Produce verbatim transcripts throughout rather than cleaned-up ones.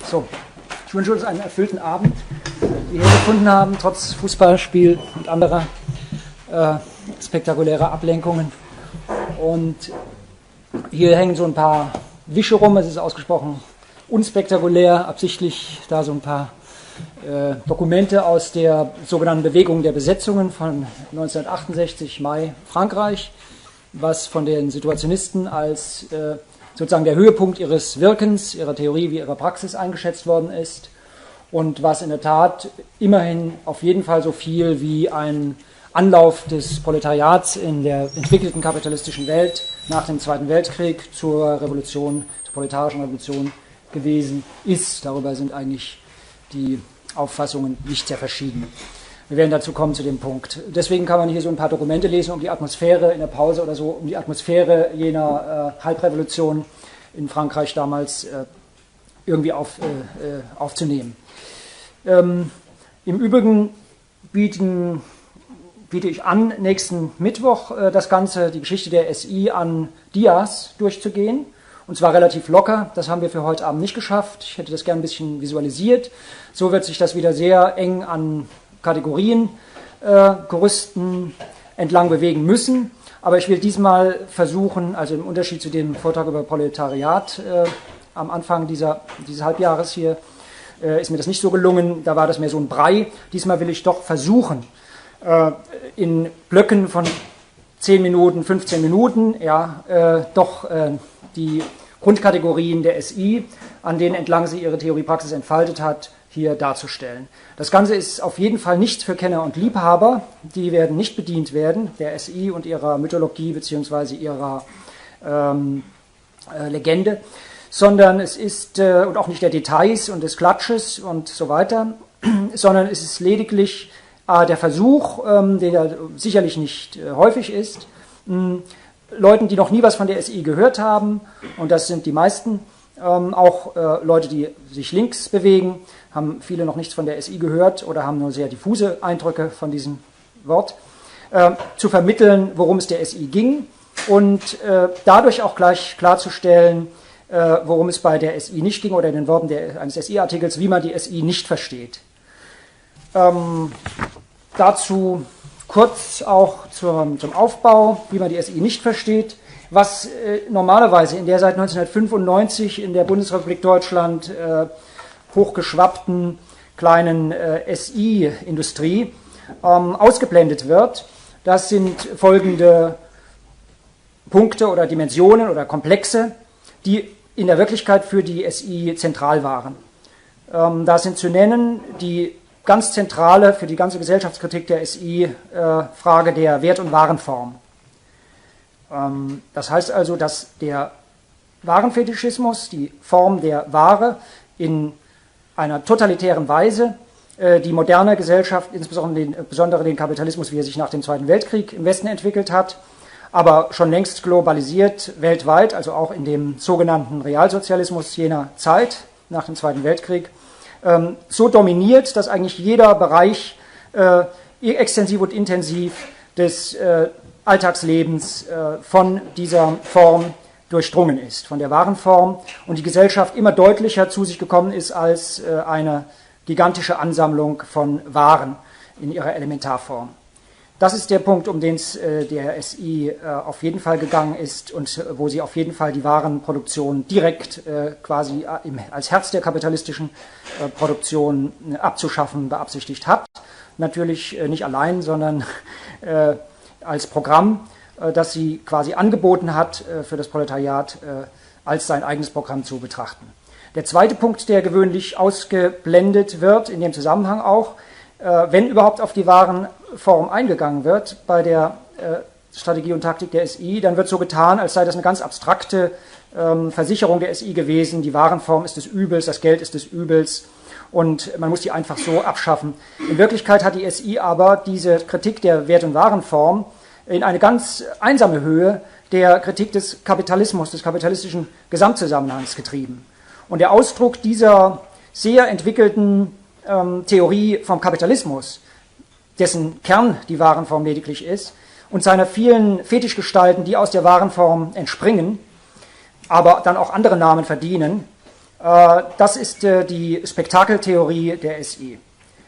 So, ich wünsche uns einen erfüllten Abend, die wir hier gefunden haben, trotz Fußballspiel und anderer äh, spektakulärer Ablenkungen. Und hier hängen so ein paar Wische rum, es ist ausgesprochen unspektakulär, absichtlich da so ein paar äh, Dokumente aus der sogenannten Bewegung der Besetzungen von neunzehnhundertachtundsechzig, Mai, Frankreich, was von den Situationisten als äh, sozusagen der Höhepunkt ihres Wirkens, ihrer Theorie wie ihrer Praxis eingeschätzt worden ist und was in der Tat immerhin auf jeden Fall so viel wie ein Anlauf des Proletariats in der entwickelten kapitalistischen Welt nach dem Zweiten Weltkrieg zur Revolution, zur proletarischen Revolution gewesen ist. Darüber sind eigentlich die Auffassungen nicht sehr verschieden. Wir werden dazu kommen zu dem Punkt. Deswegen kann man hier so ein paar Dokumente lesen, um die Atmosphäre in der Pause oder so, um die Atmosphäre jener äh, Halbrevolution in Frankreich damals äh, irgendwie auf, äh, aufzunehmen. Ähm, Im Übrigen bieten, biete ich an, nächsten Mittwoch äh, das Ganze, die Geschichte der S I an Dias durchzugehen. Und zwar relativ locker. Das haben wir für heute Abend nicht geschafft. Ich hätte das gerne ein bisschen visualisiert. So wird sich das wieder sehr eng an Kategorien, äh, Gerüsten entlang bewegen müssen. Aber ich will diesmal versuchen, also im Unterschied zu dem Vortrag über Proletariat äh, am Anfang dieser, dieses Halbjahres hier, äh, ist mir das nicht so gelungen. Da war das mehr so ein Brei. Diesmal will ich doch versuchen, äh, in Blöcken von zehn Minuten, fünfzehn Minuten, ja, äh, doch äh, die Grundkategorien der S I, an denen entlang sie ihre Theoriepraxis entfaltet hat, hier darzustellen. Das Ganze ist auf jeden Fall nichts für Kenner und Liebhaber, die werden nicht bedient werden, der S I und ihrer Mythologie bzw. ihrer ähm, äh, Legende, sondern es ist, äh, und auch nicht der Details und des Klatsches und so weiter, sondern es ist lediglich äh, der Versuch, ähm, der sicherlich nicht äh, häufig ist, mh, Leuten, die noch nie was von der S I gehört haben, und das sind die meisten, ähm, auch äh, Leute, die sich links bewegen, haben viele noch nichts von der S I gehört oder haben nur sehr diffuse Eindrücke von diesem Wort, äh, zu vermitteln, worum es der S I ging und äh, dadurch auch gleich klarzustellen, äh, worum es bei der S I nicht ging oder in den Worten der, eines S I-Artikels, wie man die S I nicht versteht. Ähm, dazu kurz auch zum, zum Aufbau, wie man die S I nicht versteht. Was äh, normalerweise in der seit neunzehnhundertfünfundneunzig in der Bundesrepublik Deutschland äh, hochgeschwappten kleinen äh, S I-Industrie ähm, ausgeblendet wird, das sind folgende Punkte oder Dimensionen oder Komplexe, die in der Wirklichkeit für die S I zentral waren. Ähm, da sind zu nennen die ganz zentrale für die ganze Gesellschaftskritik der S I äh, Frage der Wert- und Warenform. Ähm, das heißt also, dass der Warenfetischismus, die Form der Ware, in einer totalitären Weise äh, die moderne Gesellschaft, insbesondere den, insbesondere den Kapitalismus, wie er sich nach dem Zweiten Weltkrieg im Westen entwickelt hat, aber schon längst globalisiert weltweit, also auch in dem sogenannten Realsozialismus jener Zeit nach dem Zweiten Weltkrieg, ähm, so dominiert, dass eigentlich jeder Bereich äh, extensiv und intensiv des äh, Alltagslebens äh, von dieser Form durchdrungen ist, von der Warenform, und die Gesellschaft immer deutlicher zu sich gekommen ist als äh, eine gigantische Ansammlung von Waren in ihrer Elementarform. Das ist der Punkt, um den es äh, der S I äh, auf jeden Fall gegangen ist und äh, wo sie auf jeden Fall die Warenproduktion direkt äh, quasi äh, im, als Herz der kapitalistischen äh, Produktion äh, abzuschaffen beabsichtigt hat. Natürlich äh, nicht allein, sondern äh, als Programm, äh, das sie quasi angeboten hat äh, für das Proletariat, äh, als sein eigenes Programm zu betrachten. Der zweite Punkt, der gewöhnlich ausgeblendet wird, in dem Zusammenhang auch, äh, wenn überhaupt auf die Warenform eingegangen wird bei der äh, Strategie und Taktik der S I, dann wird so getan, als sei das eine ganz abstrakte ähm, Versicherung der S I gewesen, die Warenform ist des Übels, das Geld ist des Übels und man muss die einfach so abschaffen. In Wirklichkeit hat die S I aber diese Kritik der Wert- und Warenform in eine ganz einsame Höhe der Kritik des Kapitalismus, des kapitalistischen Gesamtzusammenhangs getrieben. Und der Ausdruck dieser sehr entwickelten ähm, Theorie vom Kapitalismus, dessen Kern die Warenform lediglich ist, und seiner vielen Fetischgestalten, die aus der Warenform entspringen, aber dann auch andere Namen verdienen, Äh, das ist äh, die Spektakeltheorie der S I.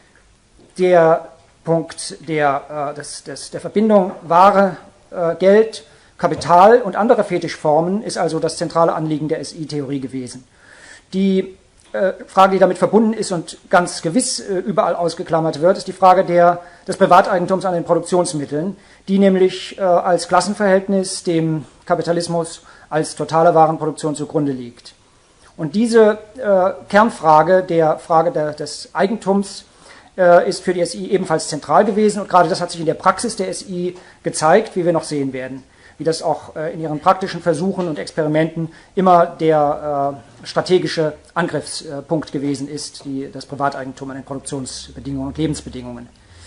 Der Punkt der, äh, des, des, der Verbindung Ware, äh, Geld, Kapital und andere Fetischformen ist also das zentrale Anliegen der S I-Theorie gewesen. Die äh, Frage, die damit verbunden ist und ganz gewiss äh, überall ausgeklammert wird, ist die Frage der, des Privateigentums an den Produktionsmitteln, die nämlich äh, als Klassenverhältnis dem Kapitalismus als totale Warenproduktion zugrunde liegt. Und diese äh, Kernfrage der Frage der, des Eigentums äh, ist für die S I ebenfalls zentral gewesen und gerade das hat sich in der Praxis der S I gezeigt, wie wir noch sehen werden, wie das auch äh, in ihren praktischen Versuchen und Experimenten immer der äh, strategische Angriffspunkt gewesen ist, die, das Privateigentum an den Produktionsbedingungen und Lebensbedingungen.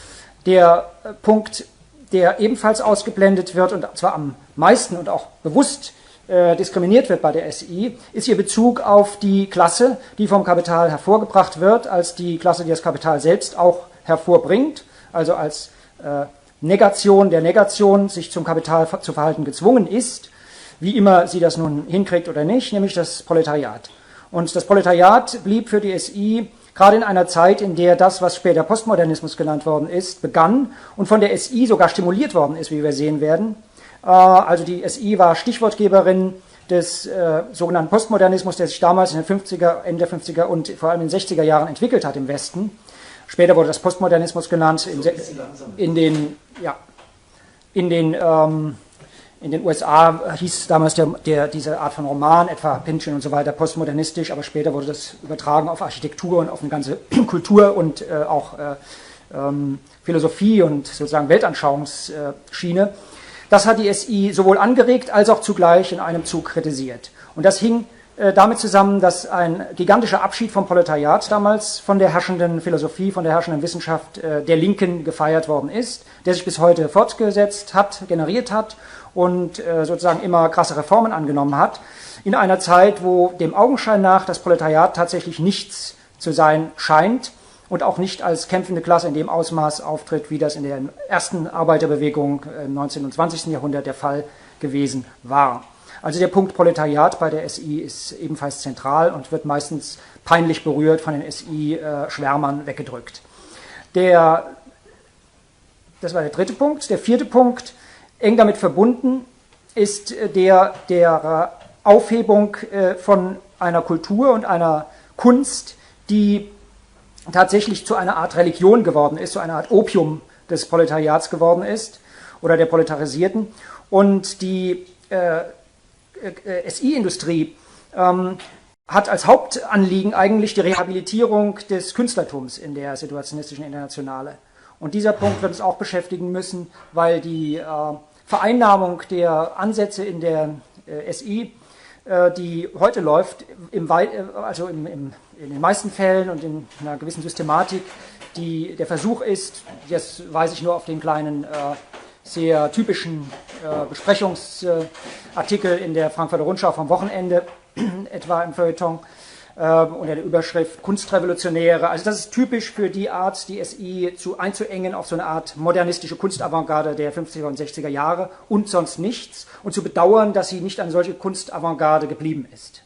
Der äh, Punkt, der ebenfalls ausgeblendet wird und zwar am meisten und auch bewusst äh, diskriminiert wird bei der S I, ist ihr Bezug auf die Klasse, die vom Kapital hervorgebracht wird, als die Klasse, die das Kapital selbst auch hervorbringt, also als äh, Negation der Negation sich zum Kapital zu verhalten gezwungen ist, wie immer sie das nun hinkriegt oder nicht, nämlich das Proletariat. Und das Proletariat blieb für die S I gerade in einer Zeit, in der das, was später Postmodernismus genannt worden ist, begann und von der S I sogar stimuliert worden ist, wie wir sehen werden. Also die S I war Stichwortgeberin des äh, sogenannten Postmodernismus, der sich damals in den fünfziger, Ende der fünfziger und vor allem in den sechziger Jahren entwickelt hat im Westen. Später wurde das Postmodernismus genannt. In, in den, ja, in den, ähm, in den U S A hieß damals der, der, diese Art von Roman, etwa Pynchon und so weiter, postmodernistisch, aber später wurde das übertragen auf Architektur und auf eine ganze Kultur und äh, auch äh, ähm, Philosophie und sozusagen Weltanschauungsschiene. Das hat die S I sowohl angeregt als auch zugleich in einem Zug kritisiert. Und das hing äh, damit zusammen, dass ein gigantischer Abschied vom Proletariat damals von der herrschenden Philosophie, von der herrschenden Wissenschaft äh, der Linken gefeiert worden ist, der sich bis heute fortgesetzt hat, generiert hat und äh, sozusagen immer krasse Reformen angenommen hat, in einer Zeit, wo dem Augenschein nach das Proletariat tatsächlich nichts zu sein scheint und auch nicht als kämpfende Klasse in dem Ausmaß auftritt, wie das in der ersten Arbeiterbewegung im neunzehnten und zwanzigsten Jahrhundert der Fall gewesen war. Also der Punkt Proletariat bei der S I ist ebenfalls zentral und wird meistens peinlich berührt von den S I-Schwärmern weggedrückt. Der, das war der dritte Punkt. Der vierte Punkt, eng damit verbunden, ist der der Aufhebung von einer Kultur und einer Kunst, die tatsächlich zu einer Art Religion geworden ist, zu einer Art Opium des Proletariats geworden ist oder der Proletarisierten. Und die äh, äh, S I-Industrie ähm, hat als Hauptanliegen eigentlich die Rehabilitierung des Künstlertums in der Situationistischen Internationale. Und dieser Punkt wird uns auch beschäftigen müssen, weil die äh, Vereinnahmung der Ansätze in der äh, S I, äh, die heute läuft, im Wei also im, im in den meisten Fällen und in einer gewissen Systematik, die der Versuch ist, jetzt weise ich nur auf den kleinen, äh, sehr typischen äh, Besprechungsartikel in der Frankfurter Rundschau vom Wochenende, etwa im Feuilleton, äh, unter der Überschrift Kunstrevolutionäre. Also das ist typisch für die Art, die S I zu einzuengen auf so eine Art modernistische Kunstavantgarde der fünfziger und sechziger Jahre und sonst nichts und zu bedauern, dass sie nicht eine solche Kunstavantgarde geblieben ist.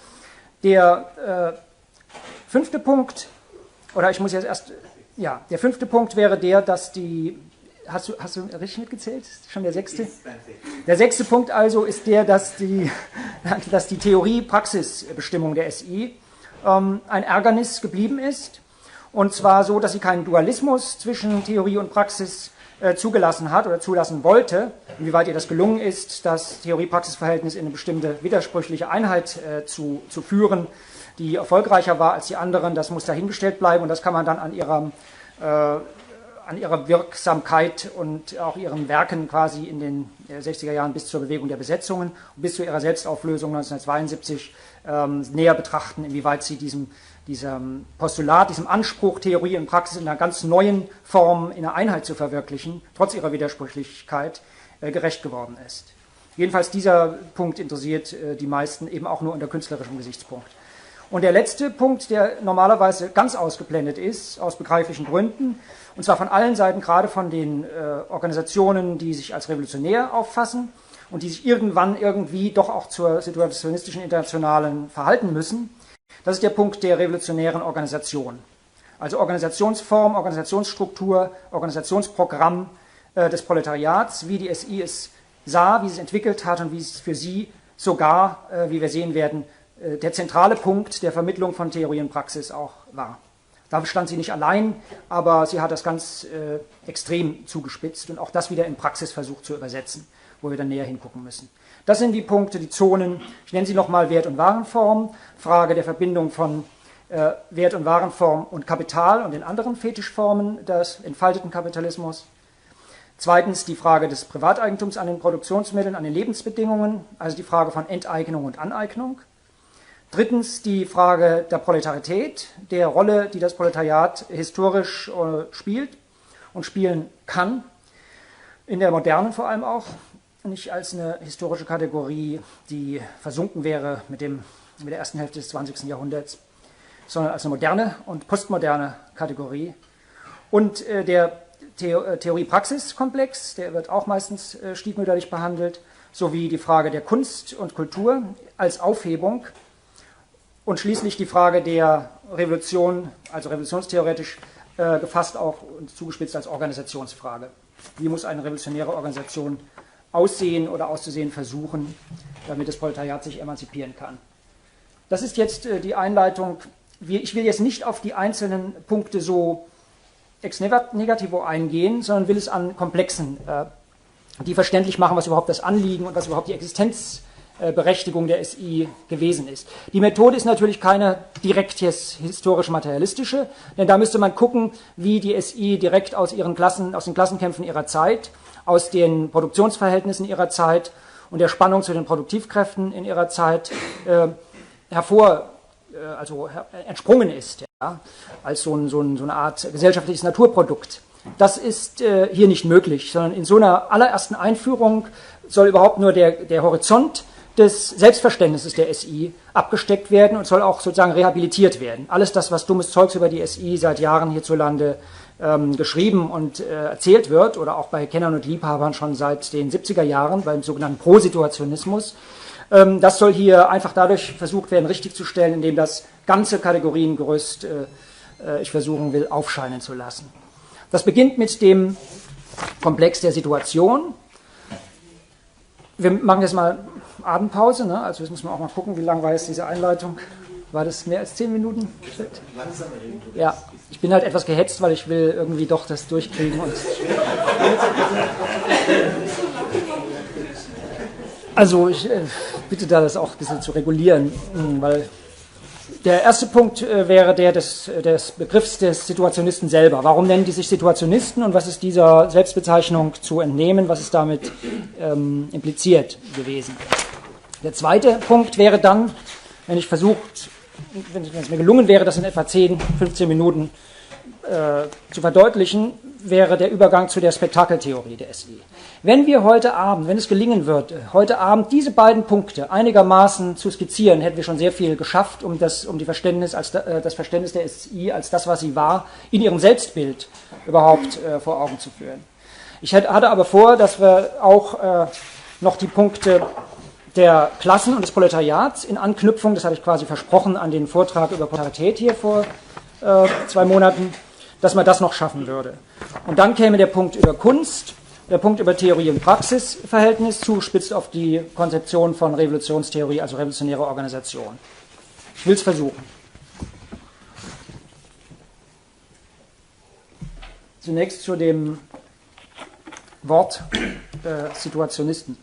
Der äh, Fünfte Punkt, oder ich muss jetzt erst, ja, der fünfte Punkt wäre der, dass die, hast du, hast du richtig mitgezählt? Ist schon der sechste? Der sechste Punkt also ist der, dass die, dass die Theorie-Praxis-Bestimmung der S I ähm, ein Ärgernis geblieben ist. Und zwar so, dass sie keinen Dualismus zwischen Theorie und Praxis äh, zugelassen hat oder zulassen wollte. Inwieweit ihr das gelungen ist, das Theorie-Praxis-Verhältnis in eine bestimmte widersprüchliche Einheit äh, zu, zu führen, die erfolgreicher war als die anderen, das muss dahingestellt bleiben und das kann man dann an ihrer, äh, an ihrer Wirksamkeit und auch ihren Werken quasi in den sechziger Jahren bis zur Bewegung der Besetzungen und bis zu ihrer Selbstauflösung neunzehnhundertzweiundsiebzig ähm, näher betrachten, inwieweit sie diesem, diesem Postulat, diesem Anspruch, Theorie und Praxis in einer ganz neuen Form in einer Einheit zu verwirklichen, trotz ihrer Widersprüchlichkeit, äh, gerecht geworden ist. Jedenfalls dieser Punkt interessiert äh, die meisten eben auch nur unter künstlerischem Gesichtspunkt. Und der letzte Punkt, der normalerweise ganz ausgeblendet ist, aus begreiflichen Gründen, und zwar von allen Seiten, gerade von den äh, Organisationen, die sich als revolutionär auffassen und die sich irgendwann irgendwie doch auch zur situationistischen Internationalen verhalten müssen, Das ist der Punkt der revolutionären Organisation. Also Organisationsform, Organisationsstruktur, Organisationsprogramm äh, des Proletariats, wie die S I es sah, wie sie es entwickelt hat und wie es für sie sogar, äh, wie wir sehen werden, äh, der zentrale Punkt der Vermittlung von Theorie und Praxis auch war. Da stand sie nicht allein, aber sie hat das ganz äh, extrem zugespitzt und auch das wieder in Praxis versucht zu übersetzen, wo wir dann näher hingucken müssen. Das sind die Punkte, die Zonen, ich nenne sie nochmal Wert- und Warenform, Frage der Verbindung von äh, Wert- und Warenform und Kapital und den anderen Fetischformen des entfalteten Kapitalismus. Zweitens die Frage des Privateigentums an den Produktionsmitteln, an den Lebensbedingungen, also die Frage von Enteignung und Aneignung. Drittens die Frage der Proletarität, der Rolle, die das Proletariat historisch äh, spielt und spielen kann, in der Modernen vor allem auch, nicht als eine historische Kategorie, die versunken wäre mit, dem, mit der ersten Hälfte des zwanzigsten Jahrhunderts, sondern als eine moderne und postmoderne Kategorie. Und äh, der Theorie-Praxis-Komplex, der wird auch meistens äh, stiefmütterlich behandelt, sowie die Frage der Kunst und Kultur als Aufhebung und schließlich die Frage der Revolution, also revolutionstheoretisch äh, gefasst auch und zugespitzt als Organisationsfrage. Wie muss eine revolutionäre Organisation aussehen oder auszusehen versuchen, damit das Proletariat sich emanzipieren kann? Das ist jetzt äh, die Einleitung. Ich will jetzt nicht auf die einzelnen Punkte so ex negativo eingehen, sondern will es an Komplexen, äh, die verständlich machen, was überhaupt das Anliegen und was überhaupt die Existenzberechtigung der S I gewesen ist. Die Methode ist natürlich keine direkt historisch-materialistische, denn da müsste man gucken, wie die S I direkt aus ihren Klassen, aus den Klassenkämpfen ihrer Zeit, aus den Produktionsverhältnissen ihrer Zeit und der Spannung zu den Produktivkräften in ihrer Zeit äh, hervor also entsprungen ist, ja, als so, ein, so, ein, so eine Art gesellschaftliches Naturprodukt. Das ist äh, hier nicht möglich, sondern in so einer allerersten Einführung soll überhaupt nur der, der Horizont des Selbstverständnisses der S I abgesteckt werden und soll auch sozusagen rehabilitiert werden. Alles das, was dummes Zeugs über die S I seit Jahren hierzulande ähm, geschrieben und äh, erzählt wird oder auch bei Kennern und Liebhabern schon seit den siebziger Jahren beim sogenannten Prosituationismus, das soll hier einfach dadurch versucht werden, richtigzustellen, indem das ganze Kategoriengerüst, äh, ich versuchen will, aufscheinen zu lassen. Das beginnt mit dem Komplex der Situation. Wir machen jetzt mal Abendpause, ne? Also jetzt müssen wir auch mal gucken, wie lang war jetzt diese Einleitung. War das mehr als zehn Minuten? Ja, ich bin halt etwas gehetzt, weil ich will irgendwie doch das durchkriegen. Und also ich äh, bitte da das auch ein bisschen zu regulieren, weil der erste Punkt äh, wäre der des, des Begriffs des Situationisten selber. Warum nennen die sich Situationisten und was ist dieser Selbstbezeichnung zu entnehmen, was ist damit ähm, impliziert gewesen? Der zweite Punkt wäre dann, wenn ich versucht, wenn es mir gelungen wäre, das in etwa zehn, fünfzehn Minuten äh, zu verdeutlichen, wäre der Übergang zu der Spektakeltheorie der S I. Wenn wir heute Abend, wenn es gelingen würde, heute Abend diese beiden Punkte einigermaßen zu skizzieren, hätten wir schon sehr viel geschafft, um das, um die Verständnis als, äh, das Verständnis der S I als das, was sie war, in ihrem Selbstbild überhaupt äh, vor Augen zu führen. Ich hätte, hatte aber vor, dass wir auch äh, noch die Punkte der Klassen und des Proletariats in Anknüpfung, das hatte ich quasi versprochen an den Vortrag über Proletarität hier vor äh, zwei Monaten, dass man das noch schaffen würde. Und dann käme der Punkt über Kunst, der Punkt über Theorie- und Praxisverhältnis, zugespitzt auf die Konzeption von Revolutionstheorie, also revolutionäre Organisation. Ich will es versuchen. Zunächst zu dem Wort äh, Situationisten.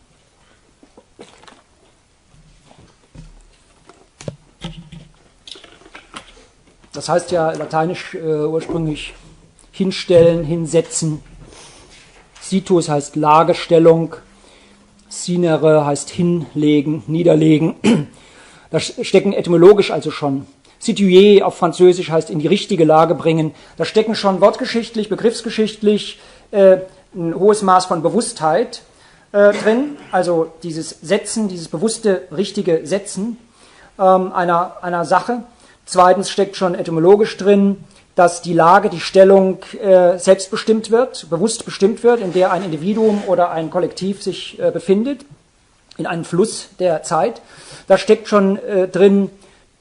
Das heißt ja lateinisch äh, ursprünglich hinstellen, hinsetzen. Situs heißt Lagestellung, sinere heißt hinlegen, niederlegen. Da stecken etymologisch also schon. Situer auf Französisch heißt in die richtige Lage bringen. Da stecken schon wortgeschichtlich, begriffsgeschichtlich äh, ein hohes Maß von Bewusstheit äh, drin. Also dieses Setzen, dieses bewusste, richtige Setzen ähm, einer, einer Sache. Zweitens steckt schon etymologisch drin, dass die Lage, die Stellung äh, selbstbestimmt wird, bewusst bestimmt wird, in der ein Individuum oder ein Kollektiv sich äh, befindet, in einem Fluss der Zeit. Da steckt schon äh, drin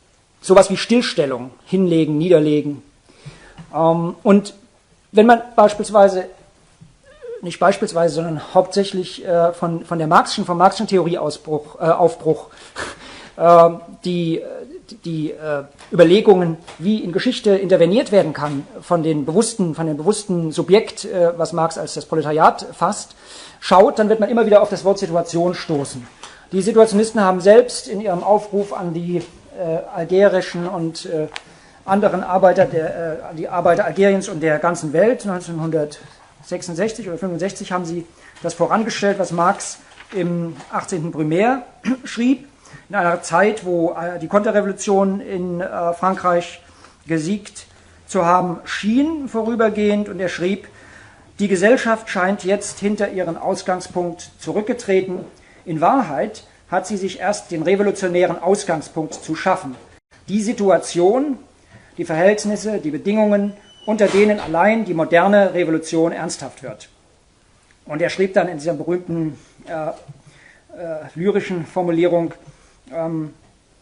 sowas wie Stillstellung, hinlegen, niederlegen. Ähm, und wenn man beispielsweise, nicht beispielsweise, sondern hauptsächlich äh, von, von der Marxischen, vom Marxischen Theorieaufbruch, äh, Aufbruch, äh, die, die äh, Überlegungen, wie in Geschichte interveniert werden kann, von den bewussten, von dem bewussten Subjekt, äh, was Marx als das Proletariat fasst, schaut, dann wird man immer wieder auf das Wort Situation stoßen. Die Situationisten haben selbst in ihrem Aufruf an die äh, algerischen und äh, anderen Arbeiter, der, äh, die Arbeiter Algeriens und der ganzen Welt, neunzehnhundertsechsundsechzig oder fünfundsechzig haben sie das vorangestellt, was Marx im achtzehnten Brumaire schrieb, in einer Zeit, wo äh, die Konterrevolution in äh, Frankreich gesiegt zu haben schien, vorübergehend, und er schrieb: Die Gesellschaft scheint jetzt hinter ihren Ausgangspunkt zurückgetreten. In Wahrheit hat sie sich erst den revolutionären Ausgangspunkt zu schaffen. Die Situation, die Verhältnisse, die Bedingungen, unter denen allein die moderne Revolution ernsthaft wird. Und er schrieb dann in dieser berühmten äh, äh, lyrischen Formulierung, ähm,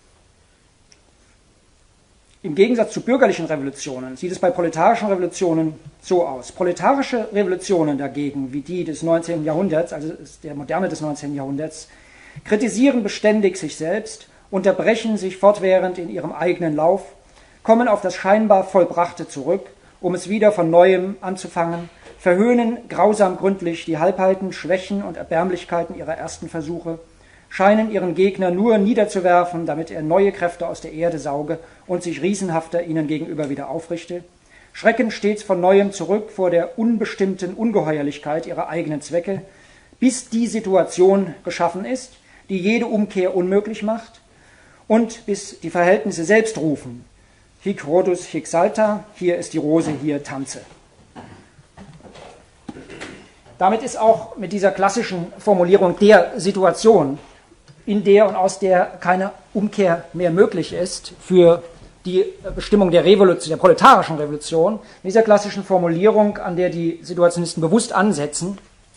im Gegensatz zu bürgerlichen Revolutionen sieht es bei proletarischen Revolutionen so aus. Proletarische Revolutionen dagegen, wie die des neunzehnten Jahrhunderts, also der Moderne des neunzehnten Jahrhunderts, kritisieren beständig sich selbst, unterbrechen sich fortwährend in ihrem eigenen Lauf, kommen auf das scheinbar Vollbrachte zurück, um es wieder von Neuem anzufangen, verhöhnen grausam gründlich die Halbheiten, Schwächen und Erbärmlichkeiten ihrer ersten Versuche, scheinen ihren Gegner nur niederzuwerfen, damit er neue Kräfte aus der Erde sauge und sich riesenhafter ihnen gegenüber wieder aufrichte, schrecken stets von Neuem zurück vor der unbestimmten Ungeheuerlichkeit ihrer eigenen Zwecke, bis die Situation geschaffen ist, die jede Umkehr unmöglich macht, und bis die Verhältnisse selbst rufen: Hic Rhodus, hic salta, hier ist die Rose, hier tanze. Damit ist auch mit dieser klassischen Formulierung der Situation, in der und aus der keine Umkehr mehr möglich ist für die Bestimmung der Revolution, der proletarischen Revolution, mit dieser klassischen Formulierung, an der die Situationisten bewusst ansetzen,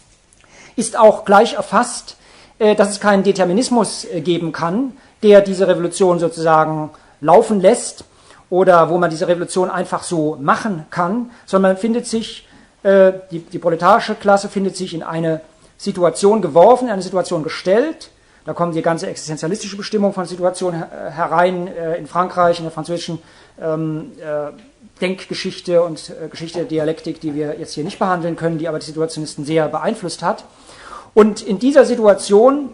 ist auch gleich erfasst, dass es keinen Determinismus geben kann, der diese Revolution sozusagen laufen lässt oder wo man diese Revolution einfach so machen kann, sondern man findet sich, die, die proletarische Klasse findet sich in eine Situation geworfen, in eine Situation gestellt. Da kommt die ganze existenzialistische Bestimmung von Situation herein, in Frankreich, in der französischen ähm, äh, Denkgeschichte und äh, Geschichte der Dialektik, die wir jetzt hier nicht behandeln können, die aber die Situationisten sehr beeinflusst hat. Und in dieser Situation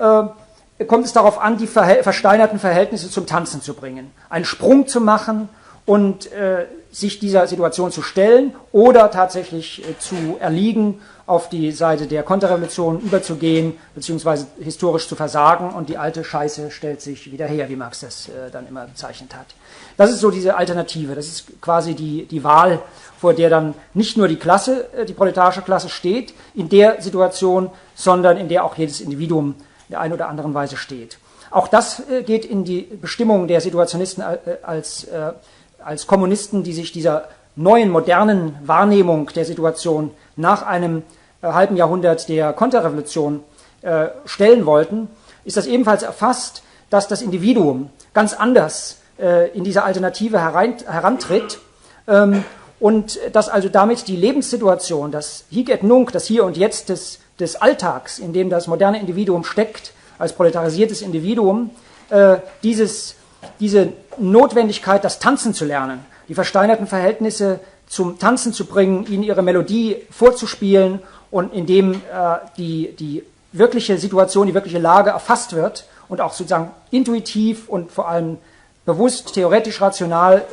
äh, kommt es darauf an, die verhält- versteinerten Verhältnisse zum Tanzen zu bringen, einen Sprung zu machen und äh, sich dieser Situation zu stellen oder tatsächlich äh, zu erliegen, auf die Seite der Konterrevolution überzugehen, beziehungsweise historisch zu versagen, und die alte Scheiße stellt sich wieder her, wie Marx das äh, dann immer bezeichnet hat. Das ist so diese Alternative, das ist quasi die, die Wahl, vor der dann nicht nur die Klasse, äh, die proletarische Klasse steht, in der Situation, sondern in der auch jedes Individuum in der einen oder anderen Weise steht. Auch das äh, geht in die Bestimmung der Situationisten äh, als, äh, als Kommunisten, die sich dieser neuen, modernen Wahrnehmung der Situation nach einem äh, halben Jahrhundert der Konterrevolution äh, stellen wollten, ist das ebenfalls erfasst, dass das Individuum ganz anders äh, in diese Alternative herein, herantritt ähm, und dass also damit die Lebenssituation, das Hic et Nunc, das Hier und Jetzt des, des Alltags, in dem das moderne Individuum steckt, als proletarisiertes Individuum, äh, dieses, diese Notwendigkeit, das Tanzen zu lernen, die versteinerten Verhältnisse zum Tanzen zu bringen, ihnen ihre Melodie vorzuspielen, und indem äh, die, die wirkliche Situation, die wirkliche Lage erfasst wird und auch sozusagen intuitiv und vor allem bewusst, theoretisch, rational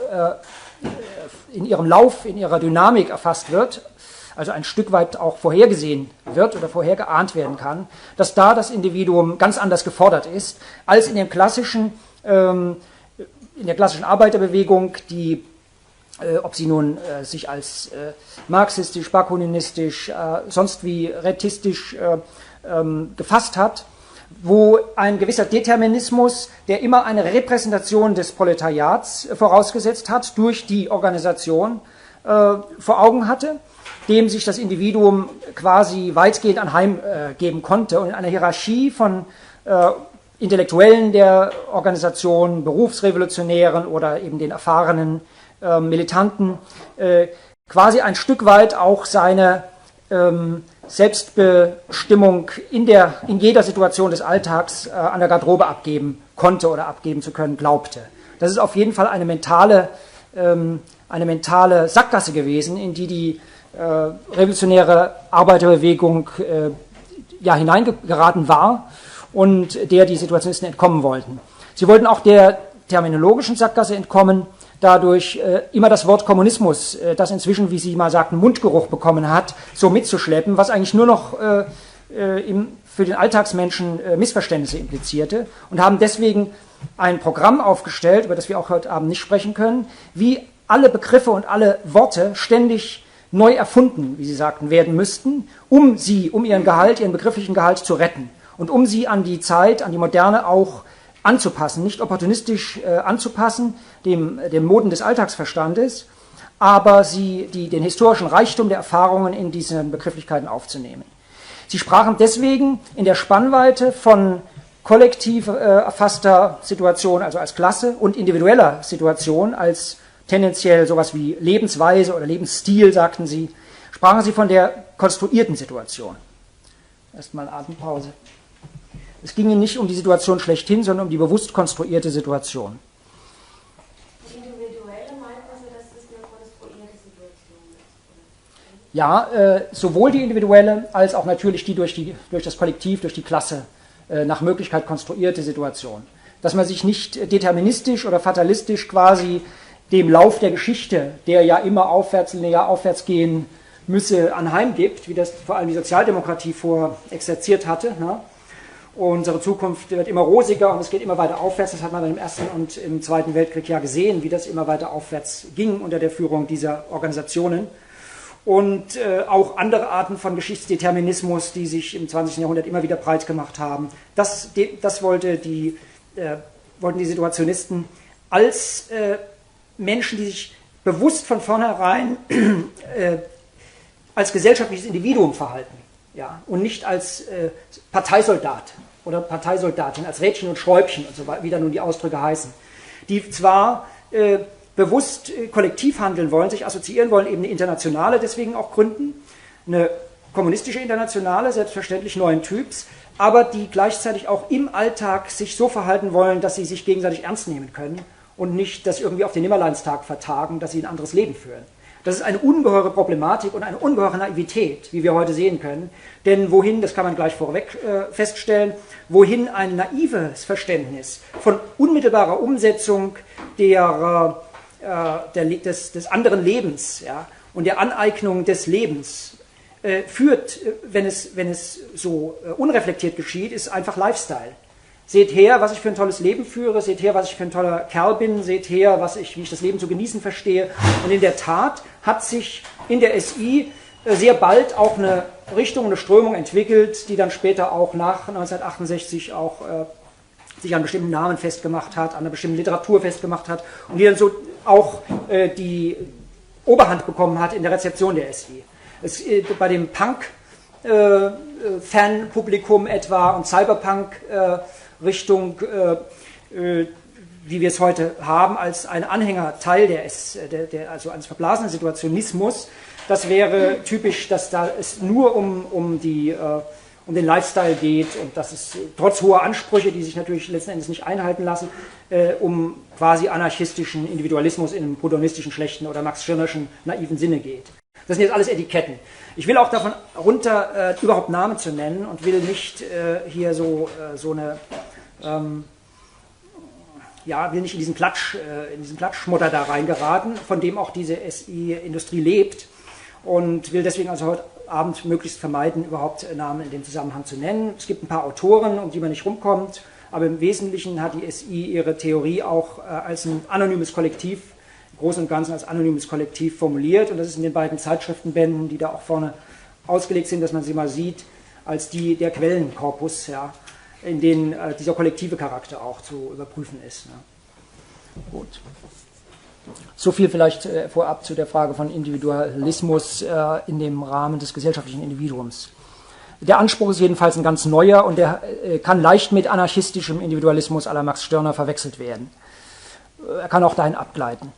äh, in ihrem Lauf, in ihrer Dynamik erfasst wird, also ein Stück weit auch vorhergesehen wird oder vorhergeahnt werden kann, dass da das Individuum ganz anders gefordert ist, als in dem klassischen, ähm, in der klassischen Arbeiterbewegung, die Äh, ob sie nun äh, sich als äh, marxistisch, bakuninistisch, äh, sonst wie retistisch äh, ähm, gefasst hat, wo ein gewisser Determinismus, der immer eine Repräsentation des Proletariats äh, vorausgesetzt hat, durch die Organisation äh, vor Augen hatte, dem sich das Individuum quasi weitgehend anheimgeben äh, konnte, und in einer Hierarchie von äh, Intellektuellen der Organisation, Berufsrevolutionären oder eben den erfahrenen äh, Militanten äh, quasi ein Stück weit auch seine ähm, Selbstbestimmung in, der, in jeder Situation des Alltags äh, an der Garderobe abgeben konnte oder abgeben zu können glaubte. Das ist auf jeden Fall eine mentale, ähm, eine mentale Sackgasse gewesen, in die die äh, revolutionäre Arbeiterbewegung äh, ja, hineingeraten war und der die Situationisten entkommen wollten. Sie wollten auch der terminologischen Sackgasse entkommen, dadurch äh, immer das Wort Kommunismus, äh, das inzwischen, wie Sie mal sagten, Mundgeruch bekommen hat, so mitzuschleppen, was eigentlich nur noch äh, äh, im, für den Alltagsmenschen äh, Missverständnisse implizierte, und haben deswegen ein Programm aufgestellt, über das wir auch heute Abend nicht sprechen können, wie alle Begriffe und alle Worte ständig neu erfunden, wie Sie sagten, werden müssten, um sie, um ihren Gehalt, ihren begrifflichen Gehalt zu retten und um sie an die Zeit, an die Moderne auch anzupassen, nicht opportunistisch äh, anzupassen, dem, dem Moden des Alltagsverstandes, aber sie, die, den historischen Reichtum der Erfahrungen in diesen Begrifflichkeiten aufzunehmen. Sie sprachen deswegen in der Spannweite von kollektiv äh, erfasster Situation, also als Klasse, und individueller Situation, als tendenziell sowas wie Lebensweise oder Lebensstil, sagten sie, sprachen sie von der konstruierten Situation. Erstmal Atempause. Es ging ihnen nicht um die Situation schlechthin, sondern um die bewusst konstruierte Situation. Die individuelle meint also, dass das eine konstruierte Situation ist? Ja, äh, sowohl die individuelle als auch natürlich die durch, die durch das Kollektiv, durch die Klasse äh, nach Möglichkeit konstruierte Situation. Dass man sich nicht deterministisch oder fatalistisch quasi dem Lauf der Geschichte, der ja immer aufwärts, linear aufwärts gehen müsse, anheimgibt, wie das vor allem die Sozialdemokratie vorexerziert hatte. Ne? Unsere Zukunft wird immer rosiger und es geht immer weiter aufwärts. Das hat man im Ersten und im Zweiten Weltkrieg ja gesehen, wie das immer weiter aufwärts ging unter der Führung dieser Organisationen. Und äh, auch andere Arten von Geschichtsdeterminismus, die sich im zwanzigsten Jahrhundert immer wieder breit gemacht haben. Das, das wollte die, äh, wollten die Situationisten als äh, Menschen, die sich bewusst von vornherein äh, als gesellschaftliches Individuum verhalten, ja, und nicht als äh, Parteisoldat oder Parteisoldatin, als Rädchen und Schräubchen und so weiter, wie da nun die Ausdrücke heißen, die zwar äh, bewusst äh, kollektiv handeln wollen, sich assoziieren wollen, eben eine Internationale deswegen auch gründen, eine kommunistische Internationale, selbstverständlich neuen Typs, aber die gleichzeitig auch im Alltag sich so verhalten wollen, dass sie sich gegenseitig ernst nehmen können und nicht das irgendwie auf den Nimmerleinstag vertagen, dass sie ein anderes Leben führen. Das ist eine ungeheure Problematik und eine ungeheure Naivität, wie wir heute sehen können. Denn wohin, das kann man gleich vorweg äh, feststellen, wohin ein naives Verständnis von unmittelbarer Umsetzung der, äh, der, des, des anderen Lebens, ja, und der Aneignung des Lebens äh, führt, wenn es, wenn es so äh, unreflektiert geschieht, ist einfach Lifestyle. Seht her, was ich für ein tolles Leben führe, seht her, was ich für ein toller Kerl bin, seht her, was ich, wie ich das Leben zu genießen verstehe. Und in der Tat hat sich in der S I sehr bald auch eine Richtung, eine Strömung entwickelt, die dann später auch nach neunzehnhundertachtundsechzig auch äh, sich an bestimmten Namen festgemacht hat, an einer bestimmten Literatur festgemacht hat und die dann so auch äh, die Oberhand bekommen hat in der Rezeption der S I. Es, äh, bei dem Punk-Fan-Publikum äh, etwa und Cyberpunk äh, Richtung, äh, äh, wie wir es heute haben, als ein Anhängerteil der, S, der, der also eines verblasenen Situationismus. Das wäre typisch, dass da es nur um, um, die, äh, um den Lifestyle geht und dass es trotz hoher Ansprüche, die sich natürlich letzten Endes nicht einhalten lassen, äh, um quasi anarchistischen Individualismus in einem proudhonistischen, schlechten oder Max Schirnerschen naiven Sinne geht. Das sind jetzt alles Etiketten. Ich will auch davon runter, äh, überhaupt Namen zu nennen und will nicht äh, hier so, äh, so eine, ähm, ja, will nicht in diesen Klatsch, äh, in diesen Klatschschmutter da reingeraten, von dem auch diese S I-Industrie lebt, und will deswegen also heute Abend möglichst vermeiden, überhaupt Namen in dem Zusammenhang zu nennen. Es gibt ein paar Autoren, um die man nicht rumkommt, aber im Wesentlichen hat die S I ihre Theorie auch äh, als ein anonymes Kollektiv, im Großen und Ganzen als anonymes Kollektiv formuliert, und das ist in den beiden Zeitschriftenbänden, die da auch vorne ausgelegt sind, dass man sie mal sieht, als die, der Quellenkorpus, ja, in denen äh, dieser kollektive Charakter auch zu überprüfen ist. Ne? Gut. So viel vielleicht äh, vorab zu der Frage von Individualismus äh, in dem Rahmen des gesellschaftlichen Individuums. Der Anspruch ist jedenfalls ein ganz neuer und der äh, kann leicht mit anarchistischem Individualismus à la Max Stirner verwechselt werden. Er kann auch dahin abgleiten.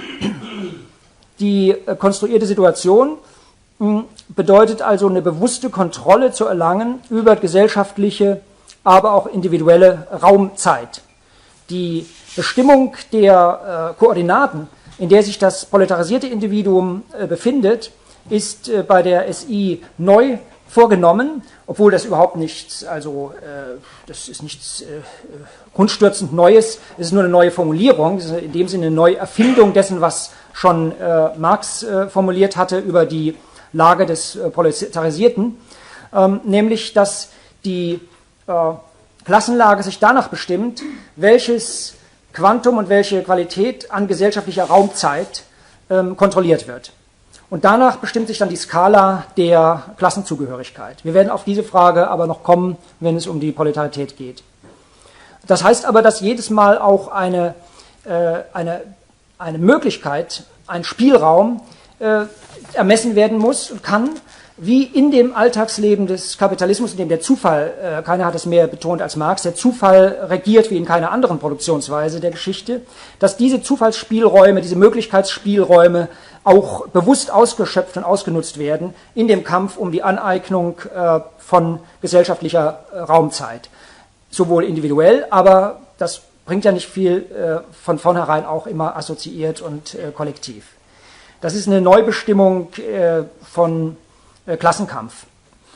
Die äh, konstruierte Situation mh, bedeutet also eine bewusste Kontrolle zu erlangen über gesellschaftliche, aber auch individuelle Raumzeit. Die Bestimmung der äh, Koordinaten, in der sich das proletarisierte Individuum äh, befindet, ist äh, bei der S I neu vorgenommen, obwohl das überhaupt nichts, also äh, das ist nichts äh, grundstürzend Neues, es ist nur eine neue Formulierung, es ist in dem Sinne eine neue Erfindung dessen, was schon äh, Marx äh, formuliert hatte über die Lage des äh, Proletarisierten, ähm, nämlich, dass die äh, Klassenlage sich danach bestimmt, welches Quantum und welche Qualität an gesellschaftlicher Raumzeit ähm, kontrolliert wird. Und danach bestimmt sich dann die Skala der Klassenzugehörigkeit. Wir werden auf diese Frage aber noch kommen, wenn es um die Proletarität geht. Das heißt aber, dass jedes Mal auch eine, äh, eine, eine Möglichkeit, ein Spielraum äh, ermessen werden muss und kann, wie in dem Alltagsleben des Kapitalismus, in dem der Zufall, äh, keiner hat es mehr betont als Marx, der Zufall regiert wie in keiner anderen Produktionsweise der Geschichte, dass diese Zufallsspielräume, diese Möglichkeitsspielräume auch bewusst ausgeschöpft und ausgenutzt werden in dem Kampf um die Aneignung äh, von gesellschaftlicher äh, Raumzeit. Sowohl individuell, aber das bringt ja nicht viel, äh, von vornherein auch immer assoziiert und äh, kollektiv. Das ist eine Neubestimmung äh, von äh, Klassenkampf.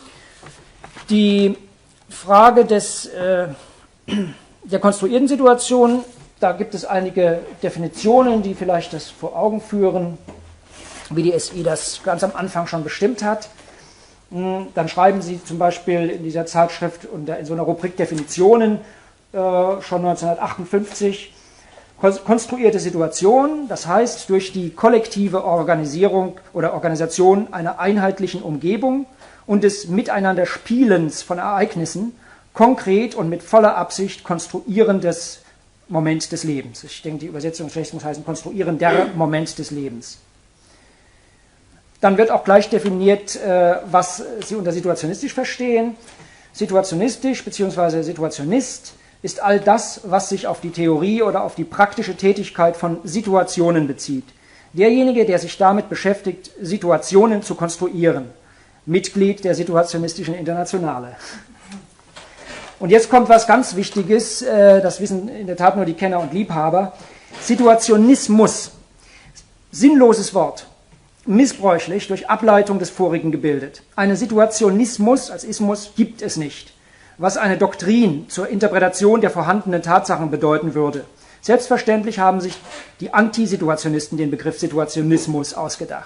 Die Frage des, äh, der konstruierten Situation, da gibt es einige Definitionen, die vielleicht das vor Augen führen, wie die S I das ganz am Anfang schon bestimmt hat. Dann schreiben Sie zum Beispiel in dieser Zeitschrift unter in so einer Rubrik Definitionen äh, schon neunzehnhundertachtundfünfzig, konstruierte Situation, das heißt durch die kollektive Organisierung oder Organisation einer einheitlichen Umgebung und des Miteinanderspielens von Ereignissen konkret und mit voller Absicht konstruierendes Moment des Lebens. Ich denke, die Übersetzung schlecht muss heißen konstruierender Moment des Lebens. Dann wird auch gleich definiert, was Sie unter situationistisch verstehen. Situationistisch bzw. Situationist ist all das, was sich auf die Theorie oder auf die praktische Tätigkeit von Situationen bezieht. Derjenige, der sich damit beschäftigt, Situationen zu konstruieren. Mitglied der Situationistischen Internationale. Und jetzt kommt was ganz Wichtiges, das wissen in der Tat nur die Kenner und Liebhaber. Situationismus, sinnloses Wort. Missbräuchlich durch Ableitung des vorigen gebildet. Einen Situationismus als Ismus gibt es nicht, was eine Doktrin zur Interpretation der vorhandenen Tatsachen bedeuten würde. Selbstverständlich haben sich die Antisituationisten den Begriff Situationismus ausgedacht.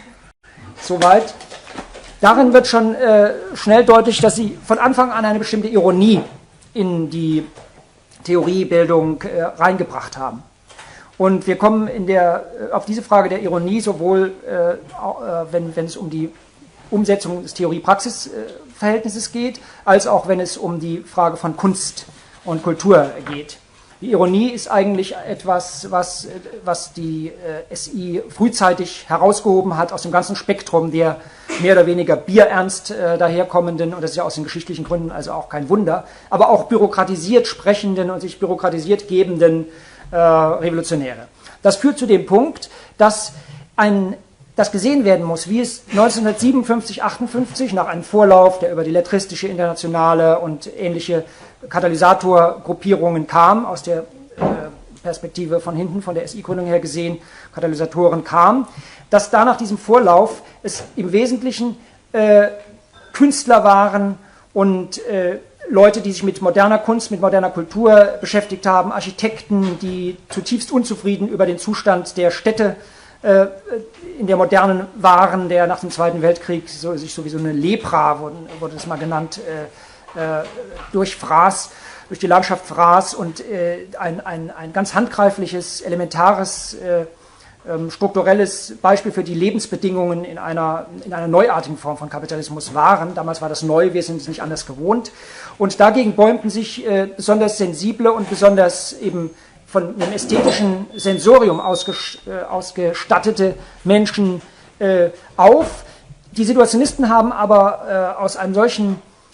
Soweit. Darin wird schon äh, schnell deutlich, dass sie von Anfang an eine bestimmte Ironie in die Theoriebildung äh, reingebracht haben. Und wir kommen in der, auf diese Frage der Ironie sowohl, äh, wenn, wenn es um die Umsetzung des Theorie-Praxis-Verhältnisses geht, als auch wenn es um die Frage von Kunst und Kultur geht. Die Ironie ist eigentlich etwas, was, was die äh, S I frühzeitig herausgehoben hat aus dem ganzen Spektrum der mehr oder weniger bierernst äh, daherkommenden, und das ist ja aus den geschichtlichen Gründen also auch kein Wunder, aber auch bürokratisiert sprechenden und sich bürokratisiert gebenden Äh, Revolutionäre. Das führt zu dem Punkt, dass ein, das gesehen werden muss, wie es neunzehnhundertsiebenundfünfzig, achtundfünfzig nach einem Vorlauf, der über die Lettristische Internationale und ähnliche Katalysatorgruppierungen kam, aus der äh, Perspektive von hinten, von der S I-Gründung her gesehen, Katalysatoren kam, dass da nach diesem Vorlauf es im Wesentlichen äh, Künstler waren und äh, Leute, die sich mit moderner Kunst, mit moderner Kultur beschäftigt haben, Architekten, die zutiefst unzufrieden über den Zustand der Städte äh, in der Modernen waren, der nach dem Zweiten Weltkrieg so, sich sowieso eine Lepra, wurde, wurde das mal genannt, äh, äh, durchfraß, durch die Landschaft fraß und äh, ein, ein, ein ganz handgreifliches, elementares, äh, ähm, strukturelles Beispiel für die Lebensbedingungen in einer, in einer neuartigen Form von Kapitalismus waren. Damals war das neu, wir sind es nicht anders gewohnt. Und dagegen bäumten sich äh, besonders sensible und besonders eben von einem ästhetischen Sensorium ausges äh, ausgestattete Menschen äh, auf. Die Situationisten haben aber äh, aus einem solchen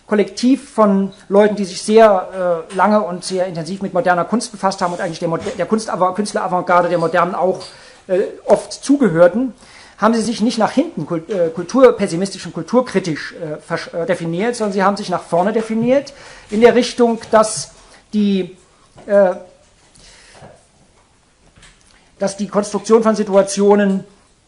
Kollektiv von Leuten, die sich sehr äh, lange und sehr intensiv mit moderner Kunst befasst haben und eigentlich der, der Kunst, Künstler-Avantgarde der Modernen auch äh, oft zugehörten, haben sie sich nicht nach hinten kult, äh, kulturpessimistisch und kulturkritisch äh, äh, definiert, sondern sie haben sich nach vorne definiert, in der Richtung, dass die, äh, dass die Konstruktion von Situationen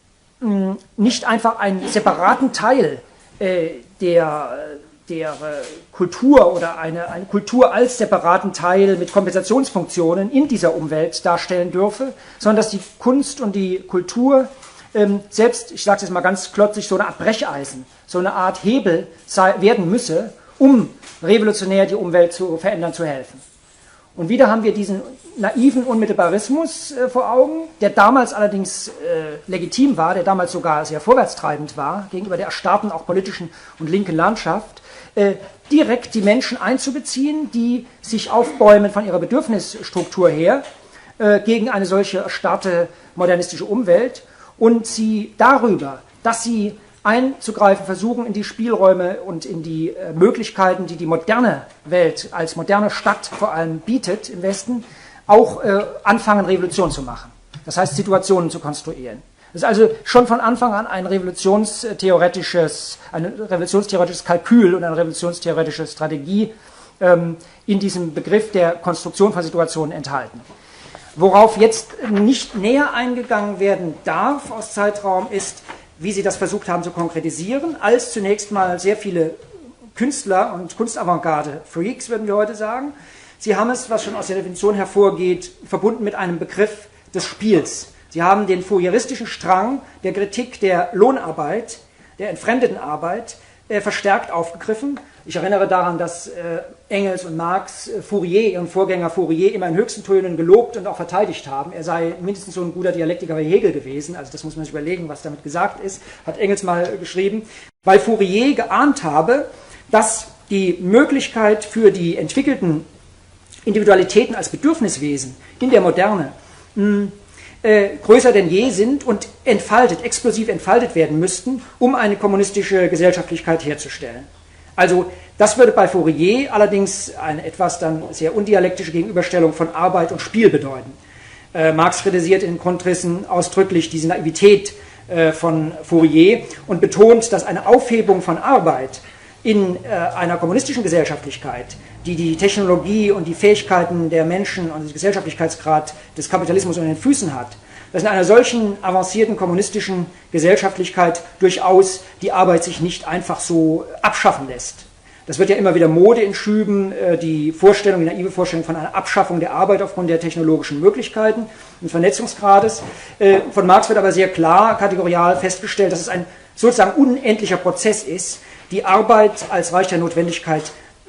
mh, nicht einfach einen separaten Teil äh, der der äh, Kultur oder eine, eine Kultur als separaten Teil mit Kompensationsfunktionen in dieser Umwelt darstellen dürfe, sondern dass die Kunst und die Kultur ähm, selbst, ich sage es jetzt mal ganz klotzig, so eine Art Brecheisen, so eine Art Hebel sei, werden müsse, um revolutionär die Umwelt zu verändern, zu helfen. Und wieder haben wir diesen naiven Unmittelbarismus äh, vor Augen, der damals allerdings äh, legitim war, der damals sogar sehr vorwärtstreibend war, gegenüber der erstarrten, auch politischen und linken Landschaft, äh, direkt die Menschen einzubeziehen, die sich aufbäumen von ihrer Bedürfnisstruktur her, äh, gegen eine solche erstarrte modernistische Umwelt und sie darüber, dass sie einzugreifen versuchen in die Spielräume und in die äh, Möglichkeiten, die die moderne Welt als moderne Stadt vor allem bietet im Westen, auch äh, anfangen, Revolution zu machen. Das heißt, Situationen zu konstruieren. Das ist also schon von Anfang an ein revolutionstheoretisches, ein revolutionstheoretisches Kalkül und eine revolutionstheoretische Strategie ähm, in diesem Begriff der Konstruktion von Situationen enthalten. Worauf jetzt nicht näher eingegangen werden darf aus Zeitraum ist, wie sie das versucht haben zu konkretisieren, als zunächst mal sehr viele Künstler und Kunstavantgarde-Freaks, würden wir heute sagen. Sie haben es, was schon aus der Definition hervorgeht, verbunden mit einem Begriff des Spiels. Sie haben den fourieristischen Strang der Kritik der Lohnarbeit, der entfremdeten Arbeit, äh, verstärkt aufgegriffen. Ich erinnere daran, dass äh, Engels und Marx äh, Fourier, ihren Vorgänger Fourier, immer in höchsten Tönen gelobt und auch verteidigt haben. Er sei mindestens so ein guter Dialektiker wie Hegel gewesen, also das muss man sich überlegen, was damit gesagt ist, hat Engels mal äh, geschrieben, weil Fourier geahnt habe, dass die Möglichkeit für die entwickelten Individualitäten als Bedürfniswesen in der Moderne mh, äh, größer denn je sind und entfaltet, explosiv entfaltet werden müssten, um eine kommunistische Gesellschaftlichkeit herzustellen. Also das würde bei Fourier allerdings eine etwas dann sehr undialektische Gegenüberstellung von Arbeit und Spiel bedeuten. Äh, Marx kritisiert in Grundrissen ausdrücklich diese Naivität äh, von Fourier und betont, dass eine Aufhebung von Arbeit in äh, einer kommunistischen Gesellschaftlichkeit, die die Technologie und die Fähigkeiten der Menschen und den Gesellschaftlichkeitsgrad des Kapitalismus unter den Füßen hat, dass in einer solchen avancierten kommunistischen Gesellschaftlichkeit durchaus die Arbeit sich nicht einfach so abschaffen lässt. Das wird ja immer wieder Mode in Schüben, die Vorstellung, die naive Vorstellung von einer Abschaffung der Arbeit aufgrund der technologischen Möglichkeiten und Vernetzungsgrades. Von Marx wird aber sehr klar, kategorial festgestellt, dass es ein sozusagen unendlicher Prozess ist, die Arbeit als Reich der Notwendigkeit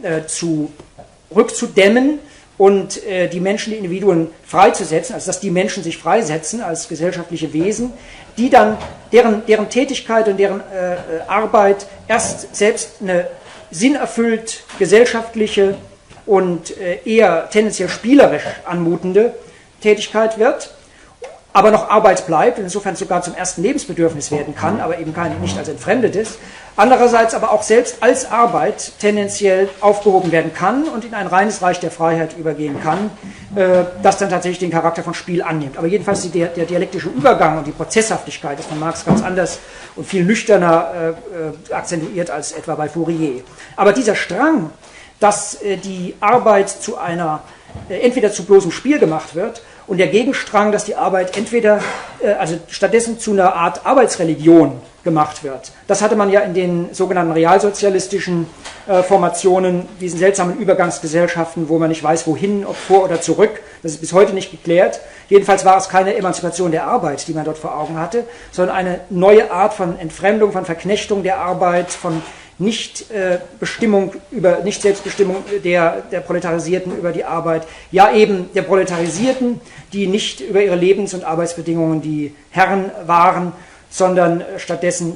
zu rückzudämmen und äh, die Menschen, die Individuen freizusetzen, also dass die Menschen sich freisetzen als gesellschaftliche Wesen, die dann, deren, deren Tätigkeit und deren äh, Arbeit erst selbst eine sinnerfüllt gesellschaftliche und äh, eher tendenziell spielerisch anmutende Tätigkeit wird, aber noch Arbeit bleibt, insofern sogar zum ersten Lebensbedürfnis werden kann, aber eben kein, nicht als entfremdetes. Andererseits aber auch selbst als Arbeit tendenziell aufgehoben werden kann und in ein reines Reich der Freiheit übergehen kann, äh, das dann tatsächlich den Charakter von Spiel annimmt. Aber jedenfalls die, der, der dialektische Übergang und die Prozesshaftigkeit ist von Marx ganz anders und viel nüchterner äh, akzentuiert als etwa bei Fourier. Aber dieser Strang, dass äh, die Arbeit zu einer, äh, entweder zu bloßem Spiel gemacht wird, und der Gegenstrang, dass die Arbeit entweder, äh, also stattdessen zu einer Art Arbeitsreligion gemacht wird. Das hatte man ja in den sogenannten realsozialistischen äh, Formationen, diesen seltsamen Übergangsgesellschaften, wo man nicht weiß, wohin, ob vor oder zurück. Das ist bis heute nicht geklärt. Jedenfalls war es keine Emanzipation der Arbeit, die man dort vor Augen hatte, sondern eine neue Art von Entfremdung, von Verknechtung der Arbeit, von Nicht-Bestimmung über, Nicht-Selbstbestimmung der, der Proletarisierten über die Arbeit, ja eben der Proletarisierten, die nicht über ihre Lebens- und Arbeitsbedingungen die Herren waren, sondern stattdessen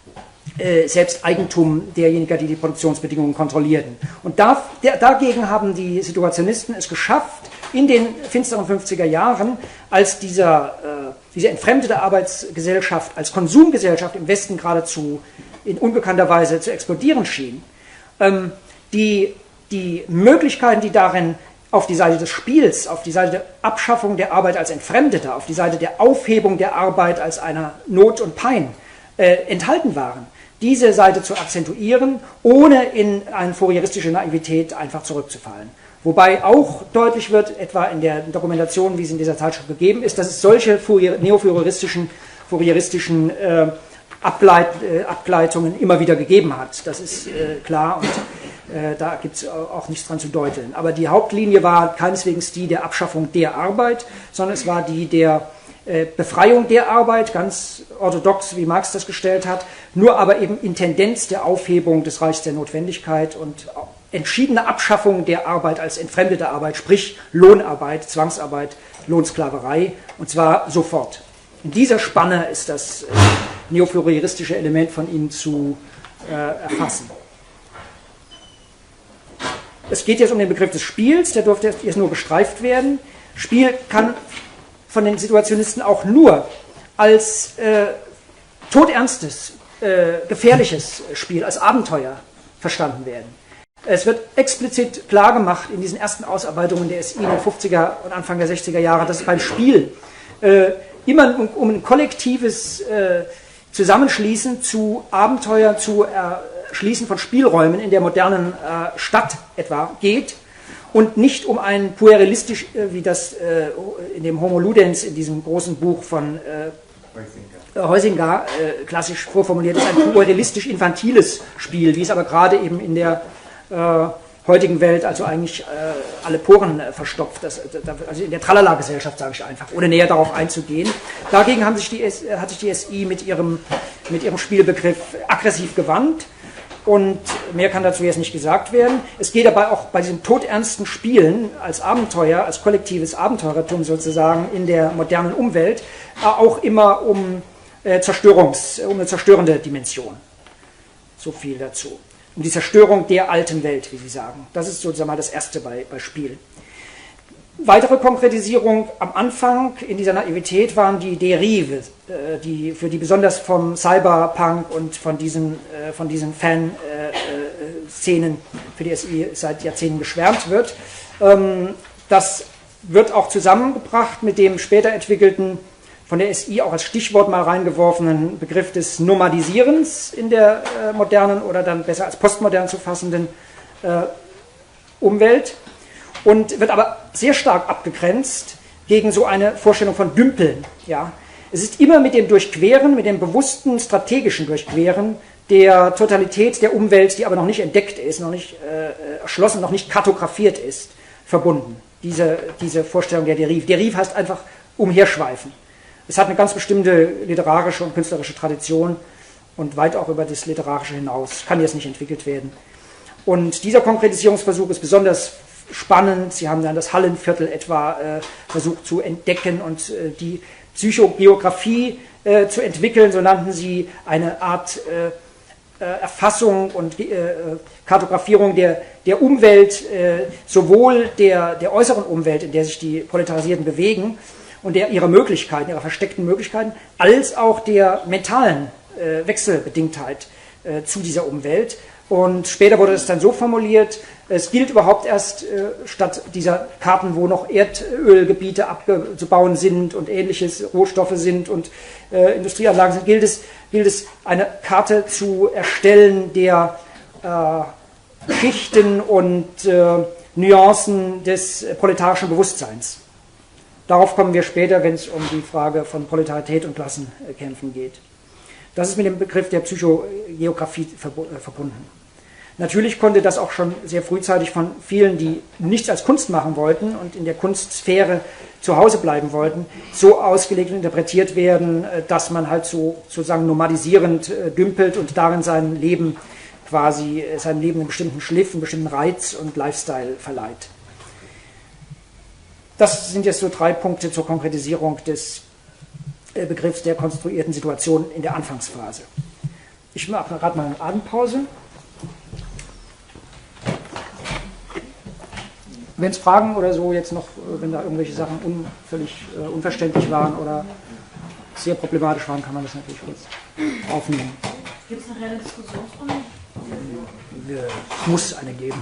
äh, selbst Eigentum derjenigen, die die Produktionsbedingungen kontrollierten. Und da, der, dagegen haben die Situationisten es geschafft, in den finsteren fünfziger Jahren, als dieser, äh, diese entfremdete Arbeitsgesellschaft als Konsumgesellschaft im Westen geradezu in unbekannter Weise zu explodieren schien, ähm, die, die Möglichkeiten, die darin auf die Seite des Spiels, auf die Seite der Abschaffung der Arbeit als Entfremdeter, auf die Seite der Aufhebung der Arbeit als einer Not und Pein äh, enthalten waren, diese Seite zu akzentuieren, ohne in eine fourieristische Naivität einfach zurückzufallen. Wobei auch deutlich wird, etwa in der Dokumentation, wie sie in dieser Zeitschrift gegeben ist, dass es solche neofourieristischen fourieristischen äh, Ableit, äh, Ableitungen immer wieder gegeben hat. Das ist äh, klar und äh, da gibt es auch nichts dran zu deuteln. Aber die Hauptlinie war keineswegs die der Abschaffung der Arbeit, sondern es war die der äh, Befreiung der Arbeit, ganz orthodox, wie Marx das gestellt hat, nur aber eben in Tendenz der Aufhebung des Reichs der Notwendigkeit und entschiedene Abschaffung der Arbeit als entfremdete Arbeit, sprich Lohnarbeit, Zwangsarbeit, Lohnsklaverei, und zwar sofort. In dieser Spanne ist das äh, neofourieristische Element von Ihnen zu äh, erfassen. Es geht jetzt um den Begriff des Spiels, der durfte jetzt nur gestreift werden. Spiel kann von den Situationisten auch nur als äh, todernstes, äh, gefährliches Spiel, als Abenteuer verstanden werden. Es wird explizit klar gemacht in diesen ersten Ausarbeitungen der S I in den fünfziger und Anfang der sechziger Jahre, dass es beim Spiel äh, immer um, um ein kollektives äh, Zusammenschließen zu Abenteuer, zu Erschließen von Spielräumen in der modernen äh, Stadt etwa geht und nicht um ein puerilistisch, äh, wie das äh, in dem Homo Ludens, in diesem großen Buch von äh, Huizinga äh, klassisch vorformuliert ist, ein puerilistisch infantiles Spiel, wie es aber gerade eben in der äh, heutigen Welt also eigentlich äh, alle Poren äh, verstopft, das, das, also in der Tralala-Gesellschaft, sage ich einfach, ohne näher darauf einzugehen. Dagegen haben sich die, hat sich die S I mit ihrem, mit ihrem Spielbegriff aggressiv gewandt und mehr kann dazu jetzt nicht gesagt werden. Es geht dabei auch bei diesen todernsten Spielen als Abenteuer, als kollektives Abenteurertum sozusagen in der modernen Umwelt äh, auch immer um, äh, Zerstörungs, um eine zerstörende Dimension. So viel dazu. Um die Zerstörung der alten Welt, wie Sie sagen. Das ist sozusagen mal das Erste bei, bei Spiel. Weitere Konkretisierung am Anfang in dieser Naivität waren die Derive, äh, die, für die besonders vom Cyberpunk und von diesen, äh, von diesen Fan-Szenen äh, für die S I seit Jahrzehnten geschwärmt wird. Ähm, das wird auch zusammengebracht mit dem später entwickelten, von der S I auch als Stichwort mal reingeworfenen Begriff des Nomadisierens in der äh, modernen oder dann besser als postmodern zu fassenden äh, Umwelt und wird aber sehr stark abgegrenzt gegen so eine Vorstellung von Dümpeln. Ja. Es ist immer mit dem Durchqueren, mit dem bewussten strategischen Durchqueren der Totalität der Umwelt, die aber noch nicht entdeckt ist, noch nicht äh, erschlossen, noch nicht kartografiert ist, verbunden. Diese, diese Vorstellung der Derive. Derive heißt einfach umherschweifen. Es hat eine ganz bestimmte literarische und künstlerische Tradition und weit auch über das Literarische hinaus. Kann jetzt nicht entwickelt werden. Und dieser Konkretisierungsversuch ist besonders spannend. Sie haben dann das Hallenviertel etwa äh, versucht zu entdecken und äh, die Psychogeografie äh, zu entwickeln. So nannten sie eine Art äh, äh, Erfassung und äh, Kartografierung der, der Umwelt, äh, sowohl der, der äußeren Umwelt, in der sich die Proletarisierten bewegen, und der, ihrer Möglichkeiten, ihrer versteckten Möglichkeiten, als auch der mentalen äh, Wechselbedingtheit äh, zu dieser Umwelt. Und später wurde es dann so formuliert, es gilt überhaupt erst äh, statt dieser Karten, wo noch Erdölgebiete abzubauen sind und ähnliches, Rohstoffe sind und äh, Industrieanlagen sind, gilt es, gilt es, eine Karte zu erstellen der äh, Schichten und äh, Nuancen des äh, proletarischen Bewusstseins. Darauf kommen wir später, wenn es um die Frage von Proletarität und Klassenkämpfen geht. Das ist mit dem Begriff der Psychogeografie verbunden. Natürlich konnte das auch schon sehr frühzeitig von vielen, die nichts als Kunst machen wollten und in der Kunstsphäre zu Hause bleiben wollten, so ausgelegt und interpretiert werden, dass man halt so sozusagen nomadisierend dümpelt und darin sein Leben quasi, seinem Leben einen bestimmten Schliff, einen bestimmten Reiz und Lifestyle verleiht. Das sind jetzt so drei Punkte zur Konkretisierung des Begriffs der konstruierten Situation in der Anfangsphase. Ich mache gerade mal eine Atempause. Wenn es Fragen oder so jetzt noch, wenn da irgendwelche Sachen un, völlig äh, unverständlich waren oder sehr problematisch waren, kann man das natürlich kurz aufnehmen. Gibt es nachher eine Diskussionsrunde? Es muss eine geben.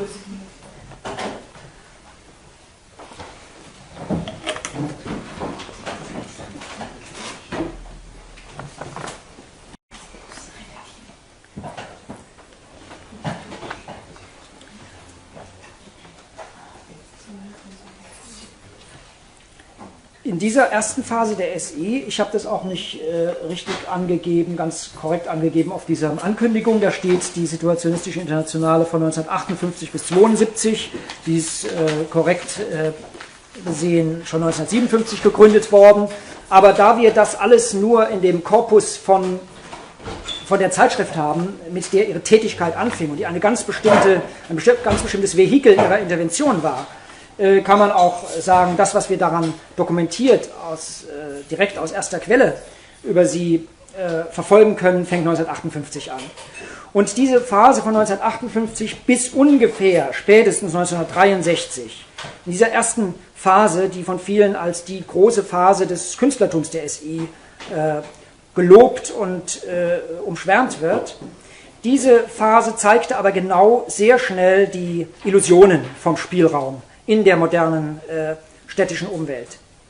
In dieser ersten Phase der S E, ich habe das auch nicht äh, richtig angegeben, ganz korrekt angegeben auf dieser Ankündigung, da steht die Situationistische Internationale von neunzehnhundertachtundfünfzig bis zweiundsiebzig, die ist äh, korrekt äh, gesehen schon neunzehnhundertsiebenundfünfzig gegründet worden, aber da wir das alles nur in dem Korpus von, von der Zeitschrift haben, mit der ihre Tätigkeit anfing und die eine ganz bestimmte, ein bestimm, ganz bestimmtes Vehikel ihrer Intervention war, kann man auch sagen, das, was wir daran dokumentiert, aus, äh, direkt aus erster Quelle über sie äh, verfolgen können, fängt neunzehnhundertachtundfünfzig an. Und diese Phase von neunzehnhundertachtundfünfzig bis ungefähr spätestens neunzehnhundertdreiundsechzig, in dieser ersten Phase, die von vielen als die große Phase des Künstlertums der S E äh, gelobt und äh, umschwärmt wird, diese Phase zeigte aber genau sehr schnell die Illusionen vom Spielraum in der modernen äh, städtischen Umwelt.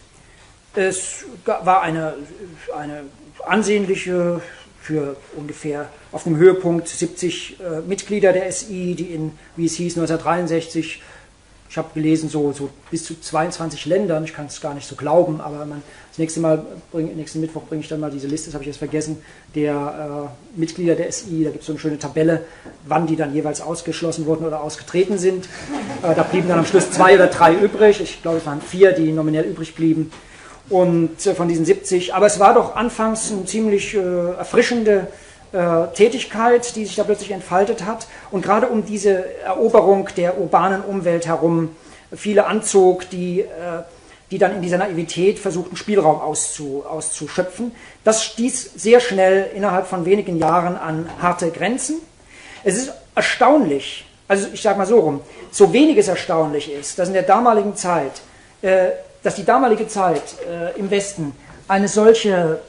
Es war eine, eine ansehnliche, für ungefähr auf dem Höhepunkt siebzig äh, Mitglieder der S I, die in, wie es hieß, neunzehnhundertdreiundsechzig, ich habe gelesen, so, so bis zu zweiundzwanzig Ländern, ich kann es gar nicht so glauben, aber man, das nächste Mal, bring, nächsten Mittwoch bringe ich dann mal diese Liste, das habe ich jetzt vergessen, der äh, Mitglieder der S I, da gibt es so eine schöne Tabelle, wann die dann jeweils ausgeschlossen wurden oder ausgetreten sind. Äh, da blieben dann am Schluss zwei oder drei übrig, ich glaube es waren vier, die nominell übrig blieben, und äh, von diesen siebzig, aber es war doch anfangs eine ziemlich äh, erfrischende Äh, Tätigkeit, die sich da plötzlich entfaltet hat und gerade um diese Eroberung der urbanen Umwelt herum viele anzog, die, äh, die dann in dieser Naivität versuchten, Spielraum auszu, auszuschöpfen. Das stieß sehr schnell innerhalb von wenigen Jahren an harte Grenzen. Es ist erstaunlich, also ich sage mal so rum, so wenig es erstaunlich ist, dass in der damaligen Zeit, äh, dass die damalige Zeit äh, im Westen eine solche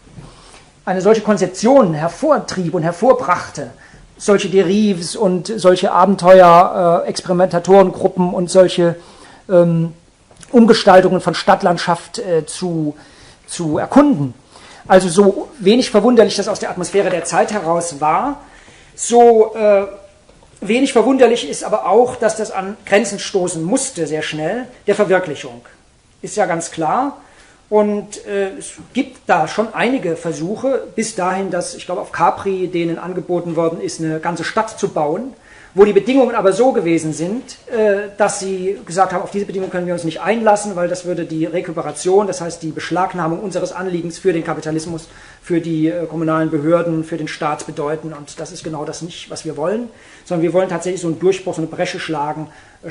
eine solche Konzeption hervortrieb und hervorbrachte, solche Derives und solche Abenteuer, äh, Experimentatorengruppen und solche ähm, Umgestaltungen von Stadtlandschaft äh, zu, zu erkunden. Also so wenig verwunderlich das aus der Atmosphäre der Zeit heraus war, so äh, wenig verwunderlich ist aber auch, dass das an Grenzen stoßen musste, sehr schnell, der Verwirklichung. Ist ja ganz klar. Und äh, es gibt da schon einige Versuche, bis dahin, dass, ich glaube, auf Capri denen angeboten worden ist, eine ganze Stadt zu bauen, wo die Bedingungen aber so gewesen sind, äh, dass sie gesagt haben, auf diese Bedingungen können wir uns nicht einlassen, weil das würde die Rekuperation, das heißt die Beschlagnahmung unseres Anliegens für den Kapitalismus, für die äh, kommunalen Behörden, für den Staat bedeuten. Und das ist genau das nicht, was wir wollen, sondern wir wollen tatsächlich so einen Durchbruch, so eine Bresche schlagen,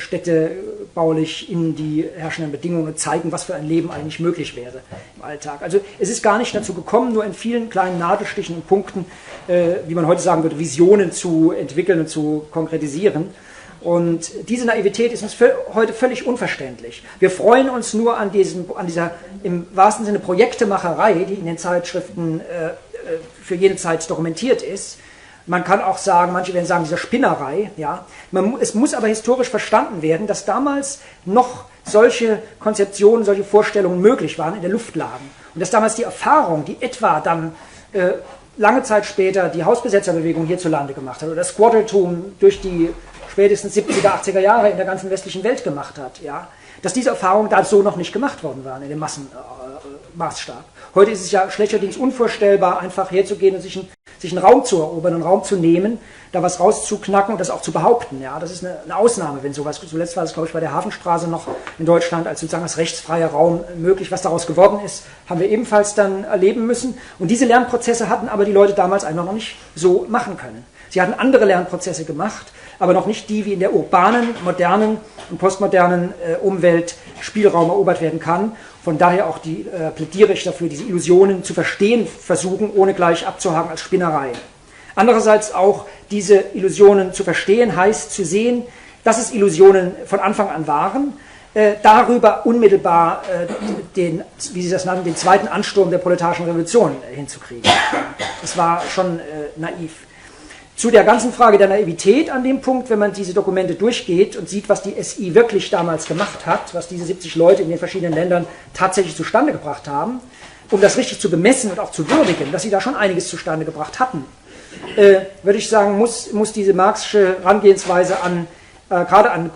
städtebaulich in die herrschenden Bedingungen zeigen, was für ein Leben eigentlich möglich wäre im Alltag. Also es ist gar nicht dazu gekommen, nur in vielen kleinen Nadelstichen und Punkten, äh, wie man heute sagen würde, Visionen zu entwickeln und zu konkretisieren. Und diese Naivität ist uns heute völlig unverständlich. Wir freuen uns nur an, diesem, an dieser im wahrsten Sinne Projektemacherei, die in den Zeitschriften äh, für jene Zeit dokumentiert ist. Man kann auch sagen, manche werden sagen, dieser Spinnerei, ja. Man, es muss aber historisch verstanden werden, dass damals noch solche Konzeptionen, solche Vorstellungen möglich waren, in der Luft lagen. Und dass damals die Erfahrung, die etwa dann äh, lange Zeit später die Hausbesetzerbewegung hierzulande gemacht hat, oder das Squattertum durch die spätestens siebziger, achtziger Jahre in der ganzen westlichen Welt gemacht hat, ja, dass diese Erfahrungen da so noch nicht gemacht worden waren in dem Massenmaßstab. Äh, Heute ist es ja schlechterdings unvorstellbar, einfach herzugehen und sich ein sich einen Raum zu erobern, einen Raum zu nehmen, da was rauszuknacken und das auch zu behaupten. Ja, das ist eine, eine Ausnahme, wenn sowas, zuletzt war das, glaube ich, bei der Hafenstraße noch in Deutschland als sozusagen als rechtsfreier Raum möglich. Was daraus geworden ist, haben wir ebenfalls dann erleben müssen. Und diese Lernprozesse hatten aber die Leute damals einfach noch nicht so machen können. Sie hatten andere Lernprozesse gemacht, aber noch nicht die, wie in der urbanen, modernen und postmodernen äh, Umwelt Spielraum erobert werden kann. Von daher auch die, äh, plädiere ich dafür, diese Illusionen zu verstehen versuchen, ohne gleich abzuhaken als Spinnerei. Andererseits auch diese Illusionen zu verstehen, heißt zu sehen, dass es Illusionen von Anfang an waren, äh, darüber unmittelbar äh, den, wie Sie das nannten, den zweiten Ansturm der proletarischen Revolution äh, hinzukriegen. Das war schon äh, naiv. Zu der ganzen Frage der Naivität an dem Punkt, wenn man diese Dokumente durchgeht und sieht, was die S I wirklich damals gemacht hat, was diese siebzig Leute in den verschiedenen Ländern tatsächlich zustande gebracht haben, um das richtig zu bemessen und auch zu würdigen, dass sie da schon einiges zustande gebracht hatten, äh, würde ich sagen, muss, muss diese marxische Herangehensweise an, äh, gerade an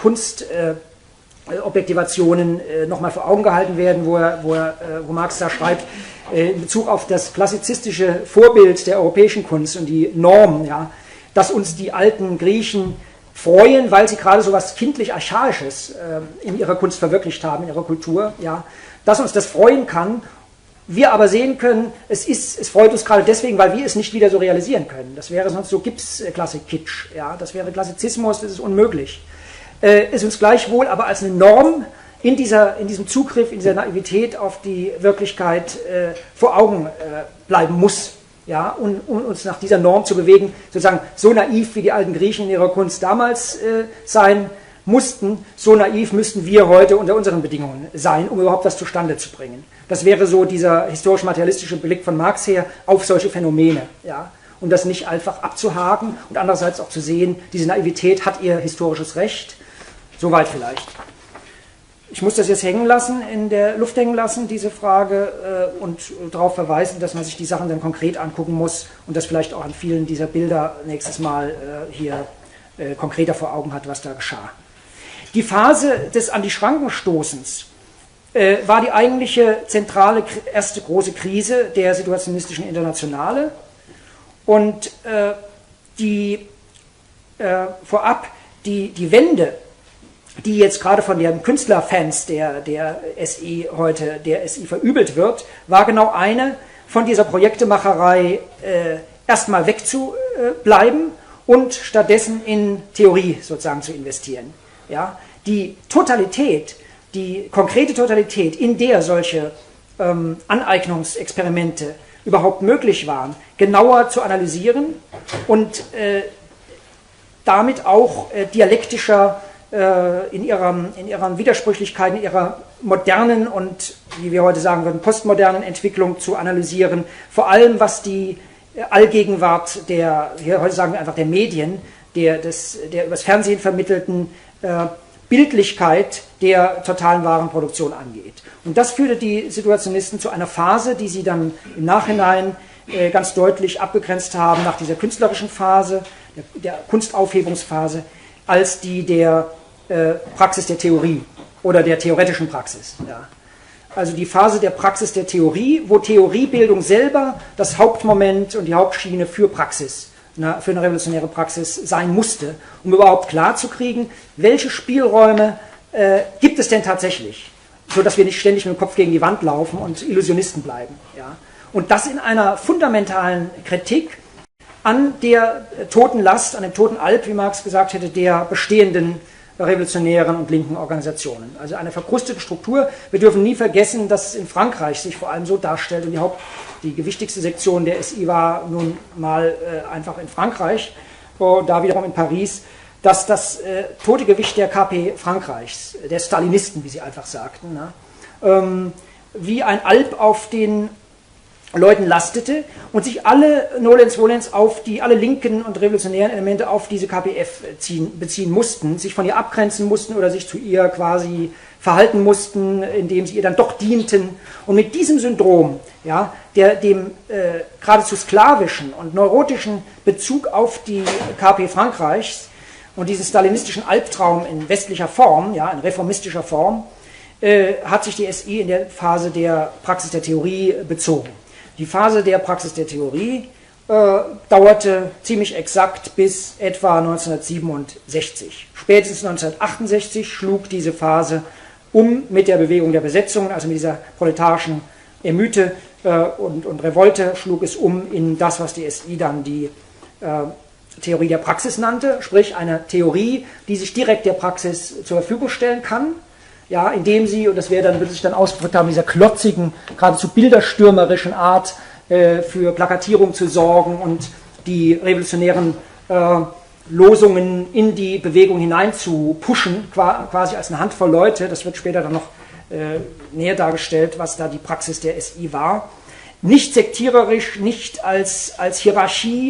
Kunstobjektivationen äh, äh, nochmal vor Augen gehalten werden, wo, er, wo, er, äh, wo Marx da schreibt, äh, in Bezug auf das klassizistische Vorbild der europäischen Kunst und die Norm, ja, dass uns die alten Griechen freuen, weil sie gerade so etwas kindlich-archaisches äh, in ihrer Kunst verwirklicht haben, in ihrer Kultur, ja, dass uns das freuen kann. Wir aber sehen können, es, ist, es freut uns gerade deswegen, weil wir es nicht wieder so realisieren können. Das wäre sonst so Gipsklassik-Kitsch, ja, das wäre Klassizismus, das ist unmöglich. Äh, ist uns gleichwohl aber als eine Norm in, dieser, in diesem Zugriff, in dieser Naivität auf die Wirklichkeit äh, vor Augen äh, bleiben muss. Ja, um, um uns nach dieser Norm zu bewegen, sozusagen so naiv wie die alten Griechen in ihrer Kunst damals äh, sein mussten, so naiv müssten wir heute unter unseren Bedingungen sein, um überhaupt was zustande zu bringen. Das wäre so dieser historisch-materialistische Blick von Marx her auf solche Phänomene. Ja, und das nicht einfach abzuhaken und andererseits auch zu sehen, diese Naivität hat ihr historisches Recht. Soweit vielleicht. Ich muss das jetzt hängen lassen, in der Luft hängen lassen, diese Frage, äh, und darauf verweisen, dass man sich die Sachen dann konkret angucken muss und das vielleicht auch an vielen dieser Bilder nächstes Mal äh, hier äh, konkreter vor Augen hat, was da geschah. Die Phase des An die Schranken Stoßens äh, war die eigentliche zentrale erste große Krise der situationistischen Internationale und äh, die äh, vorab die, die Wende, die jetzt gerade von den Künstlerfans der, der S I heute, der S I verübelt wird, war genau eine, von dieser Projektemacherei äh, erstmal wegzubleiben und stattdessen in Theorie sozusagen zu investieren. Ja? Die Totalität, die konkrete Totalität, in der solche ähm, Aneignungsexperimente überhaupt möglich waren, genauer zu analysieren und äh, damit auch äh, dialektischer in ihren, in ihren Widersprüchlichkeiten, in ihrer modernen und, wie wir heute sagen würden, postmodernen Entwicklung zu analysieren, vor allem was die Allgegenwart der, hier heute sagen wir einfach der Medien, der, des, der übers Fernsehen vermittelten äh, Bildlichkeit der totalen Warenproduktion angeht. Und das führte die Situationisten zu einer Phase, die sie dann im Nachhinein äh, ganz deutlich abgegrenzt haben nach dieser künstlerischen Phase, der, der Kunstaufhebungsphase, als die der äh, Praxis der Theorie oder der theoretischen Praxis. Ja. Also die Phase der Praxis der Theorie, wo Theoriebildung selber das Hauptmoment und die Hauptschiene für Praxis, na, für eine revolutionäre Praxis sein musste, um überhaupt klarzukriegen, welche Spielräume äh, gibt es denn tatsächlich, sodass wir nicht ständig mit dem Kopf gegen die Wand laufen und Illusionisten bleiben. Ja. Und das in einer fundamentalen Kritik an der toten Last, an dem toten Alp, wie Marx gesagt hätte, der bestehenden revolutionären und linken Organisationen. Also eine verkrustete Struktur. Wir dürfen nie vergessen, dass es in Frankreich sich vor allem so darstellt und die, Haupt, die gewichtigste Sektion der S I war nun mal äh, einfach in Frankreich, oh, da wiederum in Paris, dass das äh, tote Gewicht der K P Frankreichs, der Stalinisten, wie sie einfach sagten, na, ähm, wie ein Alp auf den Leuten lastete und sich alle nolens volens auf die, alle linken und revolutionären Elemente auf diese K P F ziehen, beziehen mussten, sich von ihr abgrenzen mussten oder sich zu ihr quasi verhalten mussten, indem sie ihr dann doch dienten. Und mit diesem Syndrom, ja, der dem äh, geradezu sklavischen und neurotischen Bezug auf die K P Frankreichs und diesen stalinistischen Albtraum in westlicher Form, ja, in reformistischer Form, äh, hat sich die S I in der Phase der Praxis der Theorie bezogen. Die Phase der Praxis der Theorie äh, dauerte ziemlich exakt bis etwa neunzehnhundertsiebenundsechzig. Spätestens neunzehnhundertachtundsechzig schlug diese Phase um mit der Bewegung der Besetzungen, also mit dieser proletarischen Emüte äh, und, und Revolte, schlug es um in das, was die S I dann die äh, Theorie der Praxis nannte, sprich eine Theorie, die sich direkt der Praxis zur Verfügung stellen kann. Ja, indem sie, und das wäre dann, würde sich dann ausgedrückt haben, dieser klotzigen, geradezu bilderstürmerischen Art äh, für Plakatierung zu sorgen und die revolutionären äh, Losungen in die Bewegung hinein zu pushen, quasi als eine Handvoll Leute. Das wird später dann noch äh, näher dargestellt, was da die Praxis der S I war. Nicht sektiererisch, nicht als, als Hierarchie,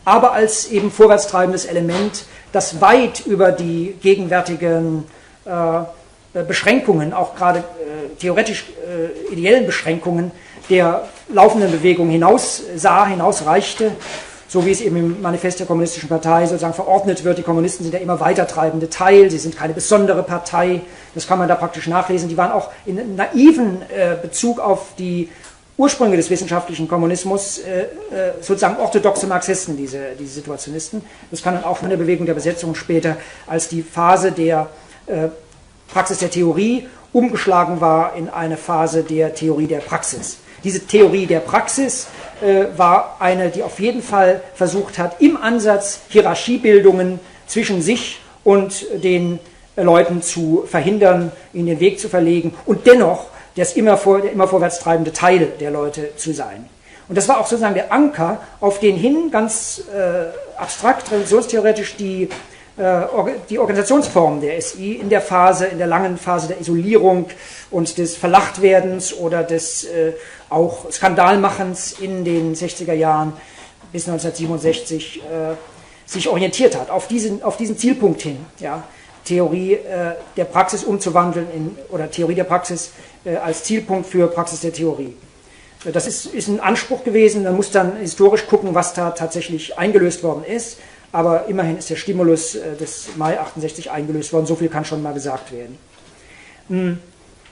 aber als eben vorwärtstreibendes Element, das weit über die gegenwärtigen äh, Beschränkungen, auch gerade äh, theoretisch äh, ideellen Beschränkungen der laufenden Bewegung hinaus sah, hinausreichte, so wie es eben im Manifest der Kommunistischen Partei sozusagen verordnet wird. Die Kommunisten sind der immer weitertreibende Teil, sie sind keine besondere Partei, das kann man da praktisch nachlesen. Die waren auch in naiven äh, Bezug auf die Ursprünge des wissenschaftlichen Kommunismus äh, äh, sozusagen orthodoxe Marxisten, diese, diese Situationisten. Das kann dann auch von der Bewegung der Besetzung später als die Phase der äh, Praxis der Theorie umgeschlagen war in eine Phase der Theorie der Praxis. Diese Theorie der Praxis äh, war eine, die auf jeden Fall versucht hat, im Ansatz Hierarchiebildungen zwischen sich und den äh, Leuten zu verhindern, ihnen den Weg zu verlegen und dennoch das immer vor, der immer vorwärts treibende Teil der Leute zu sein. Und das war auch sozusagen der Anker, auf den hin ganz äh, abstrakt, traditionstheoretisch die die Organisationsform der S I in der Phase, in der langen Phase der Isolierung und des Verlachtwerdens oder des äh, auch Skandalmachens in den sechziger Jahren bis neunzehnhundertsiebenundsechzig äh, sich orientiert hat, auf diesen, auf diesen Zielpunkt hin, ja, Theorie äh, der Praxis umzuwandeln in, oder Theorie der Praxis äh, als Zielpunkt für Praxis der Theorie. Das ist, ist ein Anspruch gewesen, man muss dann historisch gucken, was da tatsächlich eingelöst worden ist. Aber immerhin ist der Stimulus des Mai achtundsechzig eingelöst worden, so viel kann schon mal gesagt werden.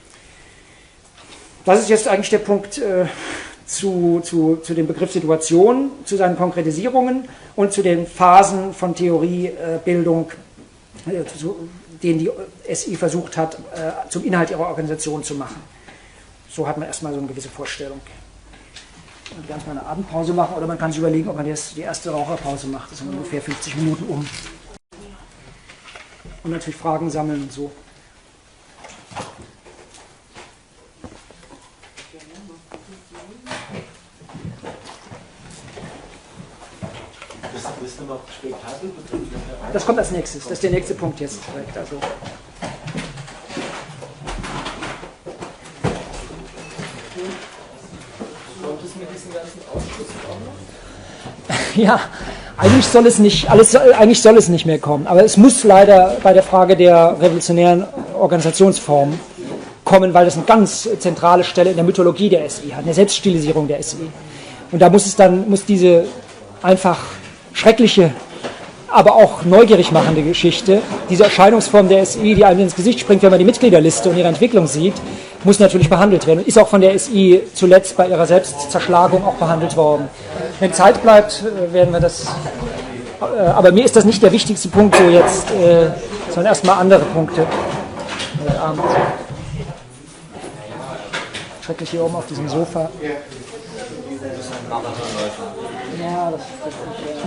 Das ist jetzt eigentlich der Punkt äh, zu, zu, zu dem Begriff Situation, zu seinen Konkretisierungen und zu den Phasen von Theoriebildung, äh, zu, den die S I versucht hat, äh, zum Inhalt ihrer Organisation zu machen. So hat man erstmal so eine gewisse Vorstellung. Man kann mal eine Abendpause machen oder man kann sich überlegen, ob man jetzt die erste Raucherpause macht. Das sind ungefähr fünfzig Minuten um. Und natürlich Fragen sammeln und so. Das kommt als nächstes. Das ist der nächste Punkt jetzt direkt. Also. Ja, eigentlich soll es nicht, alles, eigentlich soll es nicht mehr kommen, aber es muss leider bei der Frage der revolutionären Organisationsform kommen, weil das eine ganz zentrale Stelle in der Mythologie der S I hat, in der Selbststilisierung der S I. Und da muss es dann, muss diese einfach schreckliche, aber auch neugierig machende Geschichte, diese Erscheinungsform der S I, die einem ins Gesicht springt, wenn man die Mitgliederliste und ihre Entwicklung sieht, muss natürlich behandelt werden und ist auch von der S I zuletzt bei ihrer Selbstzerschlagung auch behandelt worden. Wenn Zeit bleibt, werden wir das, aber mir ist das nicht der wichtigste Punkt so jetzt, sondern erstmal andere Punkte. Heute Abend. Schrecklich hier oben auf diesem Sofa. Ja, das ist nicht,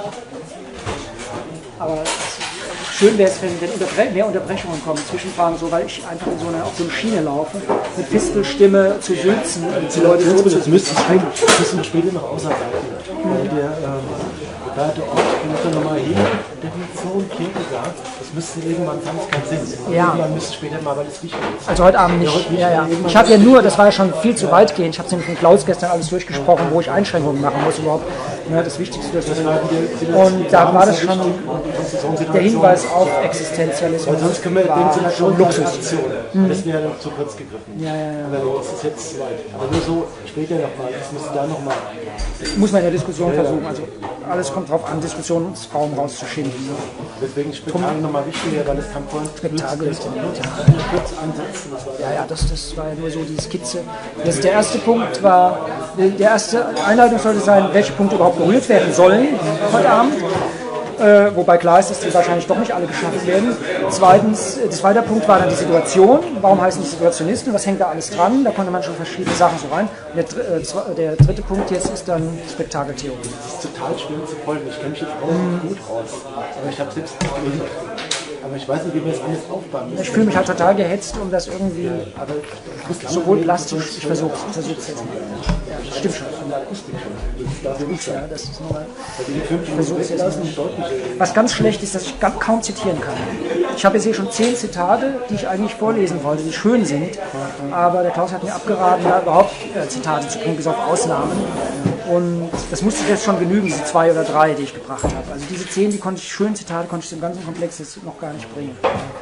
aber schön wäre es, wenn, wenn Unterbre mehr Unterbrechungen kommen, Zwischenfragen, so, weil ich einfach in so eine, auf so eine Schiene laufe, mit Fistelstimme zu sülzen und die Leute so zu... Das müssten wir später noch ausarbeiten. Weil der begleitete ähm, Ort, die nochmal hin, Definition, Kierkegaard, das müsste irgendwann ganz keinen Sinn. Ja. Irgendwann müsste später mal, weil es wichtig ist. Also heute Abend nicht. Ja, heute nicht ja, ja. Ich habe ja nur, das war ja schon viel zu weitgehend, ich habe es nämlich mit Klaus gestern alles durchgesprochen, wo ich Einschränkungen machen muss überhaupt. Ja, das Wichtigste. Das und da war das schon der Hinweis auf Existenzialismus. Aber sonst können wir in dem Sinne schon Luxus. Mhm. Das wäre zu kurz gegriffen. Ja, ja, ja. Aber das ist jetzt zu weit. Aber nur so später nochmal, das müsste da nochmal. Muss man in der Diskussion ja, versuchen. Also alles kommt darauf an, Diskussionsraum rauszuschinden. Ne? Deswegen Spektakel nochmal wichtiger, weil es kann vorhin Spektakel ist kurz ansetzen. Ja, ja, das, das war ja nur so die Skizze. Das, der erste Punkt war, der erste Einleitung sollte sein, welche Punkte überhaupt berührt werden sollen heute Abend. Äh, wobei klar ist, dass die wahrscheinlich doch nicht alle geschaffen werden. Zweitens, der zweite Punkt war dann die Situation. Warum heißen die Situationisten? Was hängt da alles dran? Da konnte man schon verschiedene Sachen so rein. Und der, äh, der dritte Punkt jetzt ist dann Spektakeltheorie. Das ist total schwer zu folgen. Ich kenne mich jetzt auch mm. gut aus. Aber ich habe selbst gelesen. Aber ich weiß nicht, wie wir das alles aufbauen müssen. Ich fühle mich halt total gehetzt, um das irgendwie, aber sowohl plastisch, ich versuche es jetzt mal. Ja, das stimmt schon. Ja, das ist nochmal. Ich versuche es jetzt mal. Was ganz schlecht ist, dass ich kaum zitieren kann. Ich habe jetzt hier schon zehn Zitate, die ich eigentlich vorlesen wollte, die schön sind, aber der Klaus hat mir abgeraten, da überhaupt Zitate zu kriegen, bis auf Ausnahmen. Und das musste ich jetzt schon genügen, diese zwei oder drei, die ich gebracht habe. Also diese zehn, die konnte ich, schönen Zitate konnte ich im ganzen Komplex jetzt noch gar nicht bringen.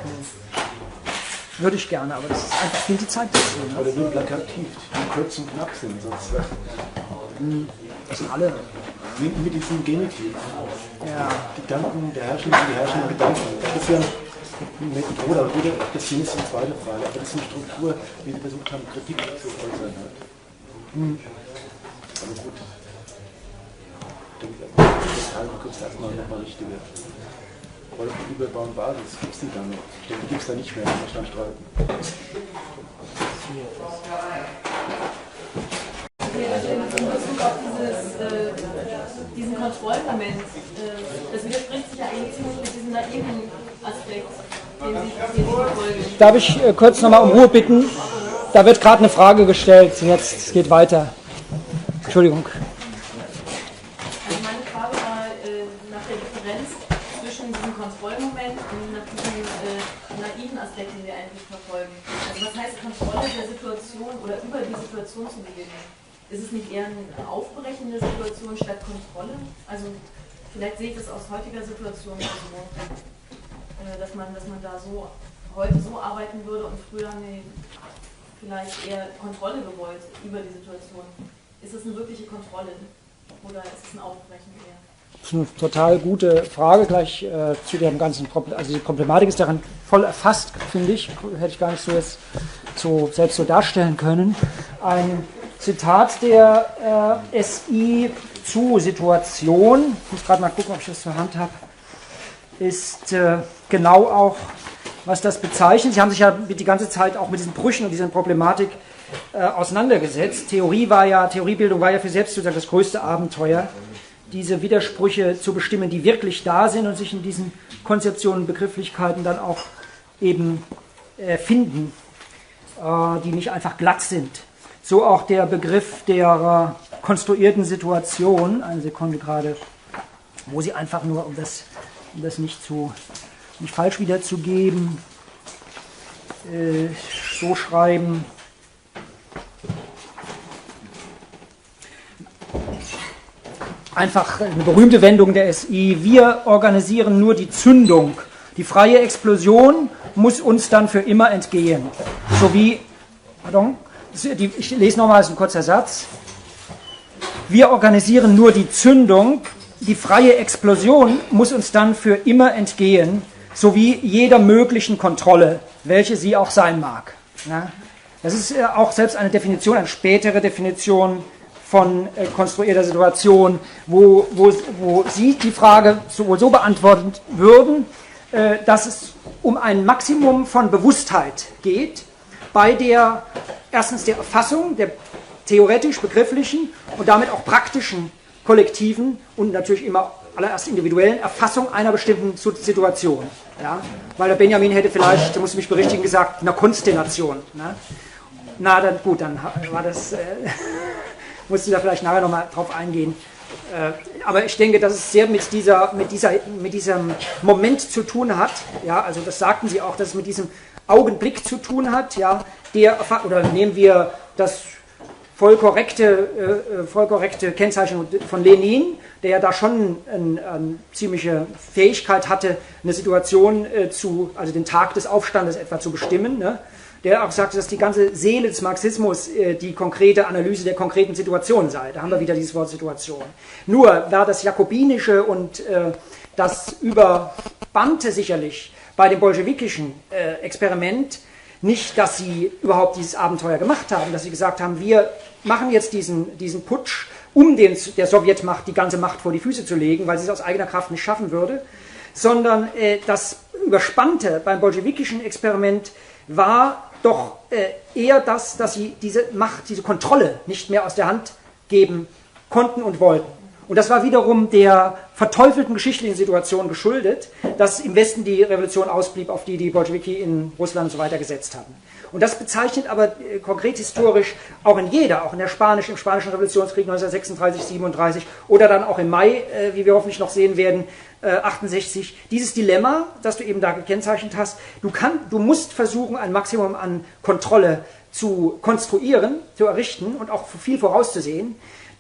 Würde ich gerne, aber das ist einfach viel die Zeit dazu. Ne? Oder nur plakativ, die kurz und knapp sind. Sonst, Das sind alle. wie mit diesem Genitiv. Ja. Gedanken, der herrschende, die herrschenden Gedanken. Das ist ja eine Methode, aber wieder, das hier ist die zweite Frage. Aber das ist eine Struktur, wie Sie versucht haben, Kritik zu äußern. Hm. Aber gut. Deshalb gibt es erstmal nochmal richtige überbauen Basis. Gibt es die da noch? Ich denke, die gibt es da nicht mehr, muss man streiten. In Bezug auf dieses, äh, diesen Kontrollmoment, äh, das widerspricht sich ja eigentlich ziemlich mit diesem naiven Aspekt, den Sie, den Sie verfolgen. Darf ich äh, kurz nochmal um Ruhe bitten? Da wird gerade eine Frage gestellt und jetzt es geht weiter. Entschuldigung. Also meine Frage war äh, nach der Differenz zwischen diesem Kontrollmoment und nach diesem äh, naiven Aspekt, den wir eigentlich verfolgen. Also was heißt Kontrolle der Situation oder über die Situation zu gewinnen? Ist es nicht eher ein Aufbrechen der Situation statt Kontrolle? Also vielleicht sehe ich das aus heutiger Situation so, äh, dass man, dass man da so heute so arbeiten würde und früher nee, vielleicht eher Kontrolle gewollt über die Situation. Ist es eine wirkliche Kontrolle oder ist es ein Aufbrechen eher? Das ist eine total gute Frage gleich äh, zu dem ganzen Problem. Also die Problematik ist darin voll erfasst, finde ich. Hätte ich gar nicht so jetzt so selbst so darstellen können. Ein Zitat der äh, S I zu Situation, ich muss gerade mal gucken, ob ich das zur Hand habe, ist äh, genau auch, was das bezeichnet. Sie haben sich ja die ganze Zeit auch mit diesen Brüchen und dieser Problematik äh, auseinandergesetzt. Theorie war ja, Theoriebildung war ja für selbst sozusagen das größte Abenteuer, diese Widersprüche zu bestimmen, die wirklich da sind und sich in diesen Konzeptionen, Begrifflichkeiten dann auch eben äh, finden, äh, die nicht einfach glatt sind. So auch der Begriff der äh, konstruierten Situation, eine Sekunde gerade, wo sie einfach nur, um das, um das nicht, zu, nicht falsch wiederzugeben, äh, so schreiben. Einfach eine berühmte Wendung der S I. Wir organisieren nur die Zündung. Die freie Explosion muss uns dann für immer entgehen. Sowie, pardon, ich lese nochmals ein kurzer Satz. Wir organisieren nur die Zündung. Die freie Explosion muss uns dann für immer entgehen, sowie jeder möglichen Kontrolle, welche sie auch sein mag. Das ist auch selbst eine Definition, eine spätere Definition von äh, konstruierter Situation, wo, wo, wo Sie die Frage so, so beantworten würden, äh, dass es um ein Maximum von Bewusstheit geht, bei der erstens der Erfassung, der theoretisch-begrifflichen und damit auch praktischen kollektiven und natürlich immer allererst individuellen Erfassung einer bestimmten Situation. Ja? Weil der Benjamin hätte vielleicht, du musst mich berichtigen, gesagt, einer Konstellation. Ne? Na, dann gut, dann war das... Äh, musst du da vielleicht nachher nochmal drauf eingehen. Äh, aber ich denke, dass es sehr mit, dieser, mit, dieser, mit diesem Moment zu tun hat. Ja, also das sagten Sie auch, dass es mit diesem Augenblick zu tun hat. Ja, der, oder nehmen wir das voll korrekte, äh, voll korrekte Kennzeichnung von Lenin, der ja da schon eine, eine ziemliche Fähigkeit hatte, eine Situation äh, zu, also den Tag des Aufstandes etwa zu bestimmen, ne? Der auch sagte, dass die ganze Seele des Marxismus äh, die konkrete Analyse der konkreten Situation sei. Da haben wir wieder dieses Wort Situation. Nur war das Jakobinische und äh, das Überbannte sicherlich bei dem bolschewikischen äh, Experiment nicht, dass sie überhaupt dieses Abenteuer gemacht haben, dass sie gesagt haben, wir machen jetzt diesen, diesen Putsch, um den, der Sowjetmacht die ganze Macht vor die Füße zu legen, weil sie es aus eigener Kraft nicht schaffen würde, sondern äh, das Überspannte beim bolschewikischen Experiment war doch äh, eher das, dass sie diese Macht, diese Kontrolle nicht mehr aus der Hand geben konnten und wollten. Und das war wiederum der verteufelten geschichtlichen Situation geschuldet, dass im Westen die Revolution ausblieb, auf die die Bolschewiki in Russland und so weiter gesetzt hatten. Und das bezeichnet aber äh, konkret historisch auch in jeder, auch in der Spanisch, im Spanischen Revolutionskrieg neunzehnhundertsechsunddreißig, siebenunddreißig oder dann auch im Mai, äh, wie wir hoffentlich noch sehen werden, äh, achtundsechzig, dieses Dilemma, das du eben da gekennzeichnet hast, du, kann, du musst versuchen, ein Maximum an Kontrolle zu konstruieren, zu errichten und auch viel vorauszusehen.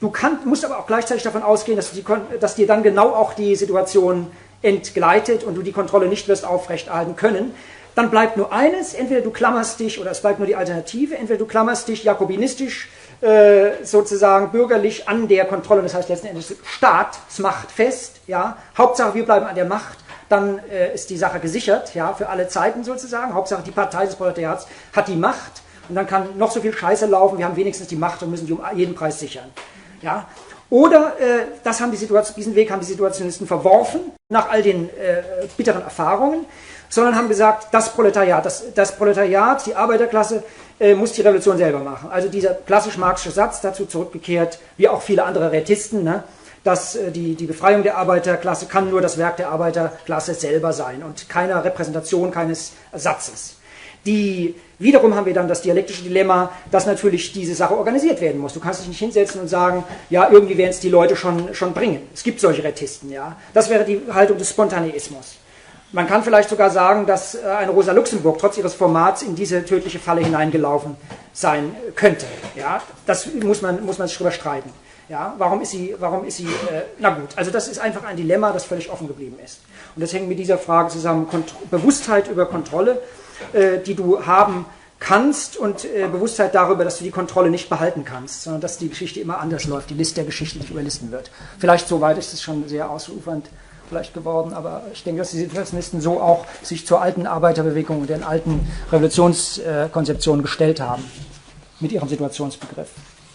du kann, musst aber auch gleichzeitig davon ausgehen, dass, die, dass dir dann genau auch die Situation entgleitet und du die Kontrolle nicht wirst aufrechterhalten können. Dann bleibt nur eines, entweder du klammerst dich, oder es bleibt nur die Alternative, entweder du klammerst dich jakobinistisch, äh, sozusagen bürgerlich an der Kontrolle, das heißt letzten Endes Staatsmacht fest, ja, Hauptsache wir bleiben an der Macht, dann äh, ist die Sache gesichert, ja, für alle Zeiten sozusagen, Hauptsache die Partei des Proletariats hat die Macht und dann kann noch so viel Scheiße laufen, wir haben wenigstens die Macht und müssen die um jeden Preis sichern, ja. Oder, äh, das haben die Situation, diesen Weg haben die Situationisten verworfen, nach all den äh, bitteren Erfahrungen, sondern haben gesagt, das Proletariat, das, das Proletariat, die Arbeiterklasse, äh, muss die Revolution selber machen. Also dieser klassisch marxische Satz, dazu zurückgekehrt, wie auch viele andere Rätisten, ne, dass äh, die, die Befreiung der Arbeiterklasse kann nur das Werk der Arbeiterklasse selber sein und keiner Repräsentation, keines Satzes. Die, wiederum haben wir dann das dialektische Dilemma, dass natürlich diese Sache organisiert werden muss. Du kannst dich nicht hinsetzen und sagen, ja, irgendwie werden es die Leute schon, schon bringen. Es gibt solche Rätisten, ja. Das wäre die Haltung des Spontaneismus. Man kann vielleicht sogar sagen, dass eine Rosa Luxemburg trotz ihres Formats in diese tödliche Falle hineingelaufen sein könnte. Ja, das muss man, muss man sich drüber streiten. Ja, warum ist sie, warum ist sie, äh, na gut, also das ist einfach ein Dilemma, das völlig offen geblieben ist. Und das hängt mit dieser Frage zusammen, Kont- Bewusstheit über Kontrolle, äh, die du haben kannst und äh, Bewusstheit darüber, dass du die Kontrolle nicht behalten kannst, sondern dass die Geschichte immer anders läuft, die List der Geschichte nicht überlisten wird. Vielleicht soweit ist es schon sehr ausufernd vielleicht geworden, aber ich denke, dass die Situationisten so auch sich zur alten Arbeiterbewegung und den alten Revolutionskonzeptionen gestellt haben, mit ihrem Situationsbegriff.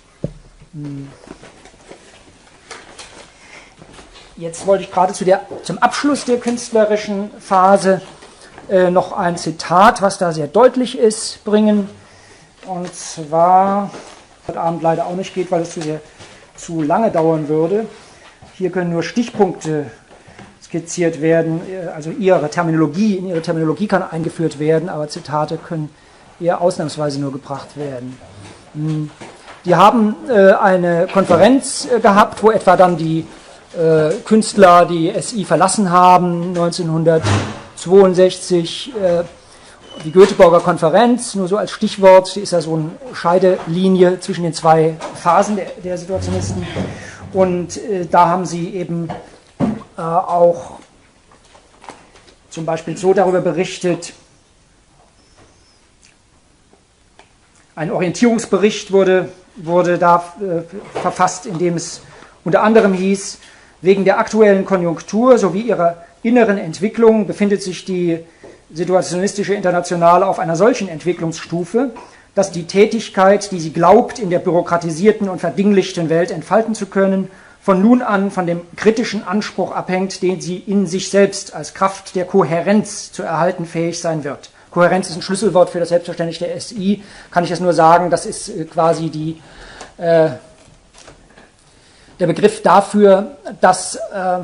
Jetzt wollte ich gerade zu der, zum Abschluss der künstlerischen Phase äh, noch ein Zitat, was da sehr deutlich ist, bringen. Und zwar, heute Abend leider auch nicht geht, weil es zu, sehr, zu lange dauern würde. Hier können nur Stichpunkte skizziert werden, also ihre Terminologie, in ihre Terminologie kann eingeführt werden, aber Zitate können eher ausnahmsweise nur gebracht werden. Die haben äh, eine Konferenz äh, gehabt, wo etwa dann die äh, Künstler die S I verlassen haben, neunzehnhundertzweiundsechzig, äh, die Göteborger Konferenz, nur so als Stichwort, die ist ja so eine Scheidelinie zwischen den zwei Phasen der, der Situationisten, und äh, da haben sie eben Äh, auch zum Beispiel so darüber berichtet, ein Orientierungsbericht wurde, wurde da äh, verfasst, in dem es unter anderem hieß, wegen der aktuellen Konjunktur sowie ihrer inneren Entwicklung befindet sich die Situationistische Internationale auf einer solchen Entwicklungsstufe, dass die Tätigkeit, die sie glaubt, in der bürokratisierten und verdinglichten Welt entfalten zu können, von nun an von dem kritischen Anspruch abhängt, den sie in sich selbst als Kraft der Kohärenz zu erhalten fähig sein wird. Kohärenz ist ein Schlüsselwort für das Selbstverständliche der S I, kann ich das nur sagen, das ist quasi die, äh, der Begriff dafür, dass äh,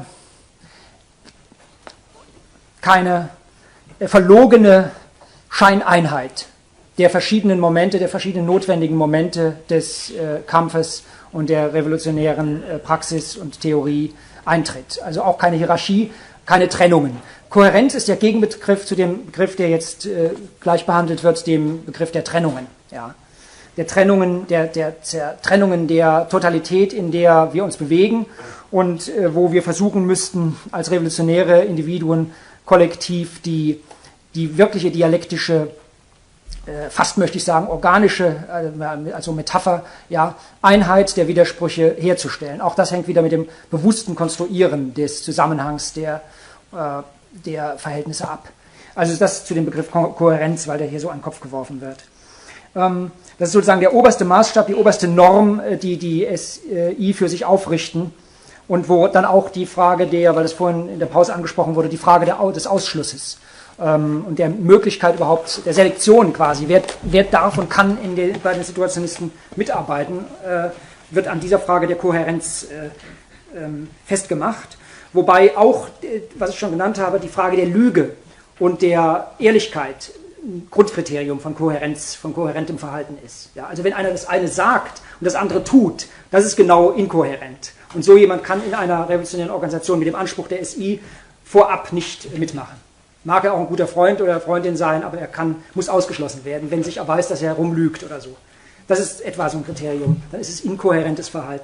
keine äh, verlogene Scheineinheit der verschiedenen Momente, der verschiedenen notwendigen Momente des äh, Kampfes und der revolutionären äh, Praxis und Theorie eintritt. Also auch keine Hierarchie, keine Trennungen. Kohärenz ist der Gegenbegriff zu dem Begriff, der jetzt äh, gleich behandelt wird, dem Begriff der Trennungen. Ja. Der Trennungen, der, der, der Trennungen der Totalität, in der wir uns bewegen und äh, wo wir versuchen müssten, als revolutionäre Individuen kollektiv die, die wirkliche dialektische, fast möchte ich sagen, organische, also Metapher, ja, Einheit der Widersprüche herzustellen. Auch das hängt wieder mit dem bewussten Konstruieren des Zusammenhangs der, der Verhältnisse ab. Also das zu dem Begriff Ko- Kohärenz, weil der hier so an den Kopf geworfen wird. Das ist sozusagen der oberste Maßstab, die oberste Norm, die die S I für sich aufrichten und wo dann auch die Frage der, weil das vorhin in der Pause angesprochen wurde, die Frage der, des Ausschlusses und der Möglichkeit überhaupt, der Selektion quasi, wer, wer darf und kann in den, bei den Situationisten mitarbeiten, äh, wird an dieser Frage der Kohärenz äh, ähm, festgemacht. Wobei auch, äh, was ich schon genannt habe, die Frage der Lüge und der Ehrlichkeit ein Grundkriterium von Kohärenz, von kohärentem Verhalten ist. Ja, also wenn einer das eine sagt und das andere tut, das ist genau inkohärent. Und so jemand kann in einer revolutionären Organisation mit dem Anspruch der S I vorab nicht mitmachen. Mag er auch ein guter Freund oder Freundin sein, aber er kann, muss ausgeschlossen werden, wenn sich erweist, dass er rumlügt oder so. Das ist etwa so ein Kriterium. Dann ist es inkohärentes Verhalten.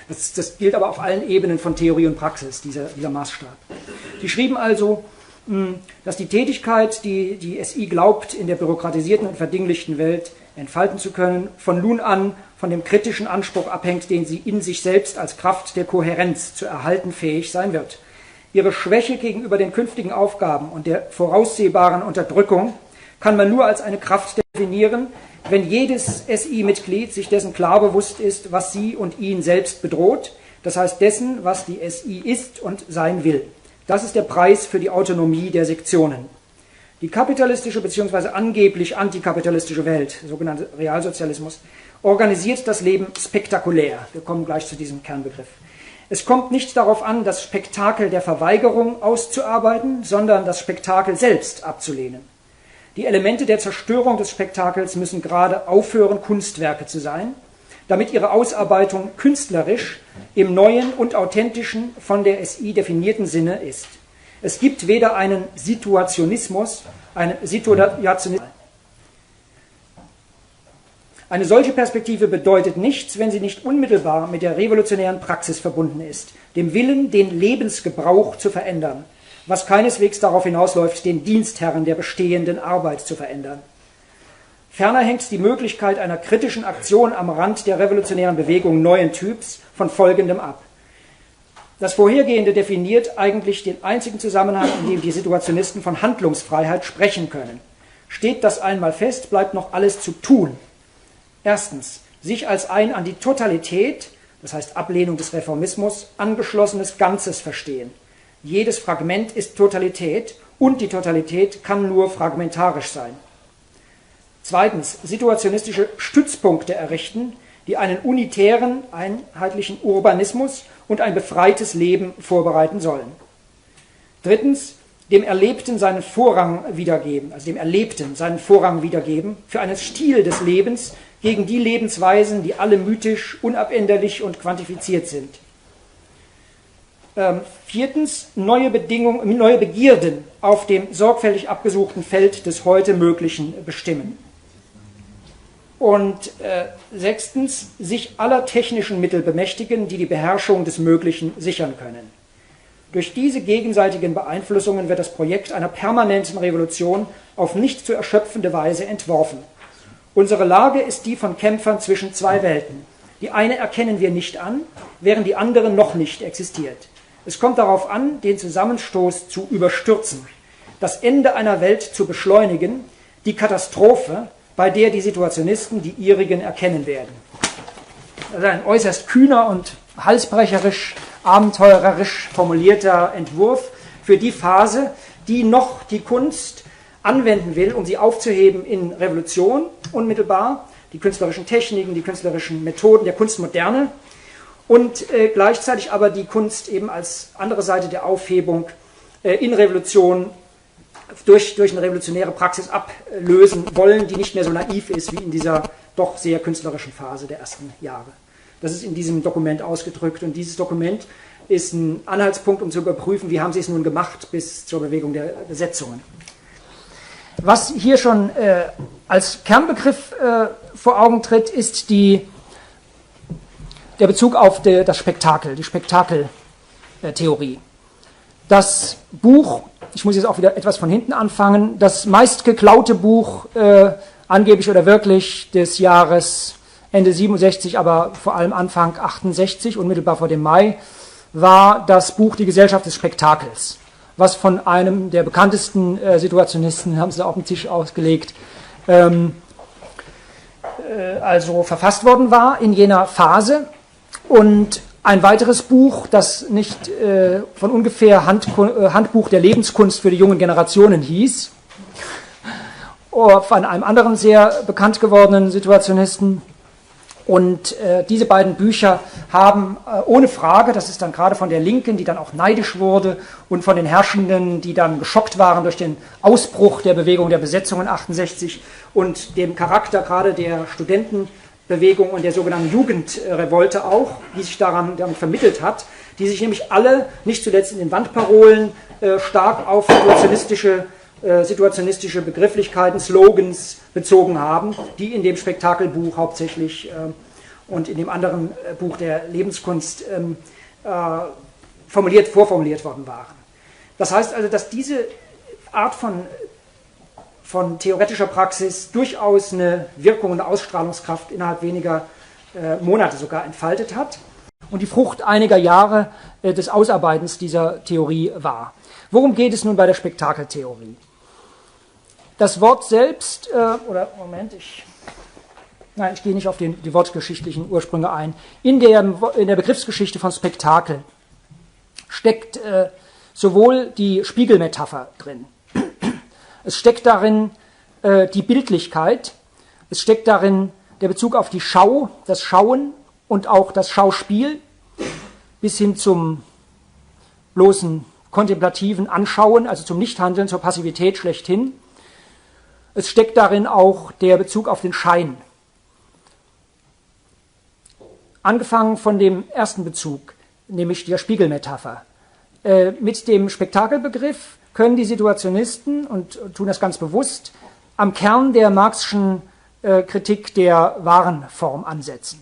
Das, das gilt aber auf allen Ebenen von Theorie und Praxis, dieser, dieser Maßstab. Sie schrieben also, dass die Tätigkeit, die die S I glaubt, in der bürokratisierten und verdinglichten Welt entfalten zu können, von nun an von dem kritischen Anspruch abhängt, den sie in sich selbst als Kraft der Kohärenz zu erhalten fähig sein wird. Ihre Schwäche gegenüber den künftigen Aufgaben und der voraussehbaren Unterdrückung kann man nur als eine Kraft definieren, wenn jedes S I-Mitglied sich dessen klar bewusst ist, was sie und ihn selbst bedroht, das heißt dessen, was die S I ist und sein will. Das ist der Preis für die Autonomie der Sektionen. Die kapitalistische bzw. angeblich antikapitalistische Welt, sogenannte Realsozialismus, organisiert das Leben spektakulär. Wir kommen gleich zu diesem Kernbegriff. Es kommt nicht darauf an, das Spektakel der Verweigerung auszuarbeiten, sondern das Spektakel selbst abzulehnen. Die Elemente der Zerstörung des Spektakels müssen gerade aufhören, Kunstwerke zu sein, damit ihre Ausarbeitung künstlerisch im neuen und authentischen, von der S I definierten Sinne ist. Es gibt weder einen Situationismus, einen Situationismus. Eine solche Perspektive bedeutet nichts, wenn sie nicht unmittelbar mit der revolutionären Praxis verbunden ist, dem Willen, den Lebensgebrauch zu verändern, was keineswegs darauf hinausläuft, den Dienstherren der bestehenden Arbeit zu verändern. Ferner hängt die Möglichkeit einer kritischen Aktion am Rand der revolutionären Bewegung neuen Typs von Folgendem ab. Das Vorhergehende definiert eigentlich den einzigen Zusammenhang, in dem die Situationisten von Handlungsfreiheit sprechen können. Steht das einmal fest, bleibt noch alles zu tun. Erstens, sich als ein an die Totalität, das heißt Ablehnung des Reformismus, angeschlossenes Ganzes verstehen. Jedes Fragment ist Totalität und die Totalität kann nur fragmentarisch sein. Zweitens, situationistische Stützpunkte errichten, die einen unitären, einheitlichen Urbanismus und ein befreites Leben vorbereiten sollen. Drittens, dem Erlebten seinen Vorrang wiedergeben, also dem Erlebten seinen Vorrang wiedergeben, für einen Stil des Lebens gegen die Lebensweisen, die alle mythisch, unabänderlich und quantifiziert sind. Ähm, viertens, neue Bedingungen, neue Begierden auf dem sorgfältig abgesuchten Feld des heute Möglichen bestimmen. Und äh, sechstens, sich aller technischen Mittel bemächtigen, die die Beherrschung des Möglichen sichern können. Durch diese gegenseitigen Beeinflussungen wird das Projekt einer permanenten Revolution auf nicht zu erschöpfende Weise entworfen. Unsere Lage ist die von Kämpfern zwischen zwei Welten. Die eine erkennen wir nicht an, während die andere noch nicht existiert. Es kommt darauf an, den Zusammenstoß zu überstürzen, das Ende einer Welt zu beschleunigen, die Katastrophe, bei der die Situationisten die ihrigen erkennen werden. Das ist ein äußerst kühner und halsbrecherisch, abenteurerisch formulierter Entwurf für die Phase, die noch die Kunst anwenden will, um sie aufzuheben in Revolution unmittelbar, die künstlerischen Techniken, die künstlerischen Methoden der Kunstmoderne und äh, gleichzeitig aber die Kunst eben als andere Seite der Aufhebung äh, in Revolution durch, durch eine revolutionäre Praxis ablösen wollen, die nicht mehr so naiv ist wie in dieser doch sehr künstlerischen Phase der ersten Jahre. Das ist in diesem Dokument ausgedrückt und dieses Dokument ist ein Anhaltspunkt, um zu überprüfen, wie haben sie es nun gemacht bis zur Bewegung der Besetzungen. Was hier schon äh, als Kernbegriff äh, vor Augen tritt, ist die, der Bezug auf de, das Spektakel, die Spektakeltheorie. Das Buch, ich muss jetzt auch wieder etwas von hinten anfangen, das meistgeklaute Buch, äh, angeblich oder wirklich, des Jahres Ende siebenundsechzig, aber vor allem Anfang achtundsechzig, unmittelbar vor dem Mai, war das Buch Die Gesellschaft des Spektakels, was von einem der bekanntesten äh, Situationisten, haben sie da auf den Tisch ausgelegt, ähm, äh, also verfasst worden war in jener Phase. Und ein weiteres Buch, das nicht äh, von ungefähr Hand, äh, Handbuch der Lebenskunst für die jungen Generationen hieß, von einem anderen sehr bekannt gewordenen Situationisten. Und äh, diese beiden Bücher haben äh, ohne Frage, das ist dann gerade von der Linken, die dann auch neidisch wurde, und von den Herrschenden, die dann geschockt waren durch den Ausbruch der Bewegung der Besetzung in achtundsechzig und dem Charakter gerade der Studentenbewegung und der sogenannten Jugendrevolte auch, die sich daran damit vermittelt hat, die sich nämlich alle, nicht zuletzt in den Wandparolen, äh, stark auf situationistische situationistische Begrifflichkeiten, Slogans bezogen haben, die in dem Spektakelbuch hauptsächlich äh, und in dem anderen äh, Buch der Lebenskunst ähm, äh, formuliert, vorformuliert worden waren. Das heißt also, dass diese Art von, von theoretischer Praxis durchaus eine Wirkung und Ausstrahlungskraft innerhalb weniger äh, Monate sogar entfaltet hat und die Frucht einiger Jahre äh, des Ausarbeitens dieser Theorie war. Worum geht es nun bei der Spektakeltheorie? Das Wort selbst, äh, oder Moment, ich, nein, ich gehe nicht auf den, die wortgeschichtlichen Ursprünge ein. In der, in der Begriffsgeschichte von Spektakel steckt äh, sowohl die Spiegelmetapher drin, es steckt darin äh, die Bildlichkeit, es steckt darin der Bezug auf die Schau, das Schauen und auch das Schauspiel, bis hin zum bloßen kontemplativen Anschauen, also zum Nichthandeln, zur Passivität schlechthin. Es steckt darin auch der Bezug auf den Schein. Angefangen von dem ersten Bezug, nämlich der Spiegelmetapher. Äh, mit dem Spektakelbegriff können die Situationisten, und tun das ganz bewusst, am Kern der Marxischen äh, Kritik der Warenform ansetzen.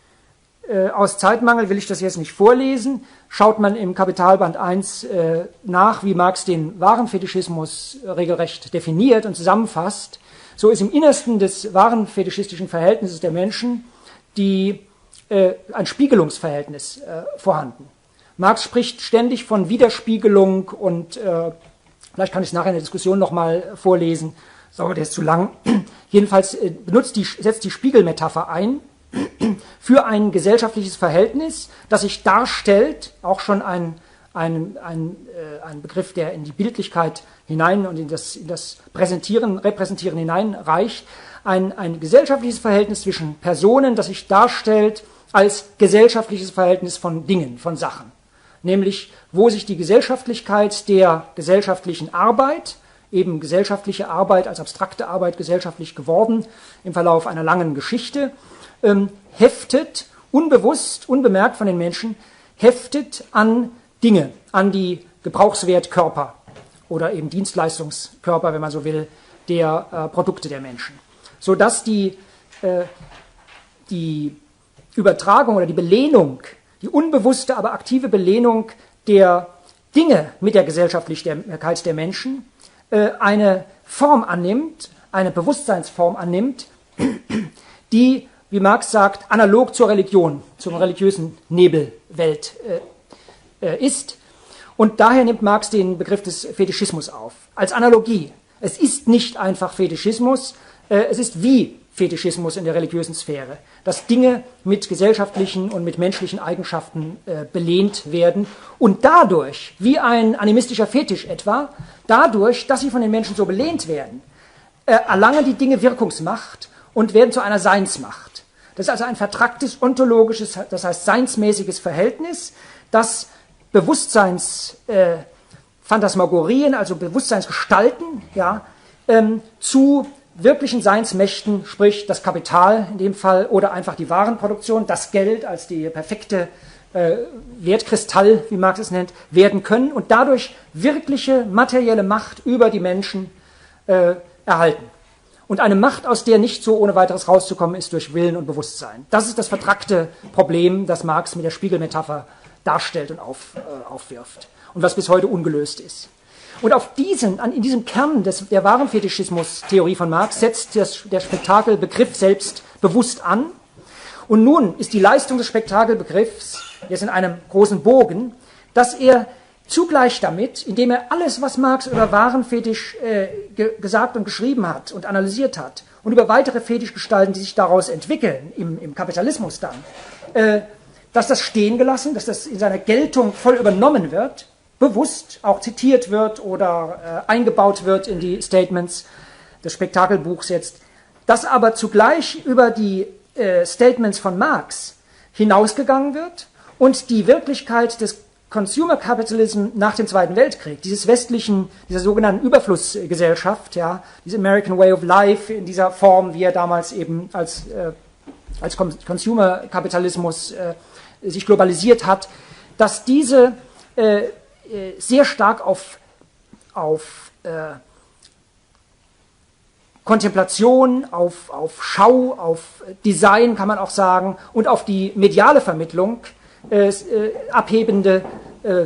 Äh, aus Zeitmangel will ich das jetzt nicht vorlesen. Schaut man im Kapitalband eins äh, nach, wie Marx den Warenfetischismus äh, regelrecht definiert und zusammenfasst, so ist im Innersten des warenfetischistischen Verhältnisses der Menschen die, äh, ein Spiegelungsverhältnis äh, vorhanden. Marx spricht ständig von Widerspiegelung und äh, vielleicht kann ich es nachher in der Diskussion nochmal vorlesen, so, der ist zu lang. Jedenfalls äh, benutzt die, setzt die Spiegelmetapher ein für ein gesellschaftliches Verhältnis, das sich darstellt, auch schon ein, ein, ein, äh, ein Begriff, der in die Bildlichkeit hinein und in das, in das Präsentieren, Repräsentieren hineinreicht, ein, ein gesellschaftliches Verhältnis zwischen Personen, das sich darstellt als gesellschaftliches Verhältnis von Dingen, von Sachen. Nämlich, wo sich die Gesellschaftlichkeit der gesellschaftlichen Arbeit, eben gesellschaftliche Arbeit als abstrakte Arbeit gesellschaftlich geworden, im Verlauf einer langen Geschichte, ähm, heftet, unbewusst, unbemerkt von den Menschen, heftet an Dinge, an die Gebrauchswertkörper oder eben Dienstleistungskörper, wenn man so will, der äh, Produkte der Menschen. Sodass die, äh, die Übertragung oder die Belehnung, die unbewusste, aber aktive Belehnung der Dinge mit der Gesellschaftlichkeit der Menschen äh, eine Form annimmt, eine Bewusstseinsform annimmt, die, wie Marx sagt, analog zur Religion, zur religiösen Nebelwelt äh, äh, ist. Und daher nimmt Marx den Begriff des Fetischismus auf, als Analogie. Es ist nicht einfach Fetischismus, äh, es ist wie Fetischismus in der religiösen Sphäre, dass Dinge mit gesellschaftlichen und mit menschlichen Eigenschaften äh, belehnt werden und dadurch, wie ein animistischer Fetisch etwa, dadurch, dass sie von den Menschen so belehnt werden, äh, erlangen die Dinge Wirkungsmacht und werden zu einer Seinsmacht. Das ist also ein vertracktes, ontologisches, das heißt seinsmäßiges Verhältnis, das Bewusstseinsphantasmagorien, äh, also Bewusstseinsgestalten, ja, ähm, zu wirklichen Seinsmächten, sprich das Kapital in dem Fall oder einfach die Warenproduktion, das Geld als die perfekte äh, Wertkristall, wie Marx es nennt, werden können und dadurch wirkliche materielle Macht über die Menschen äh, erhalten. Und eine Macht, aus der nicht so ohne weiteres rauszukommen ist durch Willen und Bewusstsein. Das ist das vertrackte Problem, das Marx mit der Spiegelmetapher darstellt und auf, äh, aufwirft und was bis heute ungelöst ist. Und auf diesen, an, in diesem Kern des, der Warenfetischismus-Theorie von Marx setzt das, der Spektakelbegriff selbst bewusst an. Und nun ist die Leistung des Spektakelbegriffs, jetzt in einem großen Bogen, dass er zugleich damit, indem er alles, was Marx über Warenfetisch äh, ge gesagt und geschrieben hat und analysiert hat, und über weitere Fetischgestalten, die sich daraus entwickeln, im, im Kapitalismus dann, äh, dass das stehen gelassen, dass das in seiner Geltung voll übernommen wird, bewusst auch zitiert wird oder äh, eingebaut wird in die Statements des Spektakelbuchs jetzt, dass aber zugleich über die äh, Statements von Marx hinausgegangen wird und die Wirklichkeit des Consumer Capitalism nach dem Zweiten Weltkrieg, dieses westlichen, dieser sogenannten Überflussgesellschaft, ja, diese American Way of Life in dieser Form, wie er damals eben als, äh, als Consumer Kapitalismus äh, sich globalisiert hat, dass diese äh, sehr stark auf, auf äh, Kontemplation, auf, auf Schau, auf Design kann man auch sagen und auf die mediale Vermittlung äh, äh, abhebende äh,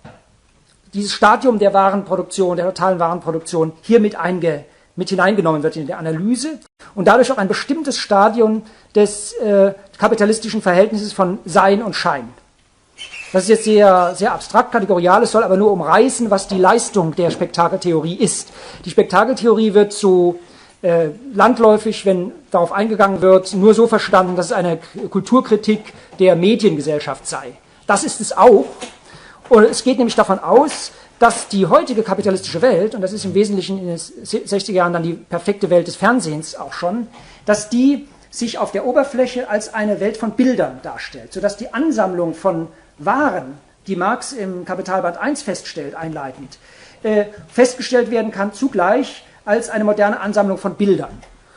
dieses Stadium der Warenproduktion, der totalen Warenproduktion hier mit, einge, mit hineingenommen wird in die Analyse und dadurch auch ein bestimmtes Stadium des äh, kapitalistischen Verhältnisses von Sein und Schein. Das ist jetzt sehr, sehr abstrakt, kategorial, es soll aber nur umreißen, was die Leistung der Spektakeltheorie ist. Die Spektakeltheorie wird so äh, landläufig, wenn darauf eingegangen wird, nur so verstanden, dass es eine Kulturkritik der Mediengesellschaft sei. Das ist es auch. Und es geht nämlich davon aus, dass die heutige kapitalistische Welt, und das ist im Wesentlichen in den sechziger Jahren dann die perfekte Welt des Fernsehens auch schon, dass die sich auf der Oberfläche als eine Welt von Bildern darstellt, sodass die Ansammlung von Waren, die Marx im Kapitalband eins feststellt, einleitend, äh, festgestellt werden kann zugleich als eine moderne Ansammlung von Bildern.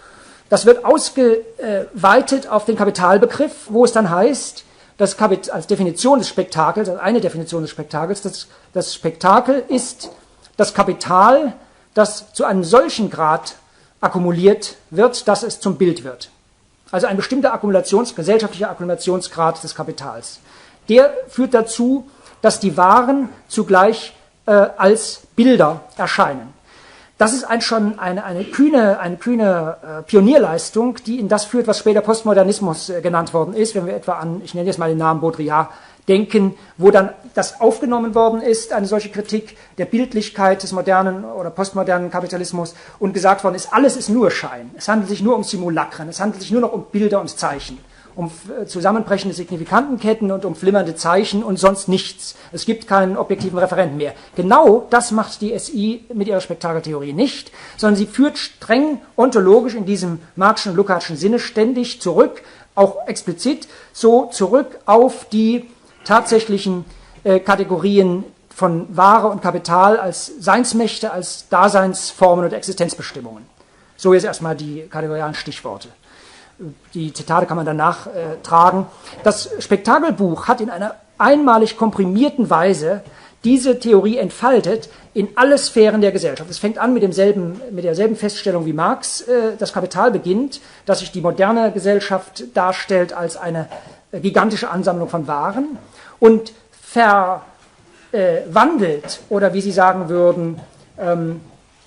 Das wird ausgeweitet auf den Kapitalbegriff, wo es dann heißt, das Kapit- als Definition des Spektakels, als eine Definition des Spektakels, das, das Spektakel ist das Kapital, das zu einem solchen Grad akkumuliert wird, dass es zum Bild wird. Also ein bestimmter Akkumulations-, gesellschaftlicher Akkumulationsgrad des Kapitals. Der führt dazu, dass die Waren zugleich äh, als Bilder erscheinen. Das ist ein, schon eine, eine kühne, eine kühne äh, Pionierleistung, die in das führt, was später Postmodernismus äh, genannt worden ist, wenn wir etwa an, ich nenne jetzt mal den Namen Baudrillard, denken, wo dann das aufgenommen worden ist, eine solche Kritik der Bildlichkeit des modernen oder postmodernen Kapitalismus und gesagt worden ist, alles ist nur Schein. Es handelt sich nur um Simulakren, es handelt sich nur noch um Bilder und Zeichen, um zusammenbrechende Signifikantenketten und um flimmernde Zeichen und sonst nichts. Es gibt keinen objektiven Referenten mehr. Genau das macht die S I mit ihrer Spektakeltheorie nicht, sondern sie führt streng ontologisch in diesem Marxischen und Lukácschen Sinne ständig zurück, auch explizit so zurück auf die tatsächlichen äh, Kategorien von Ware und Kapital als Seinsmächte, als Daseinsformen und Existenzbestimmungen. So jetzt erstmal die kategorialen Stichworte. Die Zitate kann man danach äh, tragen. Das Spektakelbuch hat in einer einmalig komprimierten Weise diese Theorie entfaltet in alle Sphären der Gesellschaft. Es fängt an mit, demselben, mit derselben Feststellung wie Marx. Äh, das Kapital beginnt, dass sich die moderne Gesellschaft darstellt als eine äh, gigantische Ansammlung von Waren und verwandelt, äh, oder wie Sie sagen würden, ähm,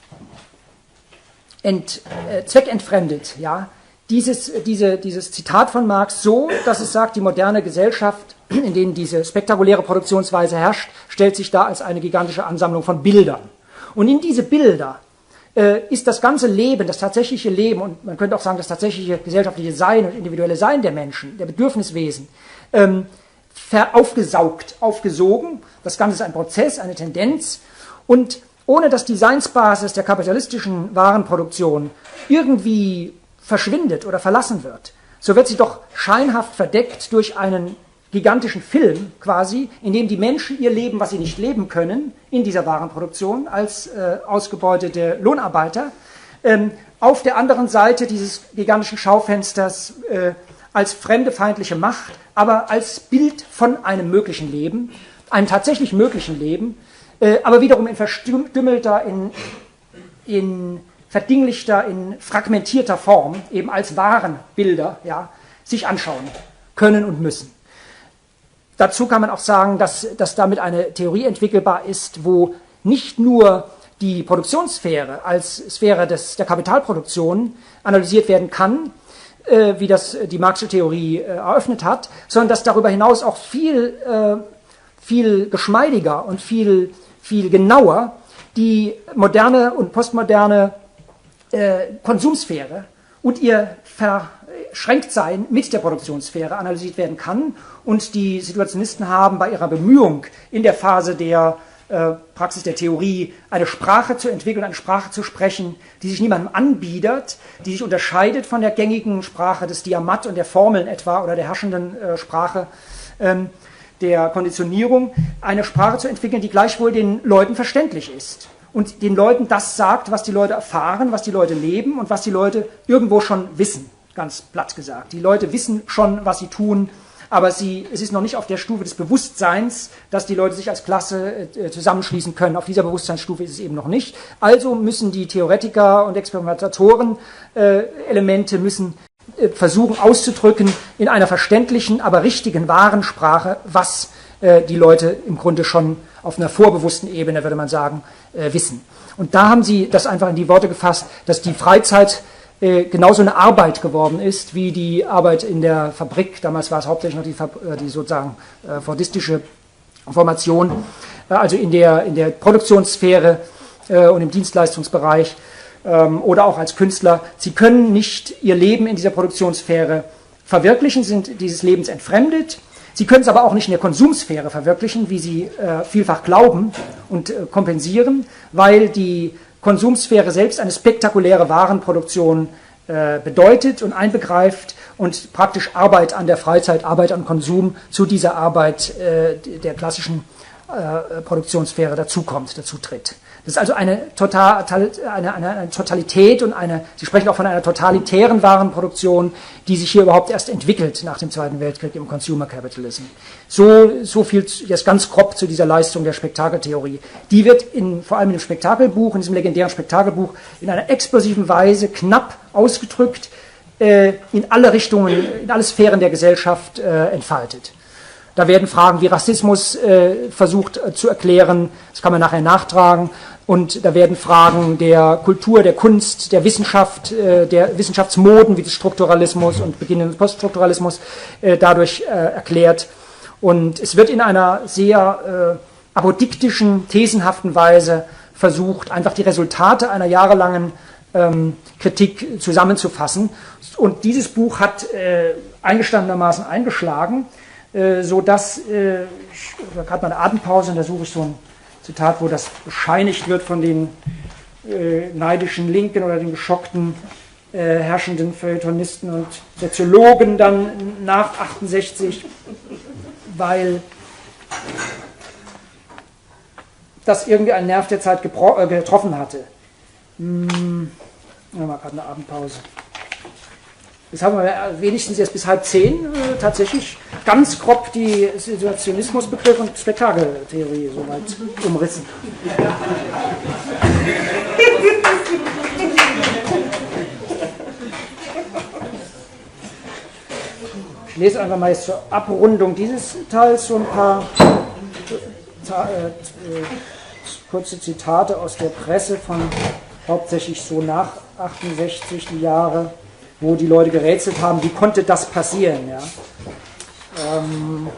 ent, äh, zweckentfremdet, ja, Dieses, diese, dieses Zitat von Marx so, dass es sagt, die moderne Gesellschaft, in denen diese spektakuläre Produktionsweise herrscht, stellt sich da als eine gigantische Ansammlung von Bildern. Und in diese Bilder äh, ist das ganze Leben, das tatsächliche Leben und man könnte auch sagen, das tatsächliche gesellschaftliche Sein und individuelle Sein der Menschen, der Bedürfniswesen, ähm, aufgesaugt, aufgesogen. Das Ganze ist ein Prozess, eine Tendenz und ohne dass die Seinsbasis der kapitalistischen Warenproduktion irgendwie verschwindet oder verlassen wird, so wird sie doch scheinhaft verdeckt durch einen gigantischen Film quasi, in dem die Menschen ihr Leben, was sie nicht leben können, in dieser Warenproduktion als äh, ausgebeutete Lohnarbeiter, ähm, auf der anderen Seite dieses gigantischen Schaufensters äh, als fremde, feindliche Macht, aber als Bild von einem möglichen Leben, einem tatsächlich möglichen Leben, äh, aber wiederum in verstümmelter, in, in verdinglichter, in fragmentierter Form, eben als Warenbilder, ja, sich anschauen können und müssen. Dazu kann man auch sagen, dass, dass damit eine Theorie entwickelbar ist, wo nicht nur die Produktionssphäre als Sphäre des, der Kapitalproduktion analysiert werden kann, äh, wie das die Marxische Theorie äh, eröffnet hat, sondern dass darüber hinaus auch viel, äh, viel geschmeidiger und viel, viel genauer die moderne und postmoderne Äh, Konsumsphäre und ihr Verschränktsein mit der Produktionssphäre analysiert werden kann. Und die Situationisten haben bei ihrer Bemühung in der Phase der äh, Praxis der Theorie eine Sprache zu entwickeln, eine Sprache zu sprechen, die sich niemandem anbietet, die sich unterscheidet von der gängigen Sprache des Diamat und der Formeln etwa oder der herrschenden äh, Sprache ähm, der Konditionierung, eine Sprache zu entwickeln, die gleichwohl den Leuten verständlich ist. Und den Leuten das sagt, was die Leute erfahren, was die Leute leben und was die Leute irgendwo schon wissen, ganz platt gesagt. Die Leute wissen schon, was sie tun, aber sie, es ist noch nicht auf der Stufe des Bewusstseins, dass die Leute sich als Klasse äh, zusammenschließen können. Auf dieser Bewusstseinsstufe ist es eben noch nicht. Also müssen die Theoretiker und Experimentatoren äh, Elemente müssen äh, versuchen auszudrücken in einer verständlichen, aber richtigen, wahren Sprache, was äh, die Leute im Grunde schon auf einer vorbewussten Ebene, würde man sagen, äh, wissen. Und da haben sie das einfach in die Worte gefasst, dass die Freizeit äh, genauso eine Arbeit geworden ist, wie die Arbeit in der Fabrik. Damals war es hauptsächlich noch die, Fab- äh, die sozusagen äh, fordistische Formation, äh, also in der, in der Produktionssphäre äh, und im Dienstleistungsbereich ähm, oder auch als Künstler. Sie können nicht ihr Leben in dieser Produktionssphäre verwirklichen, sind dieses Lebens entfremdet. Sie können es aber auch nicht in der Konsumsphäre verwirklichen, wie sie äh, vielfach glauben und äh, kompensieren, weil die Konsumsphäre selbst eine spektakuläre Warenproduktion äh, bedeutet und einbegreift und praktisch Arbeit an der Freizeit, Arbeit an Konsum zu dieser Arbeit äh, der klassischen äh, Produktionssphäre dazukommt, dazutritt. Das ist also eine, total, eine, eine, eine Totalität und eine, Sie sprechen auch von einer totalitären Warenproduktion, die sich hier überhaupt erst entwickelt nach dem Zweiten Weltkrieg im Consumer Capitalism. So, so viel jetzt ganz grob zu dieser Leistung der Spektakeltheorie. Die wird in, vor allem in dem Spektakelbuch, in diesem legendären Spektakelbuch, in einer explosiven Weise knapp ausgedrückt, äh, in alle Richtungen, in alle Sphären der Gesellschaft äh, entfaltet. Da werden Fragen wie Rassismus äh, versucht äh, zu erklären, das kann man nachher nachtragen, und da werden Fragen der Kultur, der Kunst, der Wissenschaft, äh, der Wissenschaftsmoden wie des Strukturalismus und beginnenden Poststrukturalismus äh, dadurch äh, erklärt. Und es wird in einer sehr äh, apodiktischen, thesenhaften Weise versucht, einfach die Resultate einer jahrelangen ähm, Kritik zusammenzufassen. Und dieses Buch hat äh, eingestandenermaßen eingeschlagen, äh, so dass, äh, ich habe gerade mal eine Atempause, und da suche ich so ein Zitat, wo das bescheinigt wird von den äh, neidischen Linken oder den geschockten äh, herrschenden Feuilletonisten und Soziologen dann nach achtundsechzig, weil das irgendwie einen Nerv der Zeit gebro- äh, getroffen hatte. Hm, mal gerade eine Abendpause. Jetzt haben wir wenigstens jetzt bis halb zehn äh, tatsächlich ganz grob die Situationismusbegriff und Spektakeltheorie soweit umrissen. Ich lese einfach mal jetzt zur Abrundung dieses Teils so ein paar ta- äh, äh, kurze Zitate aus der Presse von hauptsächlich so nach achtundsechzig, die Jahre, wo die Leute gerätselt haben, wie konnte das passieren. Ja? Ähm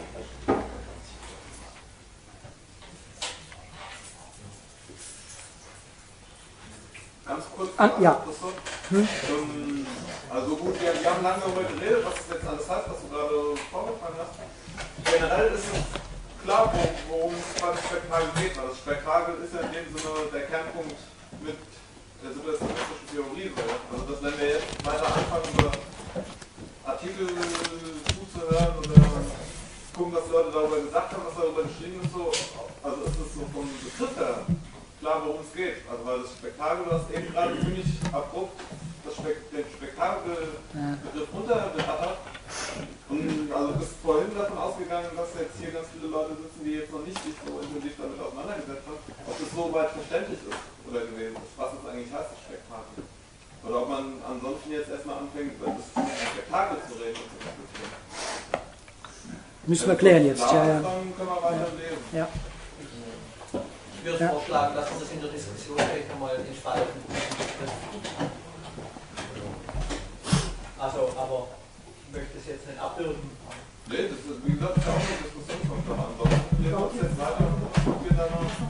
Ganz kurz, An, ja. hm? ähm, also gut, wir, wir haben lange darüber geredet, was das jetzt alles heißt, was du gerade vorgetragen hast. Generell ist es klar, wo, worum es beim Spektakel geht. Also das Spektakel ist ja in dem Sinne der Kernpunkt mit der situationistischen Theorie. Also dass wenn wir jetzt weiter anfangen, über Artikel zuzuhören oder gucken, was Leute darüber gesagt haben, was darüber geschrieben ist, so, also ist es so vom Begriff her klar, worum es geht. Also weil das Spektakel, du hast eben gerade ziemlich abrupt das Spek den Spektakelbegriff runtergerattert. Und also du bist vorhin davon ausgegangen, dass jetzt hier ganz viele Leute sitzen, die jetzt noch nicht sich so intensiv damit auseinandergesetzt haben, ob das so weit verständlich ist oder gewesen ist, was es eigentlich heißt, das Spektakel. Oder ob man ansonsten jetzt erstmal anfängt, über das Spektakel zu reden und zu diskutieren. Müssen wir klären jetzt. Ja, ja. Dann können wir weiter lesen. Ja. Ich würde ja. vorschlagen, dass wir das in der Diskussion vielleicht einmal entfalten. Also, aber ich möchte es jetzt nicht abwürgen. Nee, das ist, wie gesagt, das ist auch eine Diskussionsfrage. Ansonsten wir uns jetzt weiter und gucken wir dann noch.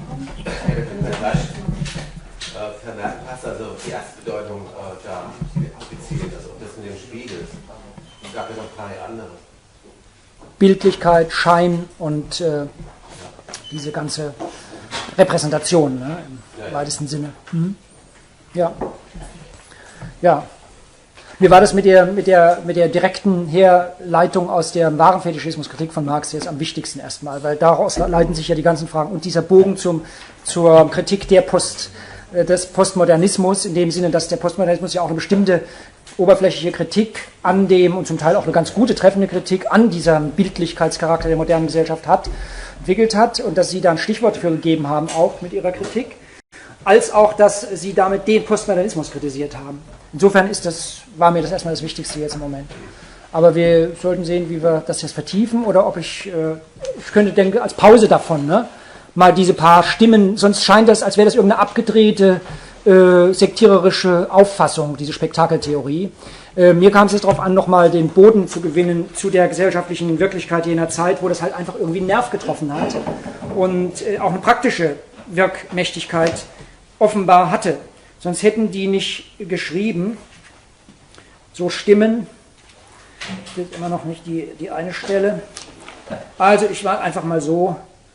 Äh, vermerkt hast, also die erste Bedeutung äh, da bezielt, also das mit dem Spiegel. Es gab ja noch drei andere. Bildlichkeit, Schein und äh, diese ganze Repräsentation, ne, im ja, ja. weitesten Sinne. Mhm. Ja. Ja. Mir war das mit der, mit der, mit der direkten Herleitung aus der Warenfetischismuskritik von Marx jetzt am wichtigsten erstmal, weil daraus leiten sich ja die ganzen Fragen. Und dieser Bogen zum, zur Kritik der Post, äh, des Postmodernismus, in dem Sinne, dass der Postmodernismus ja auch eine bestimmte oberflächliche Kritik an dem und zum Teil auch eine ganz gute treffende Kritik an diesem Bildlichkeitscharakter der modernen Gesellschaft hat, entwickelt hat und dass Sie da ein Stichwort für gegeben haben, auch mit Ihrer Kritik, als auch, dass Sie damit den Postmodernismus kritisiert haben. Insofern ist das, war mir das erstmal das Wichtigste jetzt im Moment. Aber wir sollten sehen, wie wir das jetzt vertiefen oder ob ich, äh, ich könnte denken, als Pause davon, ne, mal diese paar Stimmen, sonst scheint das, als wäre das irgendeine abgedrehte, äh, sektiererische Auffassung, diese Spektakeltheorie. Äh, mir kam es jetzt darauf an, nochmal den Boden zu gewinnen zu der gesellschaftlichen Wirklichkeit jener Zeit, wo das halt einfach irgendwie einen Nerv getroffen hat und äh, auch eine praktische Wirkmächtigkeit offenbar hatte. Sonst hätten die nicht geschrieben, so Stimmen, das ist immer noch nicht die, die eine Stelle. Also ich war einfach mal so,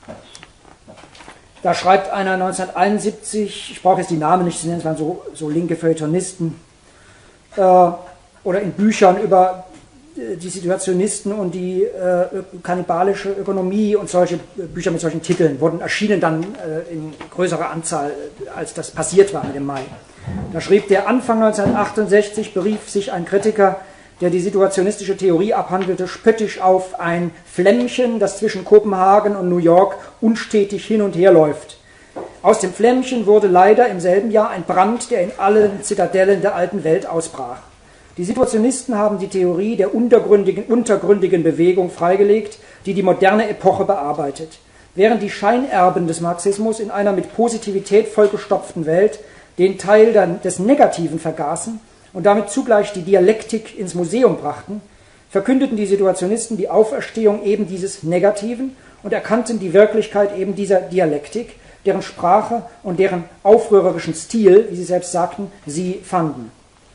da schreibt einer neunzehnhunderteinundsiebzig, ich brauche jetzt die Namen nicht zu nennen, es waren so, so linke Feuilletonisten, äh, oder in Büchern über äh, die Situationisten und die äh, kannibalische Ökonomie und solche Bücher mit solchen Titeln wurden erschienen dann äh, in größerer Anzahl, als das passiert war mit dem Mai. Da schrieb der, Anfang neunzehnhundertachtundsechzig berief sich ein Kritiker, der die situationistische Theorie abhandelte, spöttisch auf ein Flämmchen, das zwischen Kopenhagen und New York unstetig hin und her läuft. Aus dem Flämmchen wurde leider im selben Jahr ein Brand, der in allen Zitadellen der alten Welt ausbrach. Die Situationisten haben die Theorie der untergründigen, untergründigen Bewegung freigelegt, die die moderne Epoche bearbeitet. Während die Scheinerben des Marxismus in einer mit Positivität vollgestopften Welt den Teil des Negativen vergaßen und damit zugleich die Dialektik ins Museum brachten, verkündeten die Situationisten die Auferstehung eben dieses Negativen und erkannten die Wirklichkeit eben dieser Dialektik, deren Sprache und deren aufrührerischen Stil, wie sie selbst sagten, sie fanden.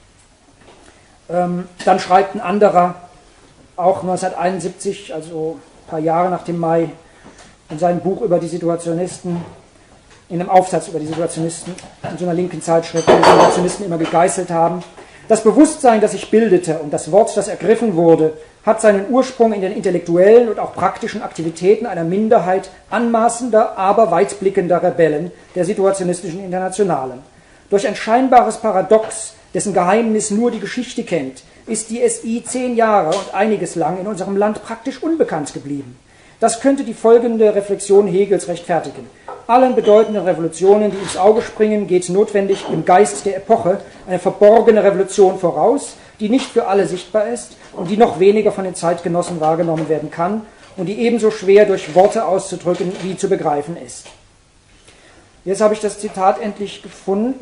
Ähm, dann schreibt ein anderer, auch neunzehnhunderteinundsiebzig, also ein paar Jahre nach dem Mai, in seinem Buch über die Situationisten, in einem Aufsatz über die Situationisten, in so einer linken Zeitschrift, die die Situationisten immer gegeißelt haben: Das Bewusstsein, das sich bildete, und das Wort, das ergriffen wurde, hat seinen Ursprung in den intellektuellen und auch praktischen Aktivitäten einer Minderheit anmaßender, aber weitblickender Rebellen der situationistischen Internationalen. Durch ein scheinbares Paradox, dessen Geheimnis nur die Geschichte kennt, ist die S I zehn Jahre und einiges lang in unserem Land praktisch unbekannt geblieben. Das könnte die folgende Reflexion Hegels rechtfertigen: Allen bedeutenden Revolutionen, die ins Auge springen, geht notwendig im Geist der Epoche eine verborgene Revolution voraus, die nicht für alle sichtbar ist und die noch weniger von den Zeitgenossen wahrgenommen werden kann und die ebenso schwer durch Worte auszudrücken wie zu begreifen ist. Jetzt habe ich das Zitat endlich gefunden,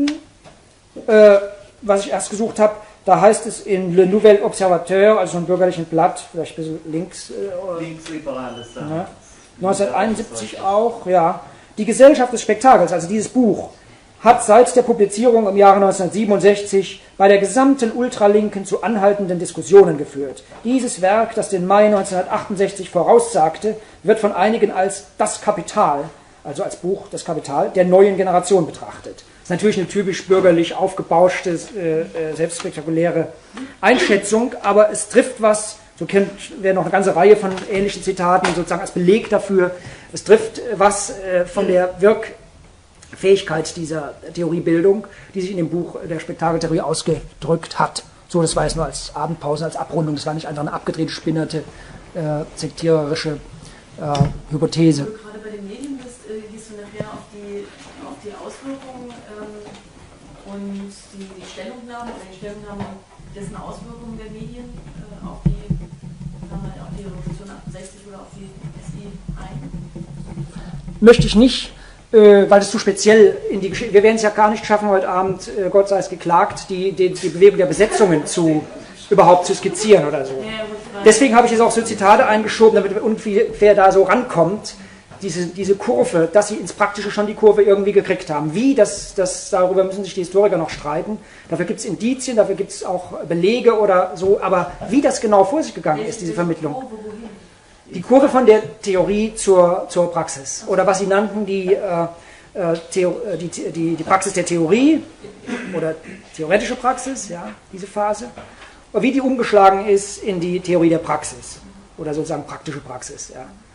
äh, was ich erst gesucht habe. Da heißt es in Le Nouvel Observateur, also so einem bürgerlichen Blatt, vielleicht ein bisschen links. Äh, Linksliberales. Ja, neunzehnhunderteinundsiebzig auch, ja. Die Gesellschaft des Spektakels, also dieses Buch, hat seit der Publizierung im Jahre neunzehnhundertsiebenundsechzig bei der gesamten Ultralinken zu anhaltenden Diskussionen geführt. Dieses Werk, das den Mai neunzehnhundertachtundsechzig voraussagte, wird von einigen als das Kapital, also als Buch das Kapital, der neuen Generation betrachtet. Das ist natürlich eine typisch bürgerlich aufgebauschte, äh, selbstspektakuläre Einschätzung, aber es trifft was, so kennt wir noch eine ganze Reihe von ähnlichen Zitaten sozusagen als Beleg dafür, es trifft was äh, von der Wirkfähigkeit dieser Theoriebildung, die sich in dem Buch der Spektakeltheorie ausgedrückt hat. So, das war jetzt nur als Abendpause, als Abrundung, das war nicht einfach eine abgedrehte, spinnerte, äh, sektiererische äh, Hypothese. Also gerade bei den Medien bist, äh, gehst du nachher auf die, auf die Auswirkungen ähm, und die, die Stellungnahmen oder die Stellungnahmen dessen Auswirkungen der Medien äh, auf die, sagen wir, auf die Revolution achtundsechzig oder auf die S I ein? Möchte ich nicht, äh, weil es zu speziell in die Geschichte, wir werden es ja gar nicht schaffen, heute Abend, äh, Gott sei es geklagt, die, die, die Bewegung der Besetzungen zu überhaupt zu skizzieren oder so. Deswegen habe ich jetzt auch so Zitate eingeschoben, damit ungefähr da so rankommt, diese, diese Kurve, dass sie ins Praktische schon die Kurve irgendwie gekriegt haben. Wie, das, das, darüber müssen sich die Historiker noch streiten. Dafür gibt es Indizien, dafür gibt es auch Belege oder so, aber wie das genau vor sich gegangen ist, diese Vermittlung. Die Kurve von der Theorie zur, zur Praxis. Oder was sie nannten, die, äh, Theo, die, die, die Praxis der Theorie oder theoretische Praxis, ja, diese Phase. Wie die umgeschlagen ist in die Theorie der Praxis oder sozusagen praktische Praxis. Ja.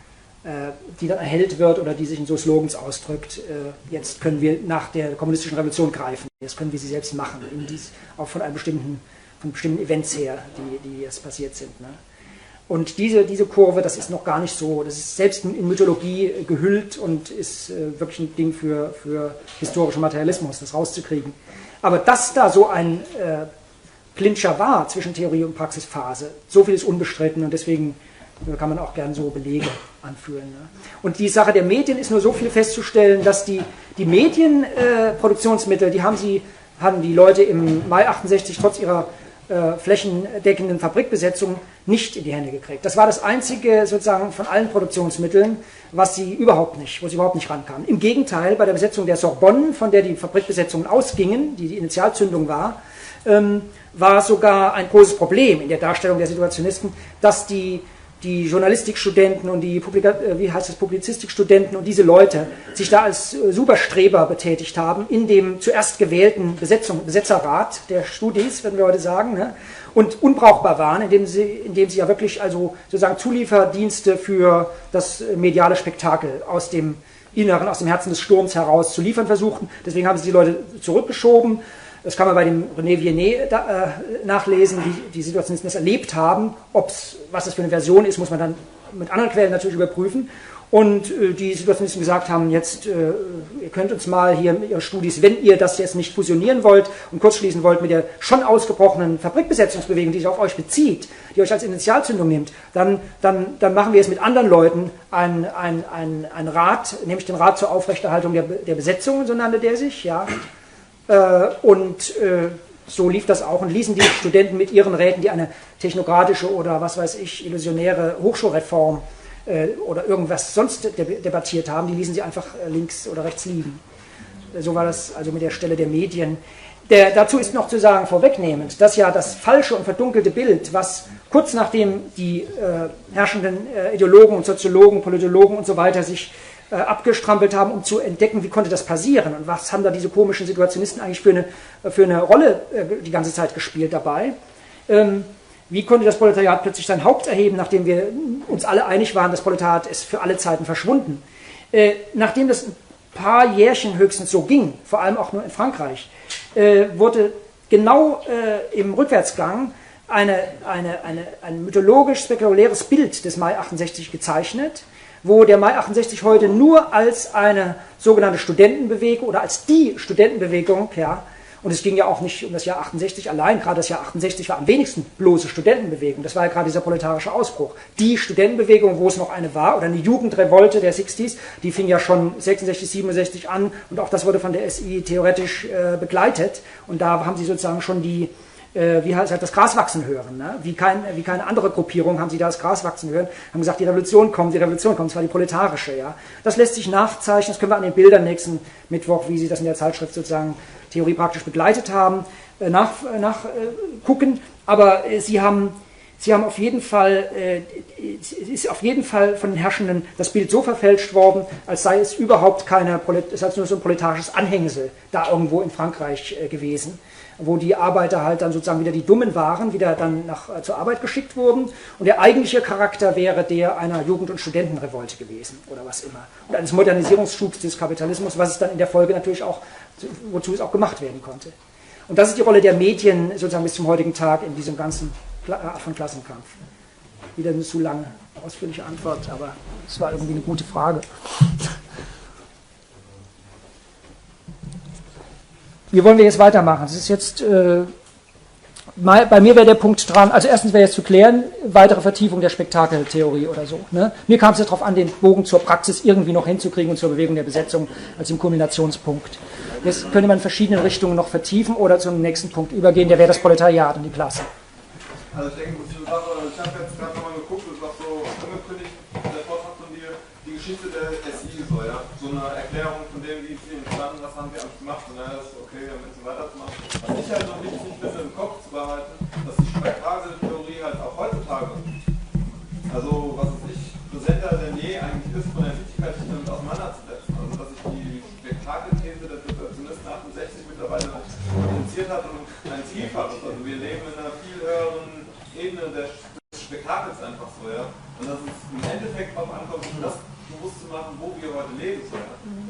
die dann erhellt wird oder die sich in so Slogans ausdrückt, jetzt können wir nach der kommunistischen Revolution greifen, jetzt können wir sie selbst machen, in dies, auch von einem bestimmten, von bestimmten Events her, die, die jetzt passiert sind. Ne? Und diese, diese Kurve, das ist noch gar nicht so, das ist selbst in Mythologie gehüllt und ist wirklich ein Ding für, für historischen Materialismus, das rauszukriegen. Aber dass da so ein äh, Clincher war zwischen Theorie und Praxisphase, so viel ist unbestritten und deswegen kann man auch gern so Belege anführen. Ne? Und die Sache der Medien ist nur so viel festzustellen, dass die, die Medienproduktionsmittel, äh, die haben, sie, haben die Leute im Mai achtundsechzig trotz ihrer äh, flächendeckenden Fabrikbesetzung nicht in die Hände gekriegt. Das war das einzige sozusagen von allen Produktionsmitteln, was sie überhaupt nicht, wo sie überhaupt nicht rankamen. Im Gegenteil, bei der Besetzung der Sorbonne, von der die Fabrikbesetzungen ausgingen, die die Initialzündung war, ähm, war sogar ein großes Problem in der Darstellung der Situationisten, dass die die Journalistikstudenten und die Publika wie heißt es, Publizistikstudenten und diese Leute sich da als Superstreber betätigt haben in dem zuerst gewählten Besetzung, Besetzerrat der Studis, würden wir heute sagen, ne? Und unbrauchbar waren, indem sie, indem sie ja wirklich also sozusagen Zulieferdienste für das mediale Spektakel aus dem Inneren, aus dem Herzen des Sturms heraus zu liefern versuchten. Deswegen haben sie die Leute zurückgeschoben. Das kann man bei dem René Viennet da, äh, nachlesen, wie die Situationisten das erlebt haben. Ob's, was das für eine Version ist, muss man dann mit anderen Quellen natürlich überprüfen. Und äh, die Situationisten gesagt haben, jetzt, äh, ihr könnt uns mal hier mit Ihren Studis, wenn ihr das jetzt nicht fusionieren wollt und kurzschließen wollt mit der schon ausgebrochenen Fabrikbesetzungsbewegung, die sich auf euch bezieht, die euch als Initialzündung nimmt, dann, dann, dann machen wir es mit anderen Leuten ein, ein, ein, ein Rat, nämlich den Rat zur Aufrechterhaltung der, der Besetzungen, so nannte der sich, ja. Und äh, so lief das auch und ließen die Studenten mit ihren Räten, die eine technokratische oder was weiß ich, illusionäre Hochschulreform äh, oder irgendwas sonst debattiert haben, die ließen sie einfach links oder rechts liegen. So war das also mit der Stelle der Medien. Der, dazu ist noch zu sagen, vorwegnehmend, dass ja das falsche und verdunkelte Bild, was kurz nachdem die äh, herrschenden äh, Ideologen und Soziologen, Politologen und so weiter sich abgestrampelt haben, um zu entdecken, wie konnte das passieren und was haben da diese komischen Situationisten eigentlich für eine, für eine Rolle die ganze Zeit gespielt dabei. Ähm, wie konnte das Proletariat plötzlich sein Haupt erheben, nachdem wir uns alle einig waren, das Proletariat ist für alle Zeiten verschwunden. Äh, nachdem das ein paar Jährchen höchstens so ging, vor allem auch nur in Frankreich, äh, wurde genau äh, im Rückwärtsgang eine, eine, eine, ein mythologisch-spektakuläres Bild des Mai achtundsechzig gezeichnet, wo der Mai achtundsechzig heute nur als eine sogenannte Studentenbewegung oder als die Studentenbewegung, ja, und es ging ja auch nicht um das Jahr achtundsechzig allein, gerade das Jahr achtundsechzig war am wenigsten bloße Studentenbewegung, das war ja gerade dieser proletarische Ausbruch. Die Studentenbewegung, wo es noch eine war, oder eine Jugendrevolte der sechziger, die fing ja schon sechsundsechzig, siebenundsechzig an und auch das wurde von der S I theoretisch äh, begleitet und da haben sie sozusagen schon die wie halt das Gras wachsen hören. Ne? Wie, kein, wie keine andere Gruppierung haben sie da das Gras wachsen hören, haben gesagt, die Revolution kommt, die Revolution kommt, und zwar die proletarische. Ja? Das lässt sich nachzeichnen, das können wir an den Bildern nächsten Mittwoch, wie sie das in der Zeitschrift sozusagen Theorie praktisch begleitet haben, nachgucken. Nach, äh, aber äh, sie haben... Sie haben auf jeden Fall, äh, es ist auf jeden Fall von den Herrschenden das Bild so verfälscht worden, als sei es überhaupt keine, es als nur so ein proletarisches Anhängsel da irgendwo in Frankreich äh, gewesen, wo die Arbeiter halt dann sozusagen wieder die Dummen waren, wieder dann nach, äh, zur Arbeit geschickt wurden und der eigentliche Charakter wäre der einer Jugend- und Studentenrevolte gewesen oder was immer. Und eines Modernisierungsschubs des Kapitalismus, was es dann in der Folge natürlich auch, wozu es auch gemacht werden konnte. Und das ist die Rolle der Medien sozusagen bis zum heutigen Tag in diesem ganzen Art von Klassenkampf. Wieder eine zu lange, ausführliche Antwort, aber es war irgendwie eine gute Frage. Wie wollen wir jetzt weitermachen? Das ist jetzt, äh, bei mir wäre der Punkt dran, also erstens wäre jetzt zu klären, weitere Vertiefung der Spektakeltheorie oder so. Ne? Mir kam es ja darauf an, den Bogen zur Praxis irgendwie noch hinzukriegen und zur Bewegung der Besetzung als im Kulminationspunkt. Jetzt könnte man in verschiedenen Richtungen noch vertiefen oder zum nächsten Punkt übergehen, der wäre das Proletariat und die Klasse. Also ich denke, das ist eine Sache, ich habe jetzt gerade nochmal geguckt, das ist auch so angekündigt, der Vortrag von dir, die Geschichte der S I, so, ja, so eine Erklärung von dem, wie sie entstanden, was haben sie alles gemacht, und dann ist okay, wir haben jetzt so weiterzumachen. Was ich halt noch nicht, nicht ein bisschen im Kopf zu behalten, dass die Spektakeltheorie halt auch heutzutage, also was es nicht präsenter denn je eigentlich ist, von der Wichtigkeit sich damit auseinanderzusetzen. Also dass sich die Spektakelthese der Situationisten achtundsechzig mittlerweile potenziert hat und ein Vielfaches. Also wir leben in einer viel höheren Ebene des Spektakels einfach so, ja. Und dass es im Endeffekt darauf ankommt, das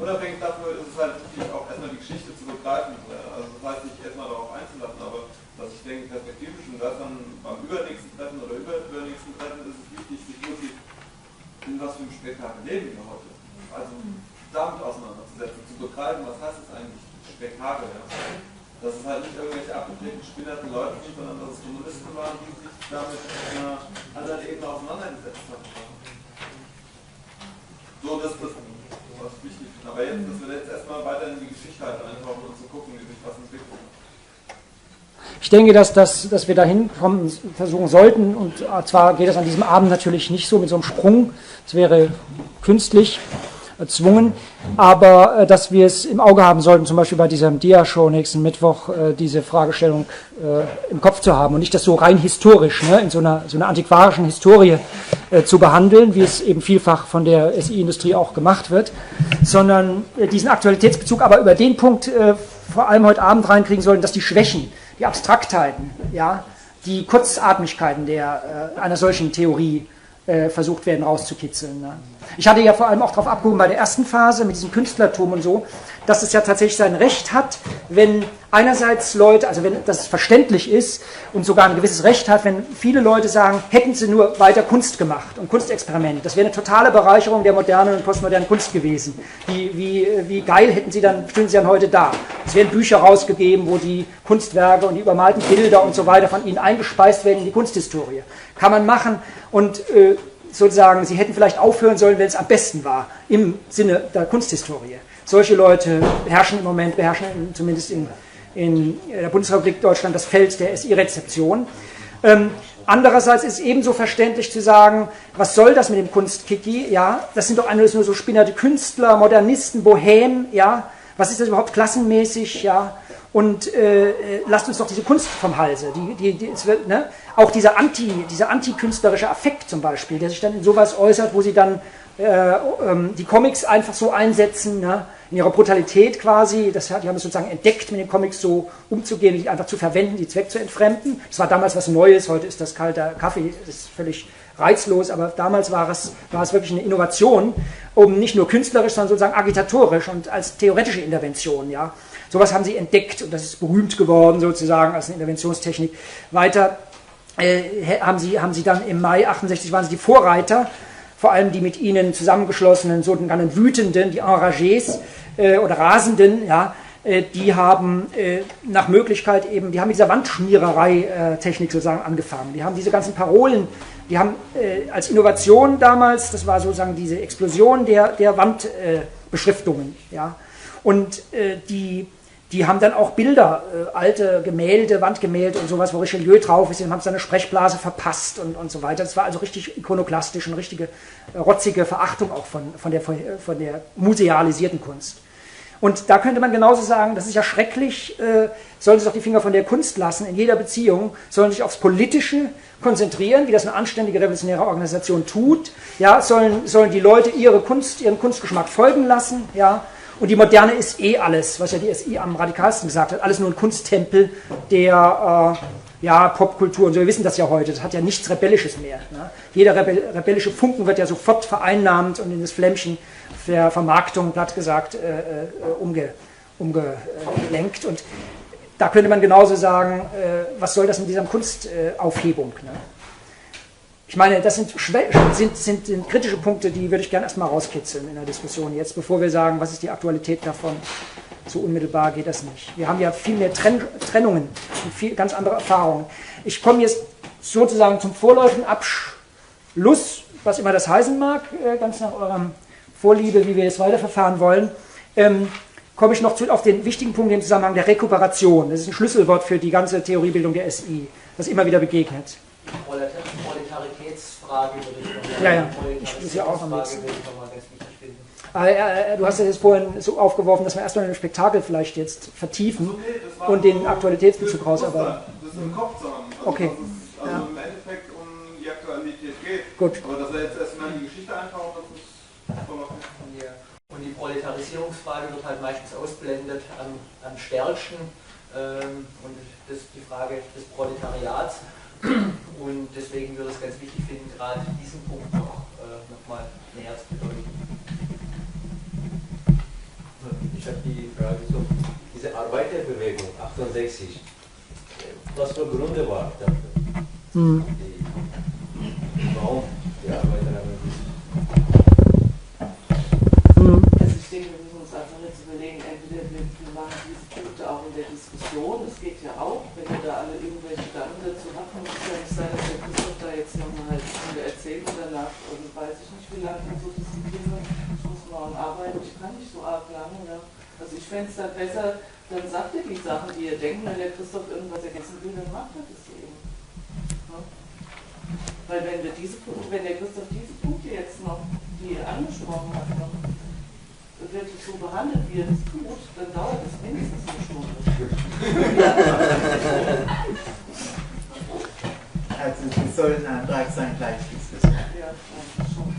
unabhängig davon ist es halt wichtig, auch erstmal die Geschichte zu begreifen. Also das heißt nicht erstmal darauf einzulassen, aber was ich denke, perspektivisch und das dann beim übernächsten Treffen oder übernächsten Treffen ist es wichtig, sich wirklich in was für ein Spektakel leben wir heute. Also damit auseinanderzusetzen, zu begreifen, was heißt es eigentlich Spektakel. Ja? Dass es halt nicht irgendwelche abgedrehten, spinnerten Leute sind, sondern dass es Journalisten waren, die sich damit auf einer anderen Ebene auseinandergesetzt haben. So, das ist das, was wichtig ist. Aber jetzt, dass wir jetzt erstmal weiter in die Geschichte halt eintauchen und zu gucken, wie sich was entwickelt. Ich denke, dass, dass, dass wir dahin kommen, versuchen sollten, und zwar geht das an diesem Abend natürlich nicht so mit so einem Sprung, es wäre künstlich erzwungen, aber äh, dass wir es im Auge haben sollten, zum Beispiel bei dieser Dia-Show nächsten Mittwoch, äh, diese Fragestellung äh, im Kopf zu haben und nicht das so rein historisch, ne, in so einer, so einer antiquarischen Historie äh, zu behandeln, wie es eben vielfach von der S I-Industrie auch gemacht wird, sondern äh, diesen Aktualitätsbezug aber über den Punkt äh, vor allem heute Abend reinkriegen sollten, dass die Schwächen, die Abstraktheiten, ja, die Kurzatmigkeiten der, äh, einer solchen Theorie äh, versucht werden rauszukitzeln. Ne? Ich hatte ja vor allem auch darauf abgehoben bei der ersten Phase mit diesem Künstlertum und so, dass es ja tatsächlich sein Recht hat, wenn einerseits Leute, also wenn das verständlich ist und sogar ein gewisses Recht hat, wenn viele Leute sagen, hätten sie nur weiter Kunst gemacht und Kunstexperiment, das wäre eine totale Bereicherung der modernen und postmodernen Kunst gewesen. Wie, wie, wie geil hätten sie dann, stünden sie dann heute da. Es werden Bücher rausgegeben, wo die Kunstwerke und die übermalten Bilder und so weiter von ihnen eingespeist werden in die Kunsthistorie. Kann man machen und äh, sozusagen, sie hätten vielleicht aufhören sollen, wenn es am besten war, im Sinne der Kunsthistorie. Solche Leute herrschen im Moment, beherrschen zumindest in, in der Bundesrepublik Deutschland das Feld der S I-Rezeption. Ähm, andererseits ist es ebenso verständlich zu sagen, was soll das mit dem Kunstkiki? Ja, das sind doch alles nur so spinnerte Künstler, Modernisten, Bohème, ja, was ist das überhaupt klassenmäßig, ja, und äh, lasst uns doch diese Kunst vom Halse, die, die, die, es wird, ne? Auch dieser Anti, dieser antikünstlerische Affekt zum Beispiel, der sich dann in sowas äußert, wo sie dann äh, ähm, die Comics einfach so einsetzen, ne? In ihrer Brutalität quasi, das, die haben es sozusagen entdeckt, mit den Comics so umzugehen, die einfach zu verwenden, die Zweck zu entfremden. Das war damals was Neues, heute ist das kalter Kaffee, das ist völlig reizlos, aber damals war es, war es wirklich eine Innovation, um nicht nur künstlerisch, sondern sozusagen agitatorisch und als theoretische Intervention, ja. Sowas haben sie entdeckt und das ist berühmt geworden sozusagen als eine Interventionstechnik. Weiter äh, haben, sie, haben sie dann im Mai achtundsechzig waren sie die Vorreiter, vor allem die mit ihnen zusammengeschlossenen sogenannten Wütenden, die Enragés äh, oder Rasenden, ja, äh, die haben äh, nach Möglichkeit eben, die haben mit dieser Wandschmiererei-Technik sozusagen angefangen. Die haben diese ganzen Parolen, die haben äh, als Innovation damals, das war sozusagen diese Explosion der, der Wandbeschriftungen, äh, ja, und äh, die Die haben dann auch Bilder, äh, alte Gemälde, Wandgemälde und sowas, wo Richelieu drauf ist, haben seine Sprechblase verpasst und, und so weiter. Das war also richtig ikonoklastisch, eine richtige äh, rotzige Verachtung auch von, von, der, von der musealisierten Kunst. Und da könnte man genauso sagen, das ist ja schrecklich, äh, sollen sich doch die Finger von der Kunst lassen, in jeder Beziehung, sollen sich aufs Politische konzentrieren, wie das eine anständige revolutionäre Organisation tut, ja, sollen, sollen die Leute ihre Kunst, ihren Kunstgeschmack folgen lassen, ja. Und die Moderne ist eh alles, was ja die S I am radikalsten gesagt hat, alles nur ein Kunsttempel der äh, ja, Popkultur. Und so, wir wissen das ja heute, das hat ja nichts Rebellisches mehr. Ne? Jeder Rebell, rebellische Funken wird ja sofort vereinnahmt und in das Flämmchen der Vermarktung, platt gesagt, äh, äh, umge, umgelenkt. Und da könnte man genauso sagen, äh, was soll das mit dieser Kunstaufhebung? Äh, ne? Ich meine, das sind, sind, sind, sind kritische Punkte, die würde ich gerne erstmal rauskitzeln in der Diskussion jetzt, bevor wir sagen, was ist die Aktualität davon. So unmittelbar geht das nicht. Wir haben ja viel mehr Trenn, Trennungen und viel, ganz andere Erfahrungen. Ich komme jetzt sozusagen zum vorläufigen Abschluss, was immer das heißen mag, ganz nach eurem Vorliebe, wie wir jetzt weiterverfahren wollen, ähm, komme ich noch zu, auf den wichtigen Punkt im Zusammenhang der Rekuperation. Das ist ein Schlüsselwort für die ganze Theoriebildung der S I, das immer wieder begegnet. Proletaritätsfrage würde ich noch ja, ja. Ich muss ja auch am nächsten. Äh, du hast ja jetzt vorhin so aufgeworfen, dass wir erstmal ein Spektakel vielleicht jetzt vertiefen so, nee, und den Aktualitätsbezug rausarbeiten. Das ist im Kopf zu haben. Also, okay. Ist, also ja. Im Endeffekt um die Aktualität geht. Gut. Aber dass er jetzt erstmal in die Geschichte eintaucht, das ist voll okay. Ja. Und die Proletarisierungsfrage wird halt meistens ausblendet am, am stärksten. Ähm, und das ist die Frage des Proletariats. Und deswegen würde ich es ganz wichtig finden, gerade diesen Punkt noch, äh, noch mal näher zu beleuchten. Ich habe die Frage so, diese Arbeiterbewegung achtundsechzig, was für Gründe war dafür? Mhm. Die, warum die Arbeiter haben Mhm. Also ich denke, wir müssen uns einfach jetzt überlegen, entweder wir machen diese Punkte auch in der Diskussion, das geht ja auch, wenn ihr da alle irgendwelche Gedanken dazu habt, muss es ja nicht sein, dass der Christoph da jetzt noch eine halbe Stunde erzählt und danach also weiß ich nicht, wie lange wir so diskutieren, ich muss morgen arbeiten, ich kann nicht so arg lange. Ja. Also ich fände es dann besser, dann sagt ihr die Sachen, die ihr denkt, wenn der Christoph irgendwas ergänzen will, dann macht er das eben. Ja. Weil wenn wir diese Punkte, wenn der Christoph diese Punkte jetzt noch, die er angesprochen hat, noch wirklich so behandelt, wie er das tut, dann dauert das mindestens eine Stunde. Also es soll ein Antrag sein, gleich ist es. Ja, eigentlich schon.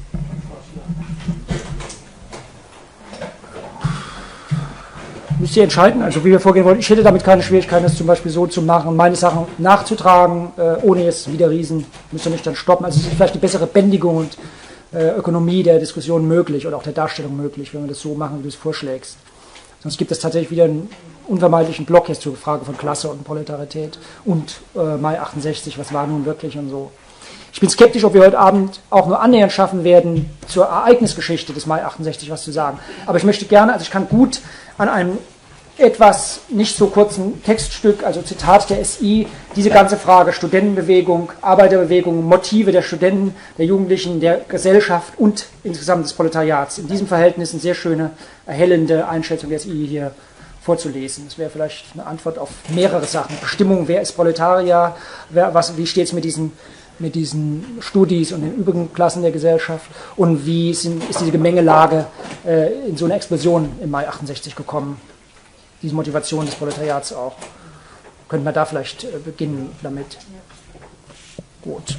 Müsst ihr entscheiden, also wie wir vorgehen wollen. Ich hätte damit keine Schwierigkeiten, das zum Beispiel so zu machen, meine Sachen nachzutragen, äh, ohne jetzt wieder Riesen, müsst ihr nicht dann stoppen. Also es ist vielleicht die bessere Bändigung und äh, Ökonomie der Diskussion möglich oder auch der Darstellung möglich, wenn wir das so machen, wie du es vorschlägst. Sonst gibt es tatsächlich wieder einen unvermeidlichen Block jetzt zur Frage von Klasse und Proletarität und äh, Mai achtundsechzig, was war nun wirklich und so. Ich bin skeptisch, ob wir heute Abend auch nur annähernd schaffen werden, zur Ereignisgeschichte des Mai achtundsechzig was zu sagen. Aber ich möchte gerne, also ich kann gut an einem etwas nicht so kurzen Textstück, also Zitat der S I, diese ganze Frage Studentenbewegung, Arbeiterbewegung, Motive der Studenten, der Jugendlichen, der Gesellschaft und insgesamt des Proletariats. In diesem Verhältnis eine sehr schöne, erhellende Einschätzung der S I hier vorzulesen. Das wäre vielleicht eine Antwort auf mehrere Sachen. Bestimmung, wer ist Proletarier, wer, was, wie steht es mit diesen mit diesen Studis und den übrigen Klassen der Gesellschaft und wie sind, ist diese Gemengelage äh, in so eine Explosion im Mai achtundsechzig gekommen. Diese Motivation des Proletariats auch. Könnten wir da vielleicht äh, beginnen damit. Gut.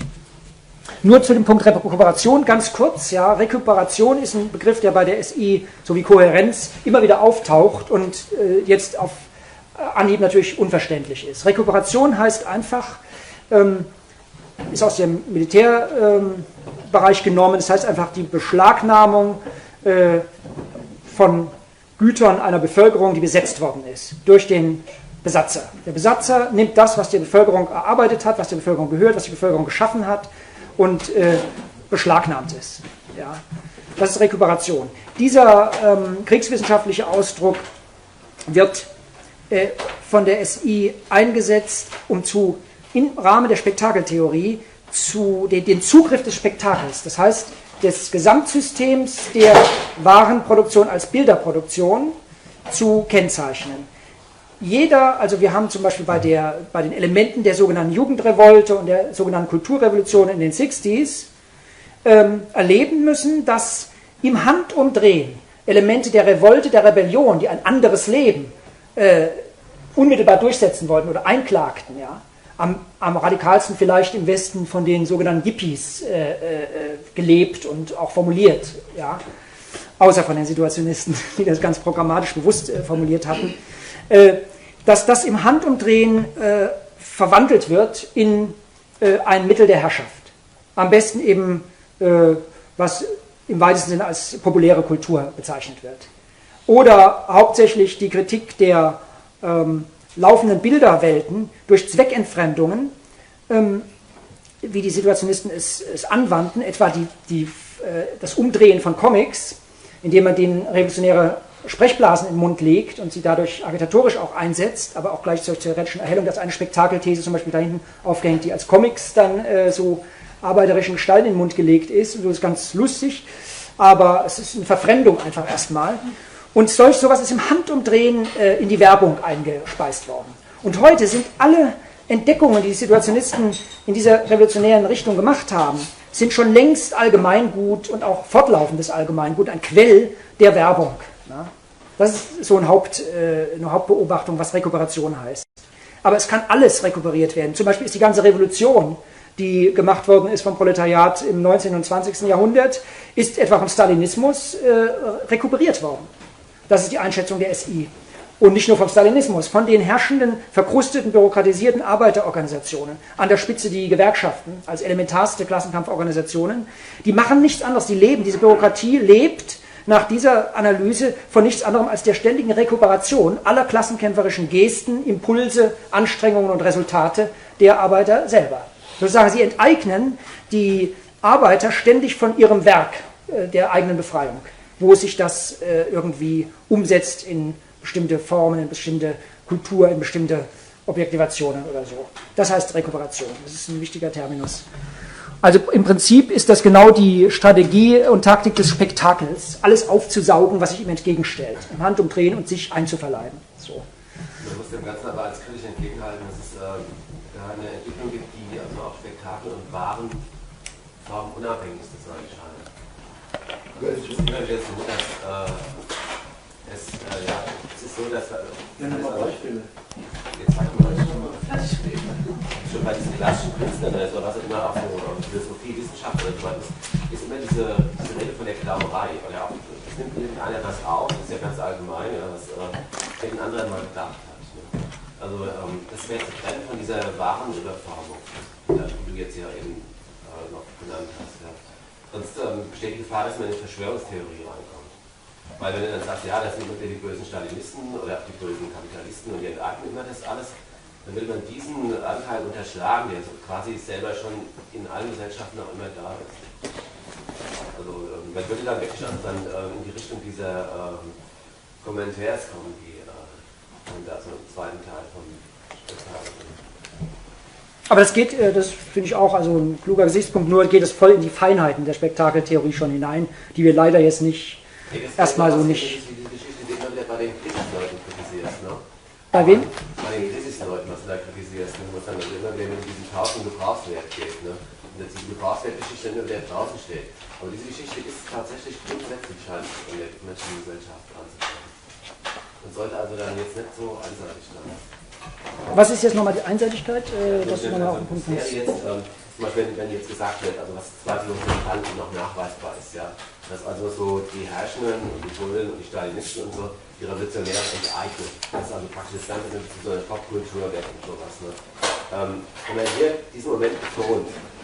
Nur zu dem Punkt Rekuperation ganz kurz. Ja, Rekuperation ist ein Begriff, der bei der S I sowie Kohärenz immer wieder auftaucht und äh, jetzt auf Anhieb natürlich unverständlich ist. Rekuperation heißt einfach, ähm, ist aus dem Militärbereich ähm, genommen, das heißt einfach die Beschlagnahmung äh, von Gütern einer Bevölkerung, die besetzt worden ist, durch den Besatzer. Der Besatzer nimmt das, was die Bevölkerung erarbeitet hat, was der Bevölkerung gehört, was die Bevölkerung geschaffen hat und äh, beschlagnahmt es. Ja. Das ist Rekuperation. Dieser ähm, kriegswissenschaftliche Ausdruck wird äh, von der S I eingesetzt, um zu im Rahmen der Spektakeltheorie zu den, den Zugriff des Spektakels, das heißt des Gesamtsystems der Warenproduktion als Bilderproduktion zu kennzeichnen. Jeder, also wir haben zum Beispiel bei, der, bei den Elementen der sogenannten Jugendrevolte und der sogenannten Kulturrevolution in den sechziger ähm, erleben müssen, dass im Handumdrehen Elemente der Revolte, der Rebellion, die ein anderes Leben äh, unmittelbar durchsetzen wollten oder einklagten, ja, Am, am radikalsten vielleicht im Westen von den sogenannten Hippies äh, äh, gelebt und auch formuliert, ja, außer von den Situationisten, die das ganz programmatisch bewusst äh, formuliert hatten, äh, dass das im Handumdrehen äh, verwandelt wird in äh, ein Mittel der Herrschaft. Am besten eben, äh, was im weitesten Sinne als populäre Kultur bezeichnet wird. Oder hauptsächlich die Kritik der ähm, laufenden Bilderwelten durch Zweckentfremdungen, ähm, wie die Situationisten es, es anwandten, etwa die, die, äh, das Umdrehen von Comics, indem man denen revolutionäre Sprechblasen im Mund legt und sie dadurch agitatorisch auch einsetzt, aber auch gleich zur theoretischen Erhellung, dass eine Spektakelthese zum Beispiel da hinten aufgehängt, die als Comics dann äh, so arbeiterischen Gestalten in den Mund gelegt ist. Und so ist ganz lustig, aber es ist eine Verfremdung einfach erstmal. Und solch sowas ist im Handumdrehen äh, in die Werbung eingespeist worden. Und heute sind alle Entdeckungen, die die Situationisten in dieser revolutionären Richtung gemacht haben, sind schon längst Allgemeingut und auch fortlaufendes Allgemeingut, ein Quell der Werbung. Ja? Das ist so ein Haupt, äh, eine Hauptbeobachtung, was Rekuperation heißt. Aber es kann alles rekuperiert werden. Zum Beispiel ist die ganze Revolution, die gemacht worden ist vom Proletariat im neunzehnten und zwanzigsten Jahrhundert, ist etwa vom Stalinismus äh, rekuperiert worden. Das ist die Einschätzung der S I. Und nicht nur vom Stalinismus, von den herrschenden, verkrusteten, bürokratisierten Arbeiterorganisationen, an der Spitze die Gewerkschaften als elementarste Klassenkampforganisationen, die machen nichts anderes, die leben, diese Bürokratie lebt nach dieser Analyse von nichts anderem als der ständigen Rekuperation aller klassenkämpferischen Gesten, Impulse, Anstrengungen und Resultate der Arbeiter selber. Sozusagen, sie enteignen die Arbeiter ständig von ihrem Werk äh, der eigenen Befreiung, wo sich das äh, irgendwie umsetzt in bestimmte Formen, in bestimmte Kultur, in bestimmte Objektivationen oder so. Das heißt Rekuperation. Das ist ein wichtiger Terminus. Also im Prinzip ist das genau die Strategie und Taktik des Spektakels, alles aufzusaugen, was sich ihm entgegenstellt, im Handumdrehen und sich einzuverleiben. So. Man muss dem Ganzen aber als kritisch entgegenhalten, dass es äh, da eine Entwicklung gibt, die also auch Spektakel und Waren Formen unabhängig zu sein scheint. Es ist immer wieder so, dass äh, es, äh, ja, es ist so, dass ja, nochmal Beispiele. Jetzt hat man schon bei diesen klassischen Künstlern oder so, was auch immer auch so Philosophie, Wissenschaft oder so ist, ist immer diese, diese Rede von der Klauberei. Oder auch, das nimmt irgendeiner was auf, das ist ja ganz allgemein, ja, was äh, ein anderer mal gedacht hat. Ne? Also ähm, das wäre zu trennen von dieser wahren Überformung, die du jetzt ja eben äh, noch genannt hast. Ja. Sonst ähm, besteht die Gefahr, dass man in eine Verschwörungstheorie reinkommt. Weil wenn du dann sagst, ja, das sind immer die bösen Stalinisten oder auch die bösen Kapitalisten und die enteignen immer das alles, dann will man diesen Anteil unterschlagen, der so quasi selber schon in allen Gesellschaften auch immer da ist. Also ähm, man würde dann wirklich also dann ähm, in die Richtung dieser ähm, Commentaires kommen, die äh, und also im zweiten Teil vom Spektakel. Aber das geht, das finde ich auch, also ein kluger Gesichtspunkt, nur geht es voll in die Feinheiten der Spektakeltheorie schon hinein, die wir leider jetzt nicht nee, erstmal so nicht... Die Geschichte, die immer wieder bei den Kritisleuten kritisierst, ne? Bei wem? Bei den Kritisleuten, was du da kritisierst, ne? Was dann immer wieder mit diesem Tauschen Gebrauchswert geht, ne? Und dass diese Gebrauchswertgeschichte immer wieder draußen steht. Aber diese Geschichte ist tatsächlich grundsätzlich scheint in der menschlichen Gesellschaft anzukommen. Und sollte also dann jetzt nicht so einseitig sein. Was ist jetzt nochmal die Einseitigkeit? Äh, also, dass du nochmal auf den Punkt kommst. Jetzt, ähm, zum Beispiel, wenn, wenn jetzt gesagt wird, also was zweifellos noch nachweisbar ist, ja, dass also so die Herrschenden und die Bullen und die Stalinisten und so die Revolutionäre enteignen. Das ist also praktisch das Ganze zu so einer Popkultur weg und sowas. Ne? Ähm, und wenn hier diesen Moment betont,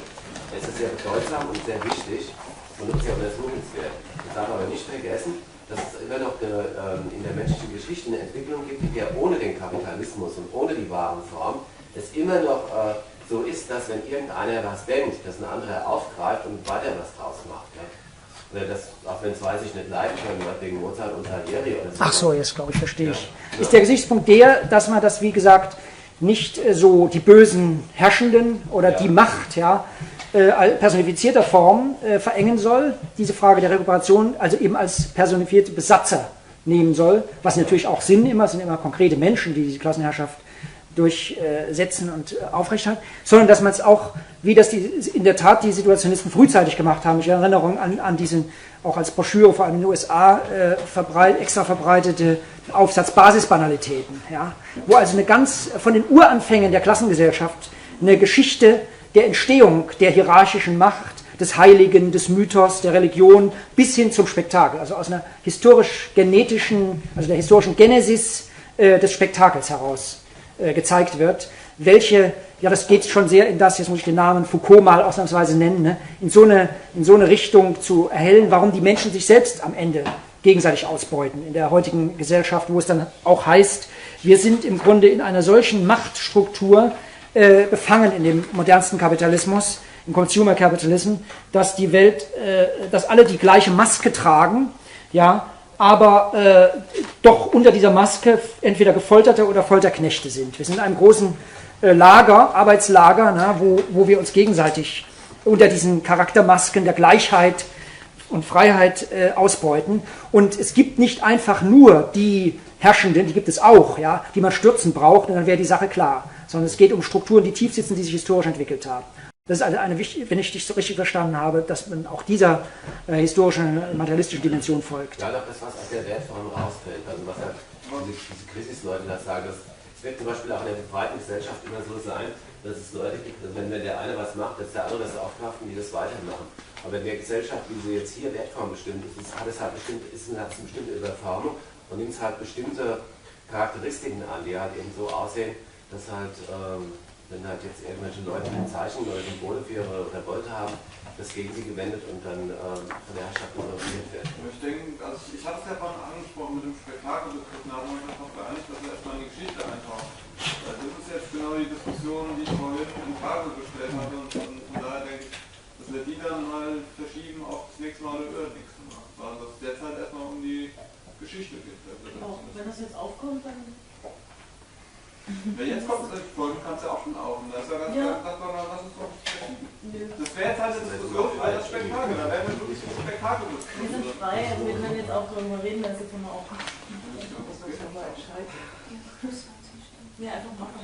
ist es sehr bedeutsam und sehr wichtig und nutzt ja auch das Lohnenswert. Ich darf aber nicht vergessen, dass es immer noch eine, ähm, in der menschlichen Geschichte eine Entwicklung gibt, die ja ohne den Kapitalismus und ohne die Warenform es immer noch äh, so ist, dass wenn irgendeiner was denkt, dass ein anderer aufgreift und weiter was draus macht. Ja? Oder das, auch wenn es weiß ich nicht leiden können, wegen Mozart und Salieri oder so. Ach so, jetzt glaube ich, verstehe ich. Ja. Ist der Gesichtspunkt der, dass man das, wie gesagt, nicht äh, so die bösen Herrschenden oder ja. die Macht, ja, personifizierter Form äh, verengen soll, diese Frage der Rekuperation also eben als personifizierte Besatzer nehmen soll, was natürlich auch Sinn immer, sind immer konkrete Menschen, die diese Klassenherrschaft durchsetzen äh, und äh, aufrechterhalten, sondern dass man es auch, wie das die, in der Tat die Situationisten frühzeitig gemacht haben, ich erinnere an, an diesen auch als Broschüre vor allem in den U S A äh, verbreit, extra verbreitete Aufsatz Basisbanalitäten, ja, wo also eine ganz von den Uranfängen der Klassengesellschaft eine Geschichte der Entstehung der hierarchischen Macht, des Heiligen, des Mythos, der Religion bis hin zum Spektakel, also aus einer historisch-genetischen, also der historischen Genesis äh, des Spektakels heraus äh, gezeigt wird, welche, ja das geht schon sehr in das, jetzt muss ich den Namen Foucault mal ausnahmsweise nennen, ne, in, so eine, in so eine Richtung zu erhellen, warum die Menschen sich selbst am Ende gegenseitig ausbeuten in der heutigen Gesellschaft, wo es dann auch heißt, wir sind im Grunde in einer solchen Machtstruktur Äh, befangen in dem modernsten Kapitalismus, im Consumer Capitalism, dass die Welt, äh, dass alle die gleiche Maske tragen, ja, aber äh, doch unter dieser Maske entweder Gefolterte oder Folterknechte sind. Wir sind in einem großen äh, Lager, Arbeitslager, na, wo, wo wir uns gegenseitig unter diesen Charaktermasken der Gleichheit und Freiheit äh, ausbeuten. Und es gibt nicht einfach nur die Herrschenden, die gibt es auch, ja, die man stürzen braucht, und dann wäre die Sache klar. Sondern es geht um Strukturen, die tief sitzen, die sich historisch entwickelt haben. Das ist also eine, wenn ich dich so richtig verstanden habe, dass man auch dieser äh, historischen, materialistischen Dimension folgt. Ja, das, was aus der Wertform rausfällt, also was halt diese, diese Krisis-Leute das sagen, das, es wird zum Beispiel auch in der breiten Gesellschaft immer so sein, dass es Leute gibt, dass wenn, wenn der eine was macht, dass der andere das aufgreift und die das weitermachen. Aber in der Gesellschaft, wie sie jetzt hier Wertform bestimmt ist, ist hat es halt bestimmt, ist, hat es eine bestimmte Überformung und nimmt halt bestimmte Charakteristiken an, die halt eben so aussehen, dass halt ähm, wenn halt jetzt irgendwelche Leute ein Zeichen oder Symbole für ihre Revolte haben, das gegen sie gewendet und dann ähm, von der Herrschaft honoriert wird. Ich denke, also ich hatte es ja vorhin angesprochen mit dem Spektakelbegriff, da haben wir uns darauf geeinigt, dass er erstmal in die Geschichte eintaucht. Das ist jetzt genau die Diskussion, die ich vorhin in Frage gestellt hatte und von, von daher denke ich, dass wir die dann mal verschieben auf das nächste Mal oder über das nächste Mal. Weil das derzeit erstmal um die Geschichte geht. Auch wenn das jetzt aufkommt, dann... Ja, jetzt kommt es, Folgen kann es ja auch schon auf. Und das ist ja ganz Ja. klar, lass uns doch nicht verschieben. Das wäre jetzt halt eine Diskussion über das Spektakel, da werden wir wirklich ein Spektakel Wir sind frei, also wir können jetzt auch darüber reden, dass jetzt immer auch... Ja, einfach machen.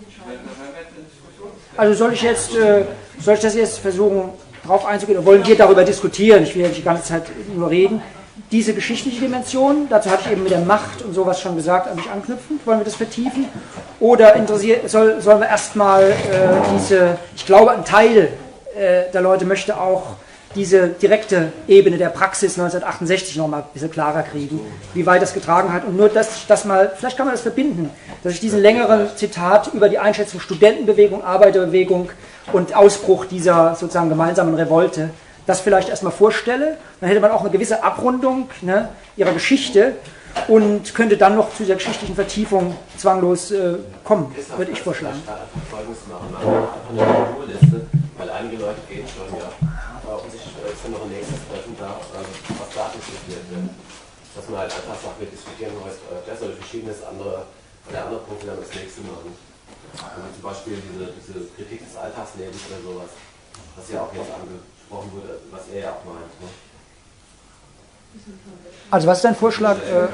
Also soll ich jetzt, äh, soll ich das jetzt versuchen, darauf einzugehen, oder wollen wir darüber diskutieren? Ich will ja nicht die ganze Zeit nur reden. Diese geschichtliche Dimension, dazu hatte ich eben mit der Macht und sowas schon gesagt, an mich anknüpfen, wollen wir das vertiefen? Oder interessiert, soll, sollen wir erstmal äh, diese, ich glaube ein Teil äh, der Leute möchte auch diese direkte Ebene der Praxis neunzehnhundertachtundsechzig nochmal ein bisschen klarer kriegen, wie weit das getragen hat. Und nur, dass ich das mal, vielleicht kann man das verbinden, dass ich diesen längeren Zitat über die Einschätzung Studentenbewegung, Arbeiterbewegung und Ausbruch dieser sozusagen gemeinsamen Revolte, das vielleicht erstmal vorstelle. Dann hätte man auch eine gewisse Abrundung, ne, ihrer Geschichte und könnte dann noch zu der geschichtlichen Vertiefung zwanglos äh, kommen, würde ich vorschlagen. Folgendes machen, einfach eine Kulturliste, weil einige Leute gehen schon, ja. Und sich ist dann noch ein nächstes Treffen da, was da diskutiert wird. Dass man halt einfach sagt, wir diskutieren heute das oder verschiedenes andere, oder andere Punkte dann das nächste machen. Also zum Beispiel diese, diese Kritik des Alltagslebens oder sowas, was ja auch jetzt angesprochen wurde, was er ja auch meint. Ne? Also was ist dein Vorschlag? Äh,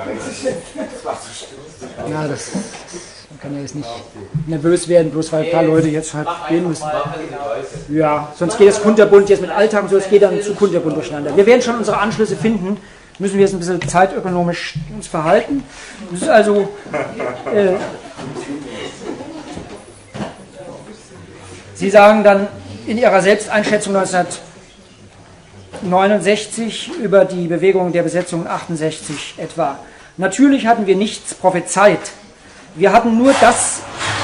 ja, das, man kann ja jetzt nicht nervös werden, bloß weil ein paar Leute jetzt halt gehen müssen. Ja, sonst geht das Kunterbund jetzt mit Alltag und so, es geht dann zu kunterbunt durcheinander. Wir werden schon unsere Anschlüsse finden, müssen wir jetzt ein bisschen zeitökonomisch uns verhalten. Das ist also... Äh, Sie sagen dann in Ihrer Selbsteinschätzung neunzehnhundertneunundsechzig über die Bewegung der Besetzung achtundsechzig etwa: Natürlich hatten wir nichts prophezeit. Wir hatten nur das,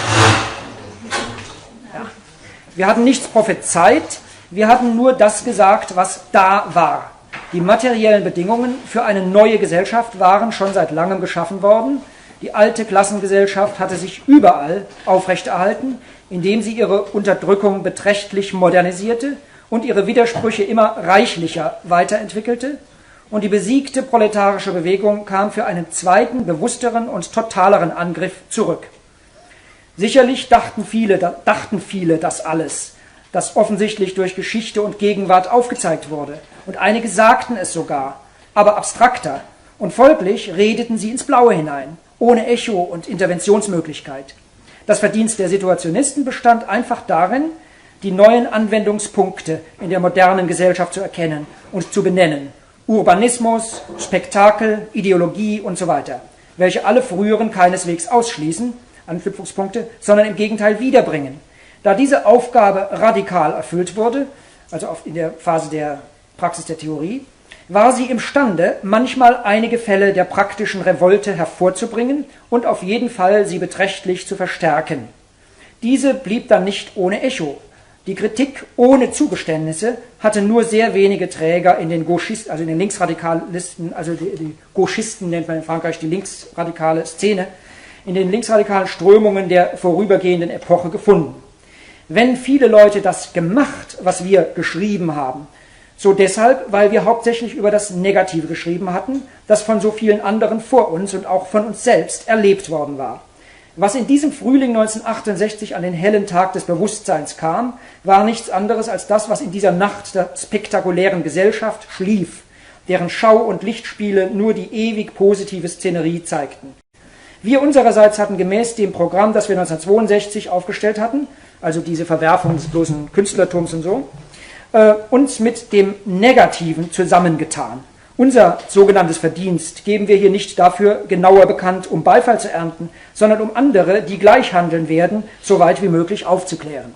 ja, wir hatten nichts prophezeit, wir hatten nur das gesagt, was da war. Die materiellen Bedingungen für eine neue Gesellschaft waren schon seit langem geschaffen worden. Die alte Klassengesellschaft hatte sich überall aufrechterhalten, indem sie ihre Unterdrückung beträchtlich modernisierte und ihre Widersprüche immer reichlicher weiterentwickelte. Und die besiegte proletarische Bewegung kam für einen zweiten, bewussteren und totaleren Angriff zurück. Sicherlich dachten viele, dachten viele das alles, das offensichtlich durch Geschichte und Gegenwart aufgezeigt wurde. Und einige sagten es sogar, aber abstrakter. Und folglich redeten sie ins Blaue hinein, ohne Echo und Interventionsmöglichkeit. Das Verdienst der Situationisten bestand einfach darin, die neuen Anwendungspunkte in der modernen Gesellschaft zu erkennen und zu benennen. Urbanismus, Spektakel, Ideologie und so weiter, welche alle früheren keineswegs ausschließen, Anknüpfungspunkte, sondern im Gegenteil wiederbringen. Da diese Aufgabe radikal erfüllt wurde, also in der Phase der Praxis der Theorie, war sie imstande, manchmal einige Fälle der praktischen Revolte hervorzubringen und auf jeden Fall sie beträchtlich zu verstärken. Diese blieb dann nicht ohne Echo. Die Kritik ohne Zugeständnisse hatte nur sehr wenige Träger in den Gauchisten, also in den Linksradikalisten, also die, die Gauchisten nennt man in Frankreich die linksradikale Szene, in den linksradikalen Strömungen der vorübergehenden Epoche gefunden. Wenn viele Leute das gemacht, was wir geschrieben haben, so deshalb, weil wir hauptsächlich über das Negative geschrieben hatten, das von so vielen anderen vor uns und auch von uns selbst erlebt worden war. Was in diesem Frühling neunzehnhundertachtundsechzig an den hellen Tag des Bewusstseins kam, war nichts anderes als das, was in dieser Nacht der spektakulären Gesellschaft schlief, deren Schau- und Lichtspiele nur die ewig positive Szenerie zeigten. Wir unsererseits hatten gemäß dem Programm, das wir neunzehnhundertzweiundsechzig aufgestellt hatten, also diese Verwerfung des bloßen Künstlertums und so, äh, uns mit dem Negativen zusammengetan. Unser sogenanntes Verdienst geben wir hier nicht dafür genauer bekannt, um Beifall zu ernten, sondern um andere, die gleich handeln werden, so weit wie möglich aufzuklären.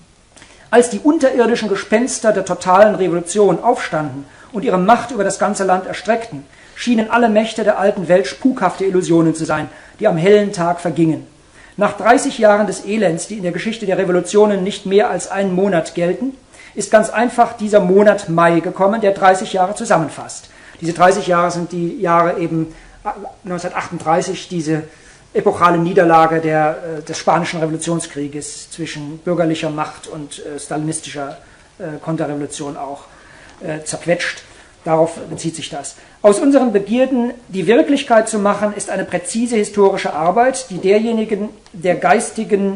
Als die unterirdischen Gespenster der totalen Revolution aufstanden und ihre Macht über das ganze Land erstreckten, schienen alle Mächte der alten Welt spukhafte Illusionen zu sein, die am hellen Tag vergingen. Nach dreißig Jahren des Elends, die in der Geschichte der Revolutionen nicht mehr als einen Monat gelten, ist ganz einfach dieser Monat Mai gekommen, der dreißig Jahre zusammenfasst. Diese dreißig Jahre sind die Jahre eben neunzehnhundertachtunddreißig, diese epochale Niederlage der, des Spanischen Revolutionskrieges zwischen bürgerlicher Macht und äh, stalinistischer äh, Konterrevolution auch äh, zerquetscht. Darauf bezieht sich das. Aus unseren Begierden, die Wirklichkeit zu machen, ist eine präzise historische Arbeit, die derjenigen der geistigen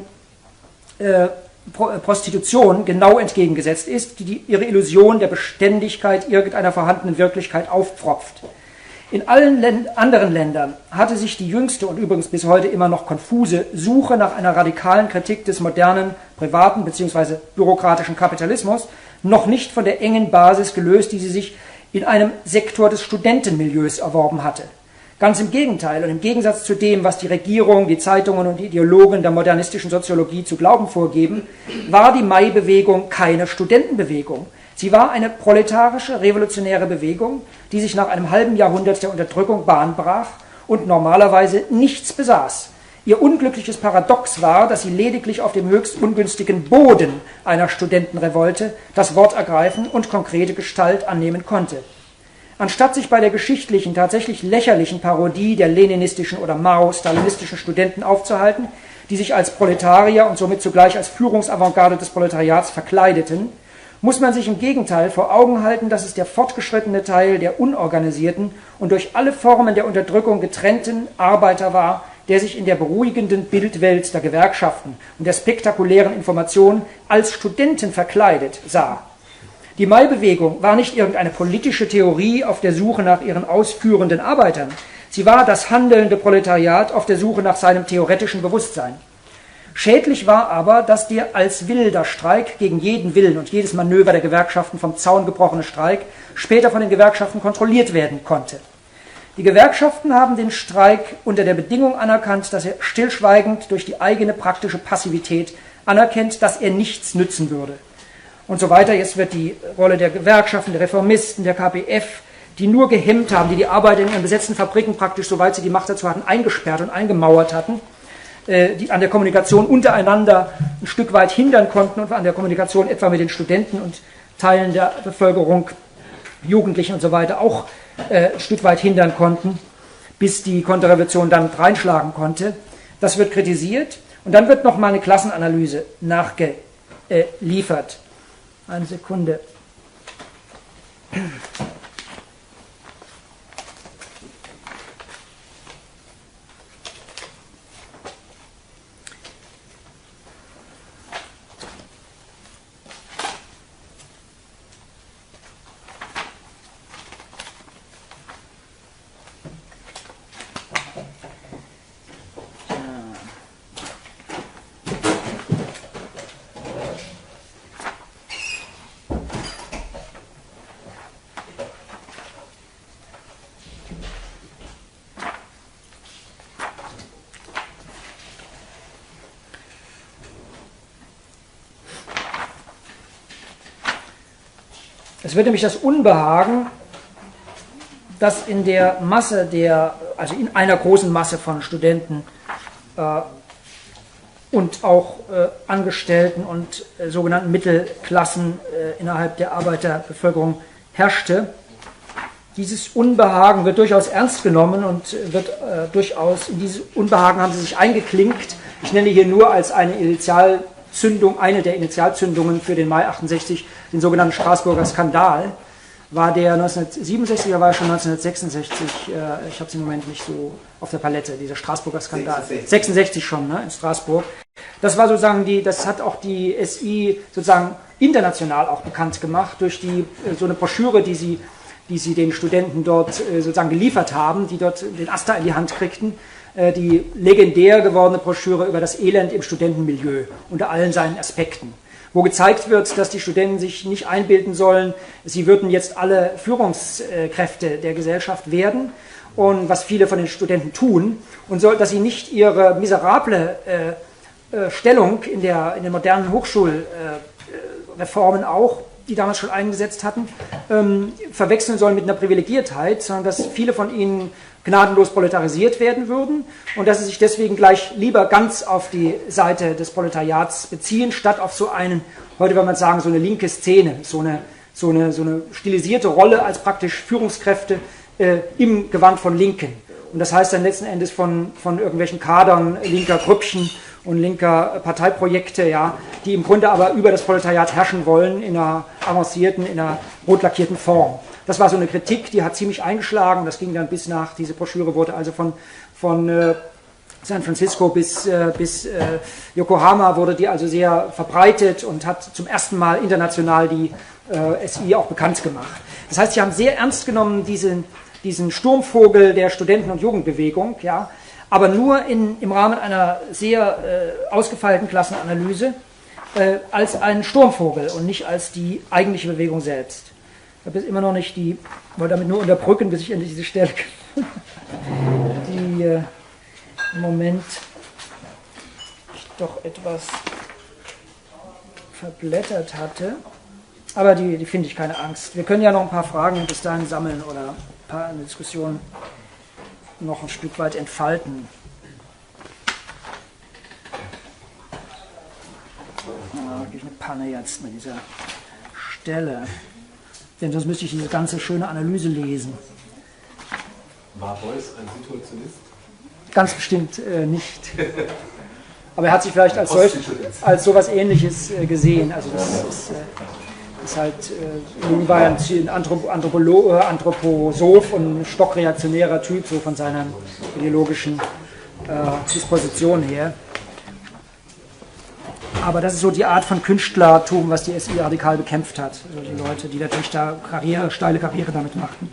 äh, Prostitution genau entgegengesetzt ist, die, die ihre Illusion der Beständigkeit irgendeiner vorhandenen Wirklichkeit aufpfropft. In allen Länd- anderen Ländern hatte sich die jüngste und übrigens bis heute immer noch konfuse Suche nach einer radikalen Kritik des modernen, privaten bzw. bürokratischen Kapitalismus noch nicht von der engen Basis gelöst, die sie sich in einem Sektor des Studentenmilieus erworben hatte. Ganz im Gegenteil und im Gegensatz zu dem, was die Regierung, die Zeitungen und die Ideologen der modernistischen Soziologie zu glauben vorgeben, war die Mai-Bewegung keine Studentenbewegung. Sie war eine proletarische, revolutionäre Bewegung, die sich nach einem halben Jahrhundert der Unterdrückung Bahn brach und normalerweise nichts besaß. Ihr unglückliches Paradox war, dass sie lediglich auf dem höchst ungünstigen Boden einer Studentenrevolte das Wort ergreifen und konkrete Gestalt annehmen konnte. Anstatt sich bei der geschichtlichen, tatsächlich lächerlichen Parodie der leninistischen oder mao-stalinistischen Studenten aufzuhalten, die sich als Proletarier und somit zugleich als Führungsavantgarde des Proletariats verkleideten, muss man sich im Gegenteil vor Augen halten, dass es der fortgeschrittene Teil der unorganisierten und durch alle Formen der Unterdrückung getrennten Arbeiter war, der sich in der beruhigenden Bildwelt der Gewerkschaften und der spektakulären Information als Studenten verkleidet sah. Die Mai-Bewegung war nicht irgendeine politische Theorie auf der Suche nach ihren ausführenden Arbeitern. Sie war das handelnde Proletariat auf der Suche nach seinem theoretischen Bewusstsein. Schädlich war aber, dass der als wilder Streik gegen jeden Willen und jedes Manöver der Gewerkschaften vom Zaun gebrochene Streik später von den Gewerkschaften kontrolliert werden konnte. Die Gewerkschaften haben den Streik unter der Bedingung anerkannt, dass er stillschweigend durch die eigene praktische Passivität anerkennt, dass er nichts nützen würde. Und so weiter. Jetzt wird die Rolle der Gewerkschaften, der Reformisten, der K P F, die nur gehemmt haben, die die Arbeiter in ihren besetzten Fabriken praktisch, soweit sie die Macht dazu hatten, eingesperrt und eingemauert hatten, die an der Kommunikation untereinander ein Stück weit hindern konnten und an der Kommunikation etwa mit den Studenten und Teilen der Bevölkerung, Jugendlichen und so weiter auch äh, ein Stück weit hindern konnten, bis die Konterrevolution dann reinschlagen konnte. Das wird kritisiert und dann wird noch mal eine Klassenanalyse nachgeliefert. Eine Sekunde. Es wird nämlich das Unbehagen, das in der Masse der, also in einer großen Masse von Studenten äh, und auch äh, Angestellten und äh, sogenannten Mittelklassen äh, innerhalb der Arbeiterbevölkerung herrschte. Dieses Unbehagen wird durchaus ernst genommen und wird äh, durchaus, in dieses Unbehagen haben sie sich eingeklinkt. Ich nenne hier nur als eine Initial Zündung, eine der Initialzündungen für den Mai achtundsechzig, den sogenannten Straßburger Skandal, war der neunzehnhundertsiebenundsechzig oder war er schon neunzehnhundertsechsundsechzig, äh, ich habe es im Moment nicht so auf der Palette, dieser Straßburger Skandal. sechsundsechzig, sechsundsechzig schon, ne, in Straßburg. Das war sozusagen die, das hat auch die S I sozusagen international auch bekannt gemacht, durch die, so eine Broschüre, die sie, die sie den Studenten dort äh, sozusagen geliefert haben, die dort den Aster in die Hand kriegten. Die legendär gewordene Broschüre über das Elend im Studentenmilieu unter allen seinen Aspekten, wo gezeigt wird, dass die Studenten sich nicht einbilden sollen, sie würden jetzt alle Führungskräfte der Gesellschaft werden, und was viele von den Studenten tun, und so, dass sie nicht ihre miserable äh, äh, Stellung in, der, in den modernen Hochschulreformen äh, auch, die damals schon eingesetzt hatten, ähm, verwechseln sollen mit einer Privilegiertheit, sondern dass viele von ihnen gnadenlos proletarisiert werden würden und dass sie sich deswegen gleich lieber ganz auf die Seite des Proletariats beziehen, statt auf so einen, heute würde man sagen, so eine linke Szene, so eine, so eine, so eine stilisierte Rolle als praktisch Führungskräfte äh, im Gewand von Linken. Und das heißt dann letzten Endes von, von irgendwelchen Kadern linker Grüppchen und linker Parteiprojekte, ja, die im Grunde aber über das Proletariat herrschen wollen in einer avancierten, in einer rot lackierten Form. Das war so eine Kritik, die hat ziemlich eingeschlagen, das ging dann bis nach, diese Broschüre wurde also von, von äh, San Francisco bis, äh, bis äh, Yokohama wurde die also sehr verbreitet und hat zum ersten Mal international die äh, S I auch bekannt gemacht. Das heißt, sie haben sehr ernst genommen diesen, diesen Sturmvogel der Studenten- und Jugendbewegung, ja, aber nur in, im Rahmen einer sehr äh, ausgefeilten Klassenanalyse äh, als einen Sturmvogel und nicht als die eigentliche Bewegung selbst. Ich habe jetzt immer noch nicht die, wollte damit nur unterbrücken, bis ich endlich diese Stelle die äh, im Moment ich doch etwas verblättert hatte. Aber die, die finde ich, keine Angst. Wir können ja noch ein paar Fragen bis dahin sammeln oder ein paar eine Diskussion noch ein Stück weit entfalten. Ja, wirklich eine Panne jetzt mit dieser Stelle. Denn sonst müsste ich diese ganze schöne Analyse lesen. War Beuys ein Situationist? Ganz bestimmt äh, nicht. Aber er hat sich vielleicht als, solch, als sowas Ähnliches äh, gesehen. Also das ist, äh, ist halt, äh, nun war er ein Anthrop Anthropolo äh, Anthroposoph und ein stockreaktionärer Typ, so von seiner ideologischen äh, Disposition her. Aber das ist so die Art von Künstlertum, was die S I radikal bekämpft hat. Also die Leute, die natürlich da Karriere, steile Karriere damit machten.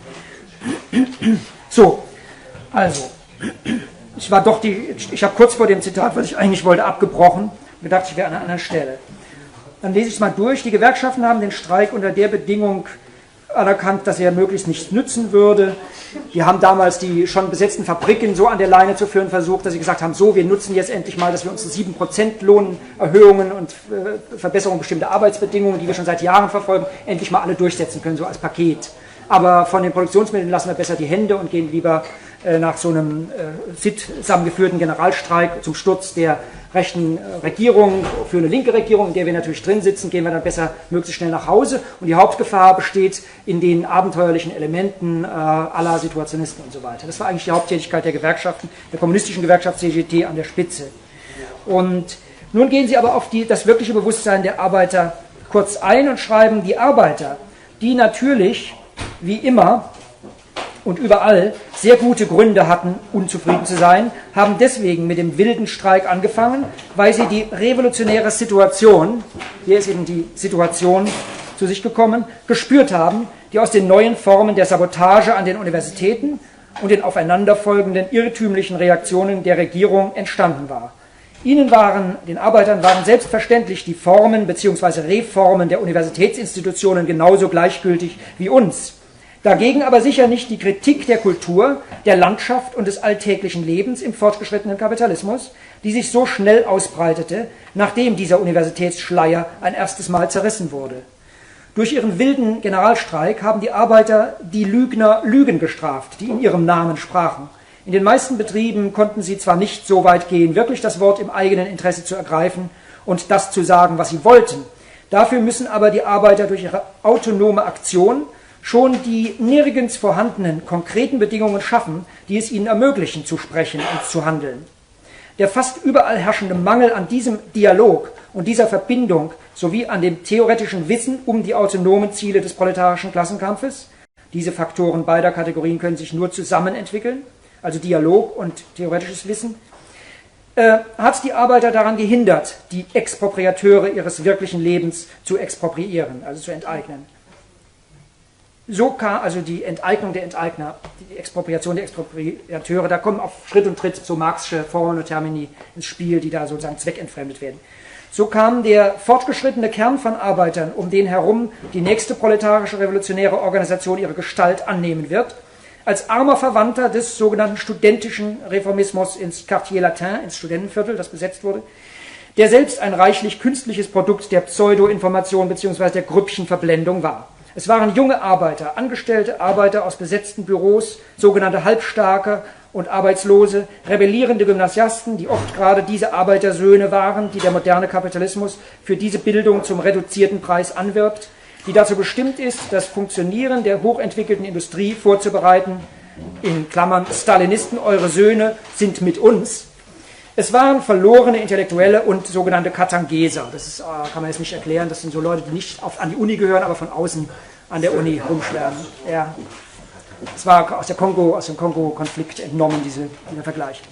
So, also, ich war doch die, ich habe kurz vor dem Zitat, was ich eigentlich wollte, abgebrochen und gedacht, ich wäre an einer anderen Stelle. Dann lese ich es mal durch. Die Gewerkschaften haben den Streik unter der Bedingung anerkannt, dass er möglichst nichts nützen würde. Die haben damals die schon besetzten Fabriken so an der Leine zu führen versucht, dass sie gesagt haben, so, wir nutzen jetzt endlich mal, dass wir unsere sieben Prozent Lohnerhöhungen und äh, Verbesserung bestimmter Arbeitsbedingungen, die wir schon seit Jahren verfolgen, endlich mal alle durchsetzen können, so als Paket. Aber von den Produktionsmitteln lassen wir besser die Hände und gehen lieber äh, nach so einem äh, sittsam geführten Generalstreik zum Sturz der rechten Regierung, für eine linke Regierung, in der wir natürlich drin sitzen, gehen wir dann besser möglichst schnell nach Hause. Und die Hauptgefahr besteht in den abenteuerlichen Elementen äh, aller Situationisten und so weiter. Das war eigentlich die Haupttätigkeit der Gewerkschaften, der kommunistischen Gewerkschaft C G T an der Spitze. Und nun gehen sie aber auf die, das wirkliche Bewusstsein der Arbeiter kurz ein und schreiben, die Arbeiter, die natürlich, wie immer, und überall sehr gute Gründe hatten, unzufrieden zu sein, haben deswegen mit dem wilden Streik angefangen, weil sie die revolutionäre Situation, hier ist eben die Situation zu sich gekommen, gespürt haben, die aus den neuen Formen der Sabotage an den Universitäten und den aufeinanderfolgenden irrtümlichen Reaktionen der Regierung entstanden war. Ihnen waren, den Arbeitern waren selbstverständlich die Formen bzw. Reformen der Universitätsinstitutionen genauso gleichgültig wie uns. Dagegen aber sicher nicht die Kritik der Kultur, der Landschaft und des alltäglichen Lebens im fortgeschrittenen Kapitalismus, die sich so schnell ausbreitete, nachdem dieser Universitätsschleier ein erstes Mal zerrissen wurde. Durch ihren wilden Generalstreik haben die Arbeiter die Lügner Lügen gestraft, die in ihrem Namen sprachen. In den meisten Betrieben konnten sie zwar nicht so weit gehen, wirklich das Wort im eigenen Interesse zu ergreifen und das zu sagen, was sie wollten. Dafür müssen aber die Arbeiter durch ihre autonome Aktion schon die nirgends vorhandenen konkreten Bedingungen schaffen, die es ihnen ermöglichen, zu sprechen und zu handeln. Der fast überall herrschende Mangel an diesem Dialog und dieser Verbindung sowie an dem theoretischen Wissen um die autonomen Ziele des proletarischen Klassenkampfes, diese Faktoren beider Kategorien können sich nur zusammen entwickeln, also Dialog und theoretisches Wissen, äh, hat die Arbeiter daran gehindert, die Expropriateure ihres wirklichen Lebens zu expropriieren, also zu enteignen. So kam also die Enteignung der Enteigner, die Expropriation der Expropriateure, da kommen auf Schritt und Tritt so marxische Formeln und Termini ins Spiel, die da sozusagen zweckentfremdet werden. So kam der fortgeschrittene Kern von Arbeitern, um den herum die nächste proletarische revolutionäre Organisation ihre Gestalt annehmen wird, als armer Verwandter des sogenannten studentischen Reformismus ins Quartier Latin, ins Studentenviertel, das besetzt wurde, der selbst ein reichlich künstliches Produkt der Pseudo-Information bzw. der Grüppchenverblendung war. Es waren junge Arbeiter, angestellte Arbeiter aus besetzten Büros, sogenannte Halbstarke und Arbeitslose, rebellierende Gymnasiasten, die oft gerade diese Arbeitersöhne waren, die der moderne Kapitalismus für diese Bildung zum reduzierten Preis anwirbt, die dazu bestimmt ist, das Funktionieren der hochentwickelten Industrie vorzubereiten. In Klammern, Stalinisten, eure Söhne sind mit uns. Es waren verlorene Intellektuelle und sogenannte Katangeser. Das ist, kann man jetzt nicht erklären, das sind so Leute, die nicht auf, an die Uni gehören, aber von außen an der Uni rumschwärmen. Ja. Es war aus, der Kongo, aus dem Kongo-Konflikt entnommen, diese, dieser Vergleich.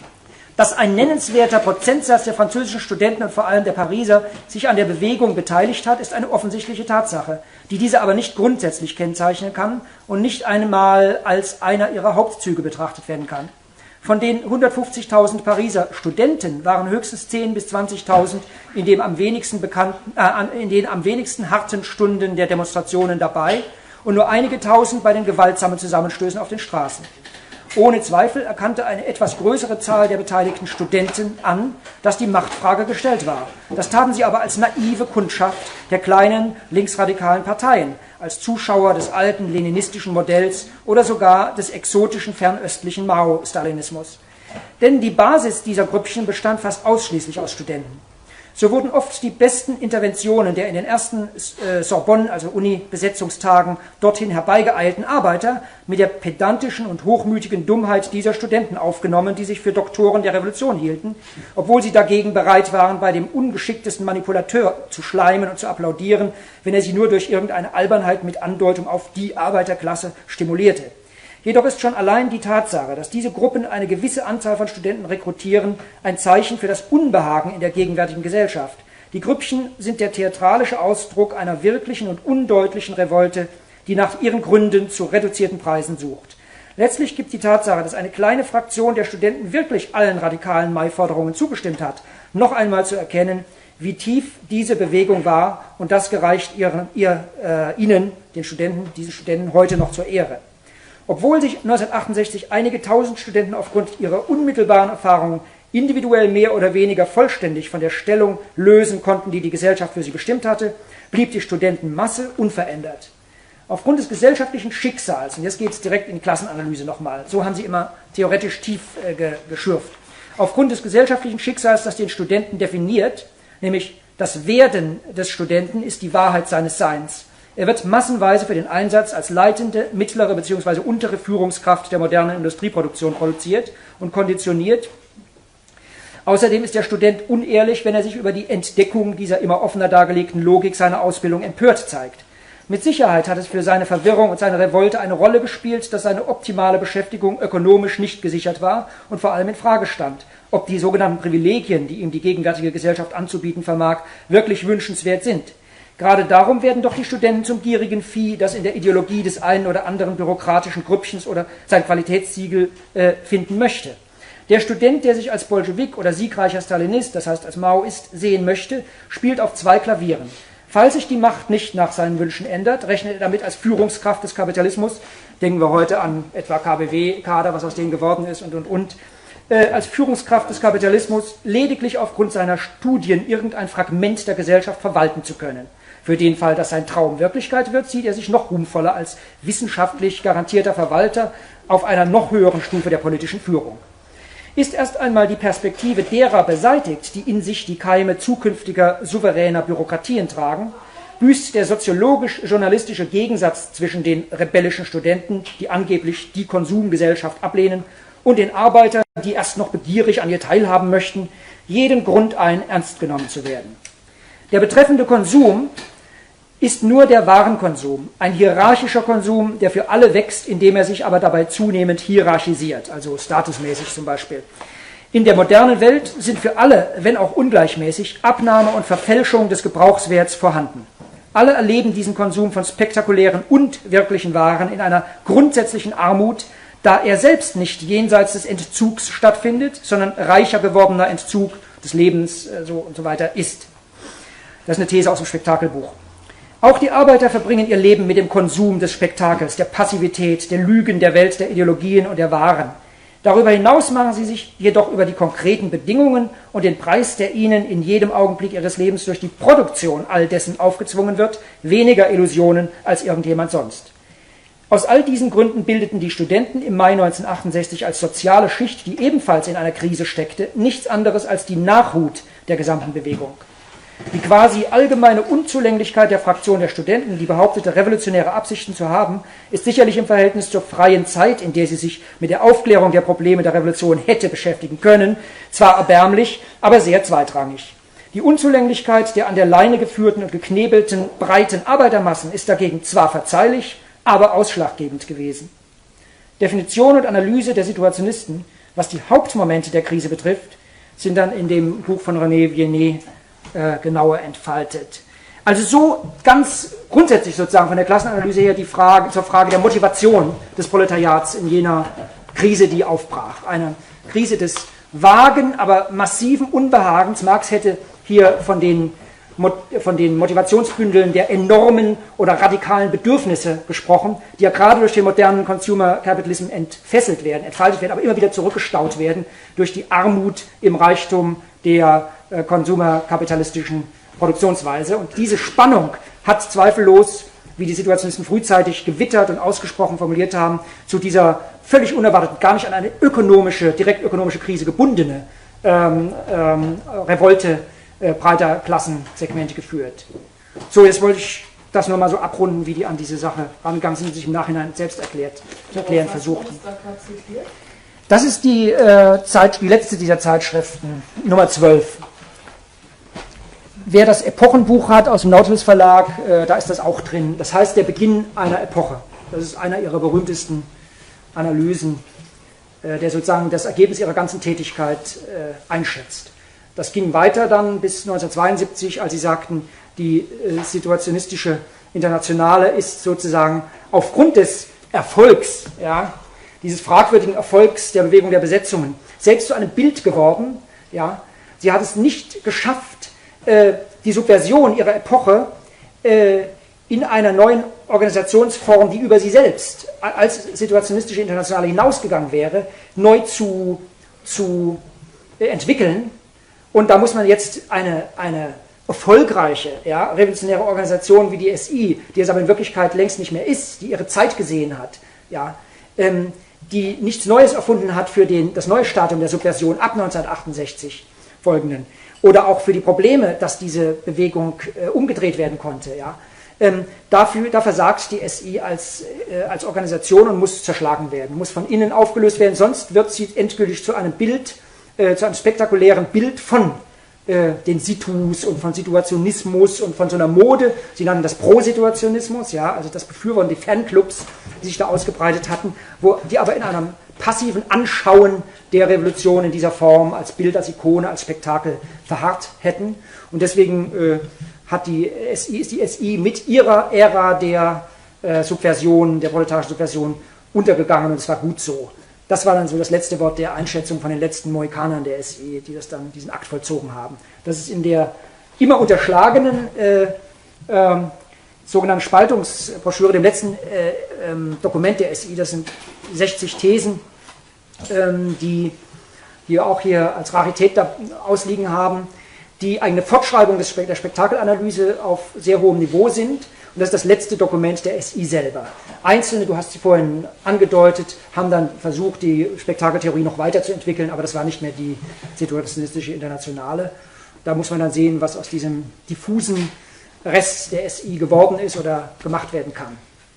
Dass ein nennenswerter Prozentsatz der französischen Studenten und vor allem der Pariser sich an der Bewegung beteiligt hat, ist eine offensichtliche Tatsache, die diese aber nicht grundsätzlich kennzeichnen kann und nicht einmal als einer ihrer Hauptzüge betrachtet werden kann. Von den hundertfünfzigtausend Pariser Studenten waren höchstens zehntausend bis zwanzigtausend in, dem am wenigsten bekannten, äh, in den am wenigsten harten Stunden der Demonstrationen dabei und nur einige Tausend bei den gewaltsamen Zusammenstößen auf den Straßen. Ohne Zweifel erkannte eine etwas größere Zahl der beteiligten Studenten an, dass die Machtfrage gestellt war. Das taten sie aber als naive Kundschaft der kleinen linksradikalen Parteien, als Zuschauer des alten leninistischen Modells oder sogar des exotischen fernöstlichen Mao-Stalinismus. Denn die Basis dieser Grüppchen bestand fast ausschließlich aus Studenten. So wurden oft die besten Interventionen der in den ersten äh, Sorbonne, also Uni-Besetzungstagen, dorthin herbeigeeilten Arbeiter mit der pedantischen und hochmütigen Dummheit dieser Studenten aufgenommen, die sich für Doktoren der Revolution hielten, obwohl sie dagegen bereit waren, bei dem ungeschicktesten Manipulateur zu schleimen und zu applaudieren, wenn er sie nur durch irgendeine Albernheit mit Andeutung auf die Arbeiterklasse stimulierte. Jedoch ist schon allein die Tatsache, dass diese Gruppen eine gewisse Anzahl von Studenten rekrutieren, ein Zeichen für das Unbehagen in der gegenwärtigen Gesellschaft. Die Grüppchen sind der theatralische Ausdruck einer wirklichen und undeutlichen Revolte, die nach ihren Gründen zu reduzierten Preisen sucht. Letztlich gibt die Tatsache, dass eine kleine Fraktion der Studenten wirklich allen radikalen Mai-Forderungen zugestimmt hat, noch einmal zu erkennen, wie tief diese Bewegung war, und das gereicht ihren, ihr, äh, ihnen, den Studenten, diesen Studenten heute noch zur Ehre. Obwohl sich neunzehnhundertachtundsechzig einige tausend Studenten aufgrund ihrer unmittelbaren Erfahrungen individuell mehr oder weniger vollständig von der Stellung lösen konnten, die die Gesellschaft für sie bestimmt hatte, blieb die Studentenmasse unverändert. Aufgrund des gesellschaftlichen Schicksals, und jetzt geht es direkt in die Klassenanalyse nochmal, so haben sie immer theoretisch tief äh, ge geschürft, aufgrund des gesellschaftlichen Schicksals, das den Studenten definiert, nämlich das Werden des Studenten ist die Wahrheit seines Seins. Er wird massenweise für den Einsatz als leitende, mittlere bzw. untere Führungskraft der modernen Industrieproduktion produziert und konditioniert. Außerdem ist der Student unehrlich, wenn er sich über die Entdeckung dieser immer offener dargelegten Logik seiner Ausbildung empört zeigt. Mit Sicherheit hat es für seine Verwirrung und seine Revolte eine Rolle gespielt, dass seine optimale Beschäftigung ökonomisch nicht gesichert war und vor allem in Frage stand, ob die sogenannten Privilegien, die ihm die gegenwärtige Gesellschaft anzubieten vermag, wirklich wünschenswert sind. Gerade darum werden doch die Studenten zum gierigen Vieh, das in der Ideologie des einen oder anderen bürokratischen Grüppchens oder sein Qualitätssiegel äh, finden möchte. Der Student, der sich als Bolschewik oder siegreicher Stalinist, das heißt als Maoist, sehen möchte, spielt auf zwei Klavieren. Falls sich die Macht nicht nach seinen Wünschen ändert, rechnet er damit als Führungskraft des Kapitalismus, denken wir heute an etwa K B W-Kader, was aus denen geworden ist und, und, und, äh, als Führungskraft des Kapitalismus lediglich aufgrund seiner Studien irgendein Fragment der Gesellschaft verwalten zu können. Für den Fall, dass sein Traum Wirklichkeit wird, sieht er sich noch ruhmvoller als wissenschaftlich garantierter Verwalter auf einer noch höheren Stufe der politischen Führung. Ist erst einmal die Perspektive derer beseitigt, die in sich die Keime zukünftiger souveräner Bürokratien tragen, büßt der soziologisch-journalistische Gegensatz zwischen den rebellischen Studenten, die angeblich die Konsumgesellschaft ablehnen, und den Arbeitern, die erst noch begierig an ihr teilhaben möchten, jeden Grund ein, ernst genommen zu werden. Der betreffende Konsum ist nur der Warenkonsum, ein hierarchischer Konsum, der für alle wächst, indem er sich aber dabei zunehmend hierarchisiert, also statusmäßig zum Beispiel. In der modernen Welt sind für alle, wenn auch ungleichmäßig, Abnahme und Verfälschung des Gebrauchswerts vorhanden. Alle erleben diesen Konsum von spektakulären und wirklichen Waren in einer grundsätzlichen Armut, da er selbst nicht jenseits des Entzugs stattfindet, sondern reicher gewordener Entzug des Lebens so und so weiter ist. Das ist eine These aus dem Spektakelbuch. Auch die Arbeiter verbringen ihr Leben mit dem Konsum des Spektakels, der Passivität, der Lügen der Welt, der Ideologien und der Waren. Darüber hinaus machen sie sich jedoch über die konkreten Bedingungen und den Preis, der ihnen in jedem Augenblick ihres Lebens durch die Produktion all dessen aufgezwungen wird, weniger Illusionen als irgendjemand sonst. Aus all diesen Gründen bildeten die Studenten im Mai neunzehnhundertachtundsechzig als soziale Schicht, die ebenfalls in einer Krise steckte, nichts anderes als die Nachhut der gesamten Bewegung. Die quasi allgemeine Unzulänglichkeit der Fraktion der Studenten, die behauptete, revolutionäre Absichten zu haben, ist sicherlich im Verhältnis zur freien Zeit, in der sie sich mit der Aufklärung der Probleme der Revolution hätte beschäftigen können, zwar erbärmlich, aber sehr zweitrangig. Die Unzulänglichkeit der an der Leine geführten und geknebelten breiten Arbeitermassen ist dagegen zwar verzeihlich, aber ausschlaggebend gewesen. Definition und Analyse der Situationisten, was die Hauptmomente der Krise betrifft, sind dann in dem Buch von René Viennet äh, genauer entfaltet. Also so ganz grundsätzlich sozusagen von der Klassenanalyse her die Frage, zur Frage der Motivation des Proletariats in jener Krise, die aufbrach. Eine Krise des vagen, aber massiven Unbehagens. Marx hätte hier von den von den Motivationsbündeln der enormen oder radikalen Bedürfnisse gesprochen, die ja gerade durch den modernen Consumer Capitalism entfesselt werden, entfaltet werden, aber immer wieder zurückgestaut werden durch die Armut im Reichtum der äh, konsumerkapitalistischen Produktionsweise. Und diese Spannung hat zweifellos, wie die Situationisten frühzeitig gewittert und ausgesprochen formuliert haben, zu dieser völlig unerwarteten, gar nicht an eine ökonomische, direkt ökonomische Krise gebundene ähm, ähm, Revolte breiter Klassensegmente geführt. So, jetzt wollte ich das nur mal so abrunden, wie die an diese Sache rangegangen sind und sich im Nachhinein selbst erklärt, zu erklären versuchten. Das ist die, äh, Zeit, die letzte dieser Zeitschriften, Nummer zwölf. Wer das Epochenbuch hat aus dem Nautilus Verlag, äh, da ist das auch drin. Das heißt, der Beginn einer Epoche. Das ist einer ihrer berühmtesten Analysen, äh, der sozusagen das Ergebnis ihrer ganzen Tätigkeit äh, einschätzt. Das ging weiter dann bis neunzehnhundertzweiundsiebzig, als sie sagten, die äh, situationistische Internationale ist sozusagen aufgrund des Erfolgs, ja, dieses fragwürdigen Erfolgs der Bewegung der Besetzungen, selbst zu einem Bild geworden. Ja. Sie hat es nicht geschafft, äh, die Subversion ihrer Epoche äh, in einer neuen Organisationsform, die über sie selbst als situationistische Internationale hinausgegangen wäre, neu zu, zu äh, entwickeln. Und da muss man jetzt eine, eine erfolgreiche, ja, revolutionäre Organisation wie die S I, die es aber in Wirklichkeit längst nicht mehr ist, die ihre Zeit gesehen hat, ja, ähm, die nichts Neues erfunden hat für den, das neue Stadium der Subversion ab neunzehnhundertachtundsechzig folgenden, oder auch für die Probleme, dass diese Bewegung äh, umgedreht werden konnte. Ja, ähm, dafür, da versagt die S I als, äh, als Organisation und muss zerschlagen werden, muss von innen aufgelöst werden, sonst wird sie endgültig zu einem Bild, Äh, zu einem spektakulären Bild von äh, den Situs und von Situationismus und von so einer Mode. Sie nannten das Prosituationismus, ja, also das Befürworten, die Fanclubs, die sich da ausgebreitet hatten, wo, die aber in einem passiven Anschauen der Revolution in dieser Form als Bild, als Ikone, als Spektakel verharrt hätten. Und deswegen äh, hat die S I, ist die S I mit ihrer Ära der äh, Subversion, der proletarischen Subversion untergegangen, und es war gut so. Das war dann so das letzte Wort der Einschätzung von den letzten Mohikanern der S I, die das dann, diesen Akt vollzogen haben. Das ist in der immer unterschlagenen äh, ähm, sogenannten Spaltungsbroschüre, dem letzten äh, ähm, Dokument der S I, das sind sechzig Thesen, ähm, die wir auch hier als Rarität da ausliegen haben, die eine Fortschreibung des, der Spektakelanalyse auf sehr hohem Niveau sind. Und das ist das letzte Dokument der S I selber. Einzelne, du hast sie vorhin angedeutet, haben dann versucht, die Spektakeltheorie noch weiterzuentwickeln, aber das war nicht mehr die situationistische Internationale. Da muss man dann sehen, was aus diesem diffusen Rest der S I geworden ist oder gemacht werden kann.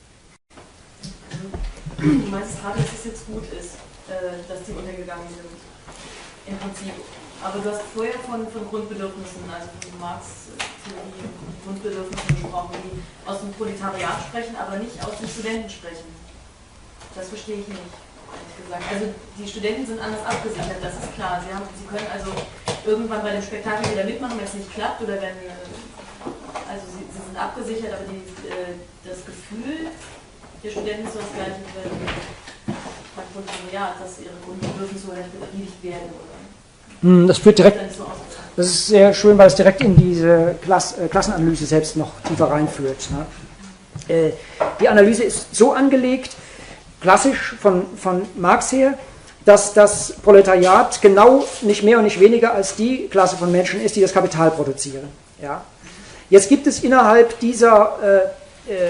Du meinst gerade, dass es jetzt gut ist, dass die untergegangen sind, im Prinzip. Aber du hast vorher von, von Grundbedürfnissen, also von Marx Theorie, Grundbedürfnissen gesprochen, die aus dem Proletariat sprechen, aber nicht aus den Studenten sprechen. Das verstehe ich nicht, ehrlich gesagt. Also die Studenten sind anders abgesichert, das ist klar. Sie, haben, sie können also irgendwann bei dem Spektakel wieder mitmachen, wenn es nicht klappt, oder wenn, also sie, sie sind abgesichert, aber die, das Gefühl der Studenten ist so das gleiche wie beim Proletariat, dass ihre Grundbedürfnisse befriedigt werden, oder? Das führt direkt, das ist sehr schön, weil es direkt in diese Klass, äh, Klassenanalyse selbst noch tiefer reinführt. Ne? Äh, die Analyse ist so angelegt, klassisch von, von Marx her, dass das Proletariat genau nicht mehr und nicht weniger als die Klasse von Menschen ist, die das Kapital produzieren. Ja? Jetzt gibt es innerhalb dieser äh, äh,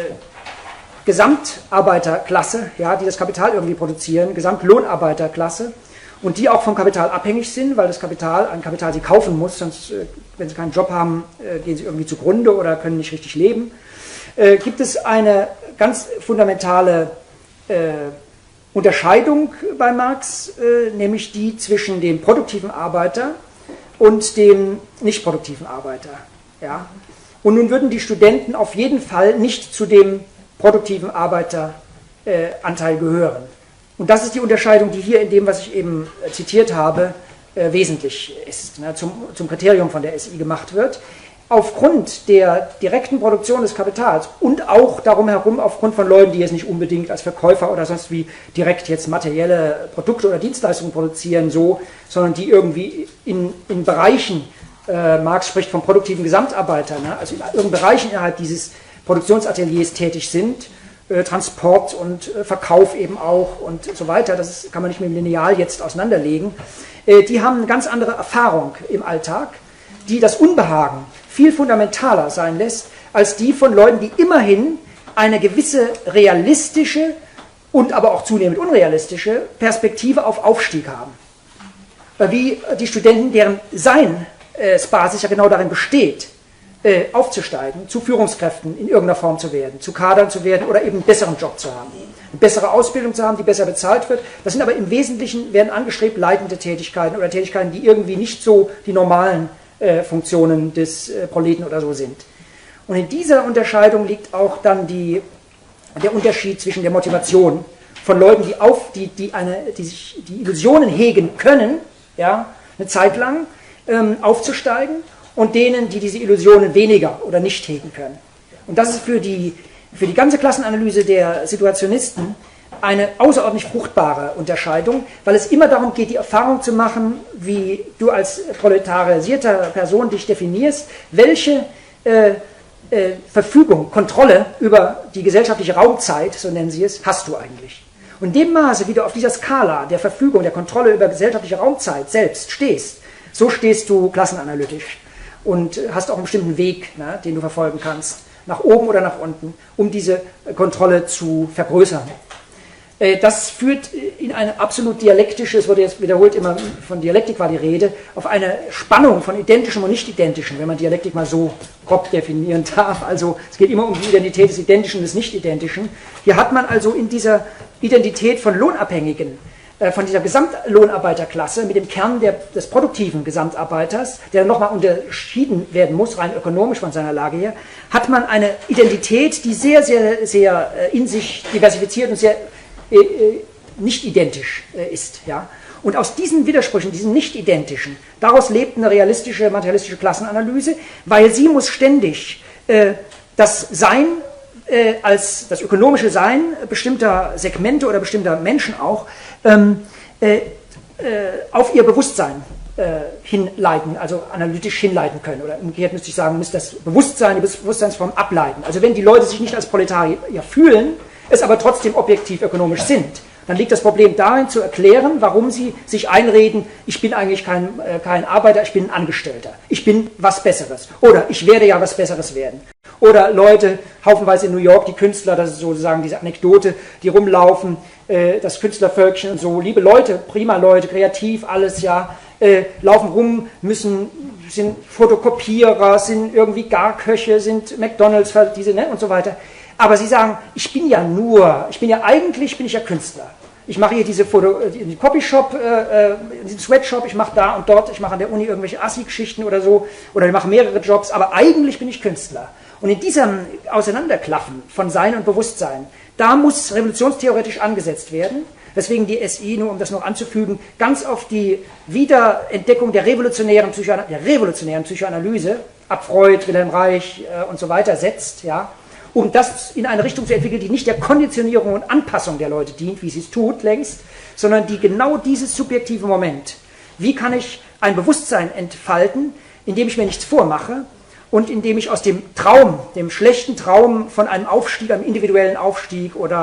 Gesamtarbeiterklasse, ja, die das Kapital irgendwie produzieren, Gesamtlohnarbeiterklasse, und die auch vom Kapital abhängig sind, weil das Kapital, ein Kapital sie kaufen muss, sonst, äh, wenn sie keinen Job haben, äh, gehen sie irgendwie zugrunde oder können nicht richtig leben, äh, gibt es eine ganz fundamentale äh, Unterscheidung bei Marx, äh, nämlich die zwischen dem produktiven Arbeiter und dem nicht produktiven Arbeiter. Ja? Und nun würden die Studenten auf jeden Fall nicht zu dem produktiven Arbeiteranteil äh, gehören. Und das ist die Unterscheidung, die hier in dem, was ich eben äh, zitiert habe, äh, wesentlich ist, ne, zum, zum Kriterium von der S I gemacht wird. Aufgrund der direkten Produktion des Kapitals und auch darum herum aufgrund von Leuten, die jetzt nicht unbedingt als Verkäufer oder sonst wie direkt jetzt materielle Produkte oder Dienstleistungen produzieren, so, sondern die irgendwie in, in Bereichen, äh, Marx spricht vom produktiven Gesamtarbeiter, ne, also in irgendeinen Bereichen innerhalb dieses Produktionsateliers tätig sind, äh, Transport und äh, Verkauf eben auch und so weiter, das ist, kann man nicht mit dem Lineal jetzt auseinanderlegen, äh, die haben eine ganz andere Erfahrung im Alltag, die das Unbehagen viel fundamentaler sein lässt, als die von Leuten, die immerhin eine gewisse realistische und aber auch zunehmend unrealistische Perspektive auf Aufstieg haben. Wie die Studenten, deren Seinsbasis ja genau darin besteht, aufzusteigen, zu Führungskräften in irgendeiner Form zu werden, zu Kadern zu werden oder eben einen besseren Job zu haben, eine bessere Ausbildung zu haben, die besser bezahlt wird. Das sind aber im Wesentlichen, werden angestrebt, leitende Tätigkeiten oder Tätigkeiten, die irgendwie nicht so die normalen Äh, Funktionen des äh, Proleten oder so sind. Und in dieser Unterscheidung liegt auch dann die, der Unterschied zwischen der Motivation von Leuten, die, auf, die, die, eine, die sich die Illusionen hegen können, ja, eine Zeit lang ähm, aufzusteigen, und denen, die diese Illusionen weniger oder nicht hegen können. Und das ist für die, für die ganze Klassenanalyse der Situationisten eine außerordentlich fruchtbare Unterscheidung, weil es immer darum geht, die Erfahrung zu machen, wie du als proletarisierter Person dich definierst, welche äh, äh, Verfügung, Kontrolle über die gesellschaftliche Raumzeit, so nennen sie es, hast du eigentlich. Und in dem Maße, wie du auf dieser Skala der Verfügung, der Kontrolle über gesellschaftliche Raumzeit selbst stehst, so stehst du klassenanalytisch und hast auch einen bestimmten Weg, ne, den du verfolgen kannst, nach oben oder nach unten, um diese Kontrolle zu vergrößern. Das führt in eine absolut dialektische, es wurde jetzt wiederholt immer von Dialektik war die Rede, auf eine Spannung von Identischem und Nicht-Identischem, wenn man Dialektik mal so grob definieren darf. Also es geht immer um die Identität des Identischen und des Nicht-Identischen. Hier hat man also in dieser Identität von Lohnabhängigen, von dieser Gesamtlohnarbeiterklasse mit dem Kern der, des produktiven Gesamtarbeiters, der nochmal unterschieden werden muss, rein ökonomisch von seiner Lage her, hat man eine Identität, die sehr, sehr, sehr in sich diversifiziert und sehr Äh, nicht identisch äh, ist. Ja? Und aus diesen Widersprüchen, diesen nicht identischen, daraus lebt eine realistische, materialistische Klassenanalyse, weil sie muss ständig äh, das Sein äh, als das ökonomische Sein bestimmter Segmente oder bestimmter Menschen auch ähm, äh, äh, auf ihr Bewusstsein äh, hinleiten, also analytisch hinleiten können. Oder umgekehrt müsste ich sagen, müsste das Bewusstsein, die Bewusstseinsform ableiten. Also wenn die Leute sich nicht als Proletarier fühlen, es aber trotzdem objektiv ökonomisch sind, dann liegt das Problem darin zu erklären, warum sie sich einreden, ich bin eigentlich kein, äh, kein Arbeiter, ich bin ein Angestellter, ich bin was Besseres oder ich werde ja was Besseres werden. Oder Leute, haufenweise in New York, die Künstler, das ist sozusagen diese Anekdote, die rumlaufen, äh, das Künstlervölkchen und so, liebe Leute, prima Leute, kreativ, alles ja, äh, laufen rum, müssen, sind Fotokopierer, sind irgendwie Garköche, sind McDonalds, diese, ne, und so weiter. Aber sie sagen, ich bin ja nur, ich bin ja eigentlich, bin ich ja Künstler. Ich mache hier diese Foto, die Copyshop, äh, diesen Sweatshop, ich mache da und dort, ich mache an der Uni irgendwelche Assi-Geschichten oder so, oder ich mache mehrere Jobs, aber eigentlich bin ich Künstler. Und in diesem Auseinanderklaffen von Sein und Bewusstsein, da muss revolutionstheoretisch angesetzt werden, weswegen die S I, nur um das noch anzufügen, ganz auf die Wiederentdeckung der revolutionären, Psychoana- der revolutionären Psychoanalyse, ab Freud, Wilhelm Reich äh, und so weiter setzt, ja, um das in eine Richtung zu entwickeln, die nicht der Konditionierung und Anpassung der Leute dient, wie sie es tut längst, sondern die genau dieses subjektive Moment, wie kann ich ein Bewusstsein entfalten, indem ich mir nichts vormache und indem ich aus dem Traum, dem schlechten Traum von einem Aufstieg, einem individuellen Aufstieg oder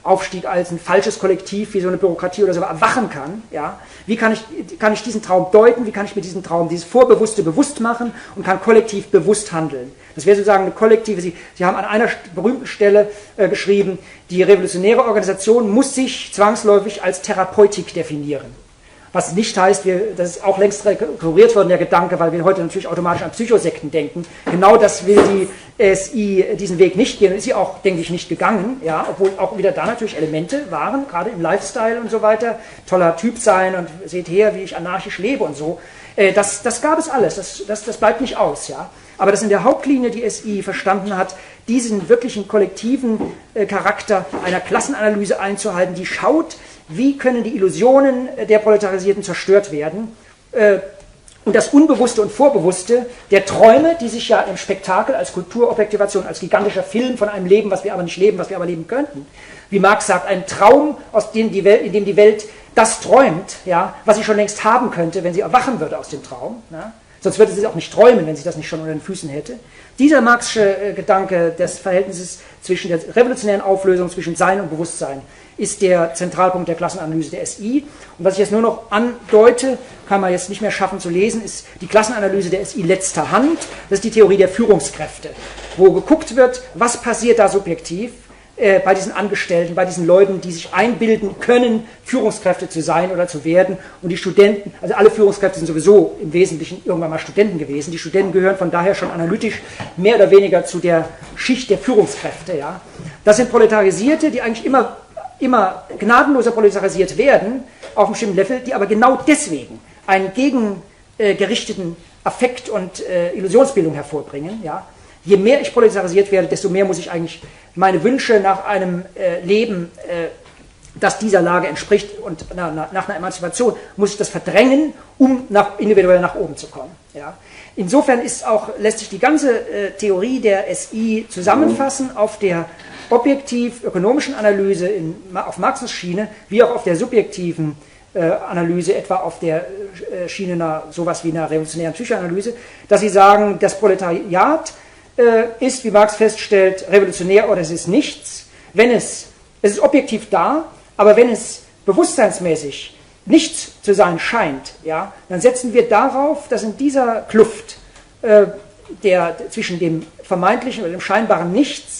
Aufstieg als ein falsches Kollektiv, wie so eine Bürokratie oder so, erwachen kann. Ja? Wie kann ich, kann ich diesen Traum deuten, wie kann ich mir diesen Traum, dieses Vorbewusste bewusst machen und kann kollektiv bewusst handeln. Das wäre sozusagen eine kollektive, Sie, Sie haben an einer berühmten Stelle äh, geschrieben, die revolutionäre Organisation muss sich zwangsläufig als Therapeutik definieren. Was nicht heißt, wir, das ist auch längst rekurriert worden, der Gedanke, weil wir heute natürlich automatisch an Psychosekten denken. Genau das will die S I diesen Weg nicht gehen und ist sie auch, denke ich, nicht gegangen. Ja, obwohl auch wieder da natürlich Elemente waren, gerade im Lifestyle und so weiter. Toller Typ sein und seht her, wie ich anarchisch lebe und so. Das, das gab es alles, das, das, das bleibt nicht aus. Ja. Aber dass in der Hauptlinie die S I verstanden hat, diesen wirklichen kollektiven Charakter einer Klassenanalyse einzuhalten, die schaut, wie können die Illusionen der Proletarisierten zerstört werden äh, und das Unbewusste und Vorbewusste der Träume, die sich ja im Spektakel als Kulturobjektivation, als gigantischer Film von einem Leben, was wir aber nicht leben, was wir aber leben könnten, wie Marx sagt, ein Traum, aus dem die Welt, in dem die Welt das träumt, ja, was sie schon längst haben könnte, wenn sie erwachen würde aus dem Traum. Ja. Sonst würde sie auch nicht träumen, wenn sie das nicht schon unter den Füßen hätte. Dieser Marxische äh, Gedanke des Verhältnisses zwischen der revolutionären Auflösung zwischen Sein und Bewusstsein ist der Zentralpunkt der Klassenanalyse der S I. Und was ich jetzt nur noch andeute, kann man jetzt nicht mehr schaffen zu lesen, ist die Klassenanalyse der S I letzter Hand. Das ist die Theorie der Führungskräfte, wo geguckt wird, was passiert da subjektiv äh, bei diesen Angestellten, bei diesen Leuten, die sich einbilden können, Führungskräfte zu sein oder zu werden. Und die Studenten, also alle Führungskräfte sind sowieso im Wesentlichen irgendwann mal Studenten gewesen. Die Studenten gehören von daher schon analytisch mehr oder weniger zu der Schicht der Führungskräfte. Ja. Das sind Proletarisierte, die eigentlich immer immer gnadenloser proletarisiert werden, auf einem bestimmten Level, die aber genau deswegen einen gegengerichteten Affekt und äh, Illusionsbildung hervorbringen. Ja. Je mehr ich proletarisiert werde, desto mehr muss ich eigentlich meine Wünsche nach einem äh, Leben, äh, das dieser Lage entspricht und na, na, nach einer Emanzipation, muss ich das verdrängen, um nach, individuell nach oben zu kommen. Ja. Insofern ist auch, lässt sich die ganze äh, Theorie der S I zusammenfassen auf der objektiv-ökonomischen Analyse in, auf Marxes Schiene, wie auch auf der subjektiven äh, Analyse, etwa auf der äh, Schiene einer, sowas wie einer revolutionären Psychoanalyse, dass sie sagen, das Proletariat äh, ist, wie Marx feststellt, revolutionär oder es ist nichts, wenn es, es ist objektiv da, aber wenn es bewusstseinsmäßig nichts zu sein scheint, ja, dann setzen wir darauf, dass in dieser Kluft äh, der, zwischen dem vermeintlichen oder dem scheinbaren Nichts,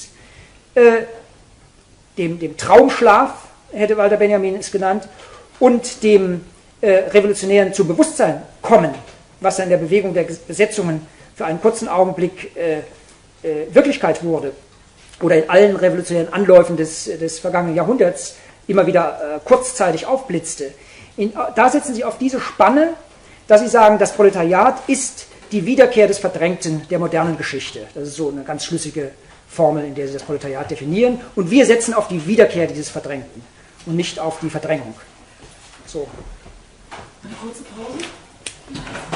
Äh, dem, dem Traumschlaf, hätte Walter Benjamin es genannt, und dem äh, Revolutionären zum Bewusstsein kommen, was dann in der Bewegung der Besetzungen für einen kurzen Augenblick äh, äh, Wirklichkeit wurde, oder in allen revolutionären Anläufen des, des vergangenen Jahrhunderts immer wieder äh, kurzzeitig aufblitzte. In, da setzen sie auf diese Spanne, dass sie sagen, das Proletariat ist die Wiederkehr des Verdrängten der modernen Geschichte. Das ist so eine ganz schlüssige Formel, in der sie das Proletariat definieren, und wir setzen auf die Wiederkehr dieses Verdrängten und nicht auf die Verdrängung. So. Eine kurze Pause.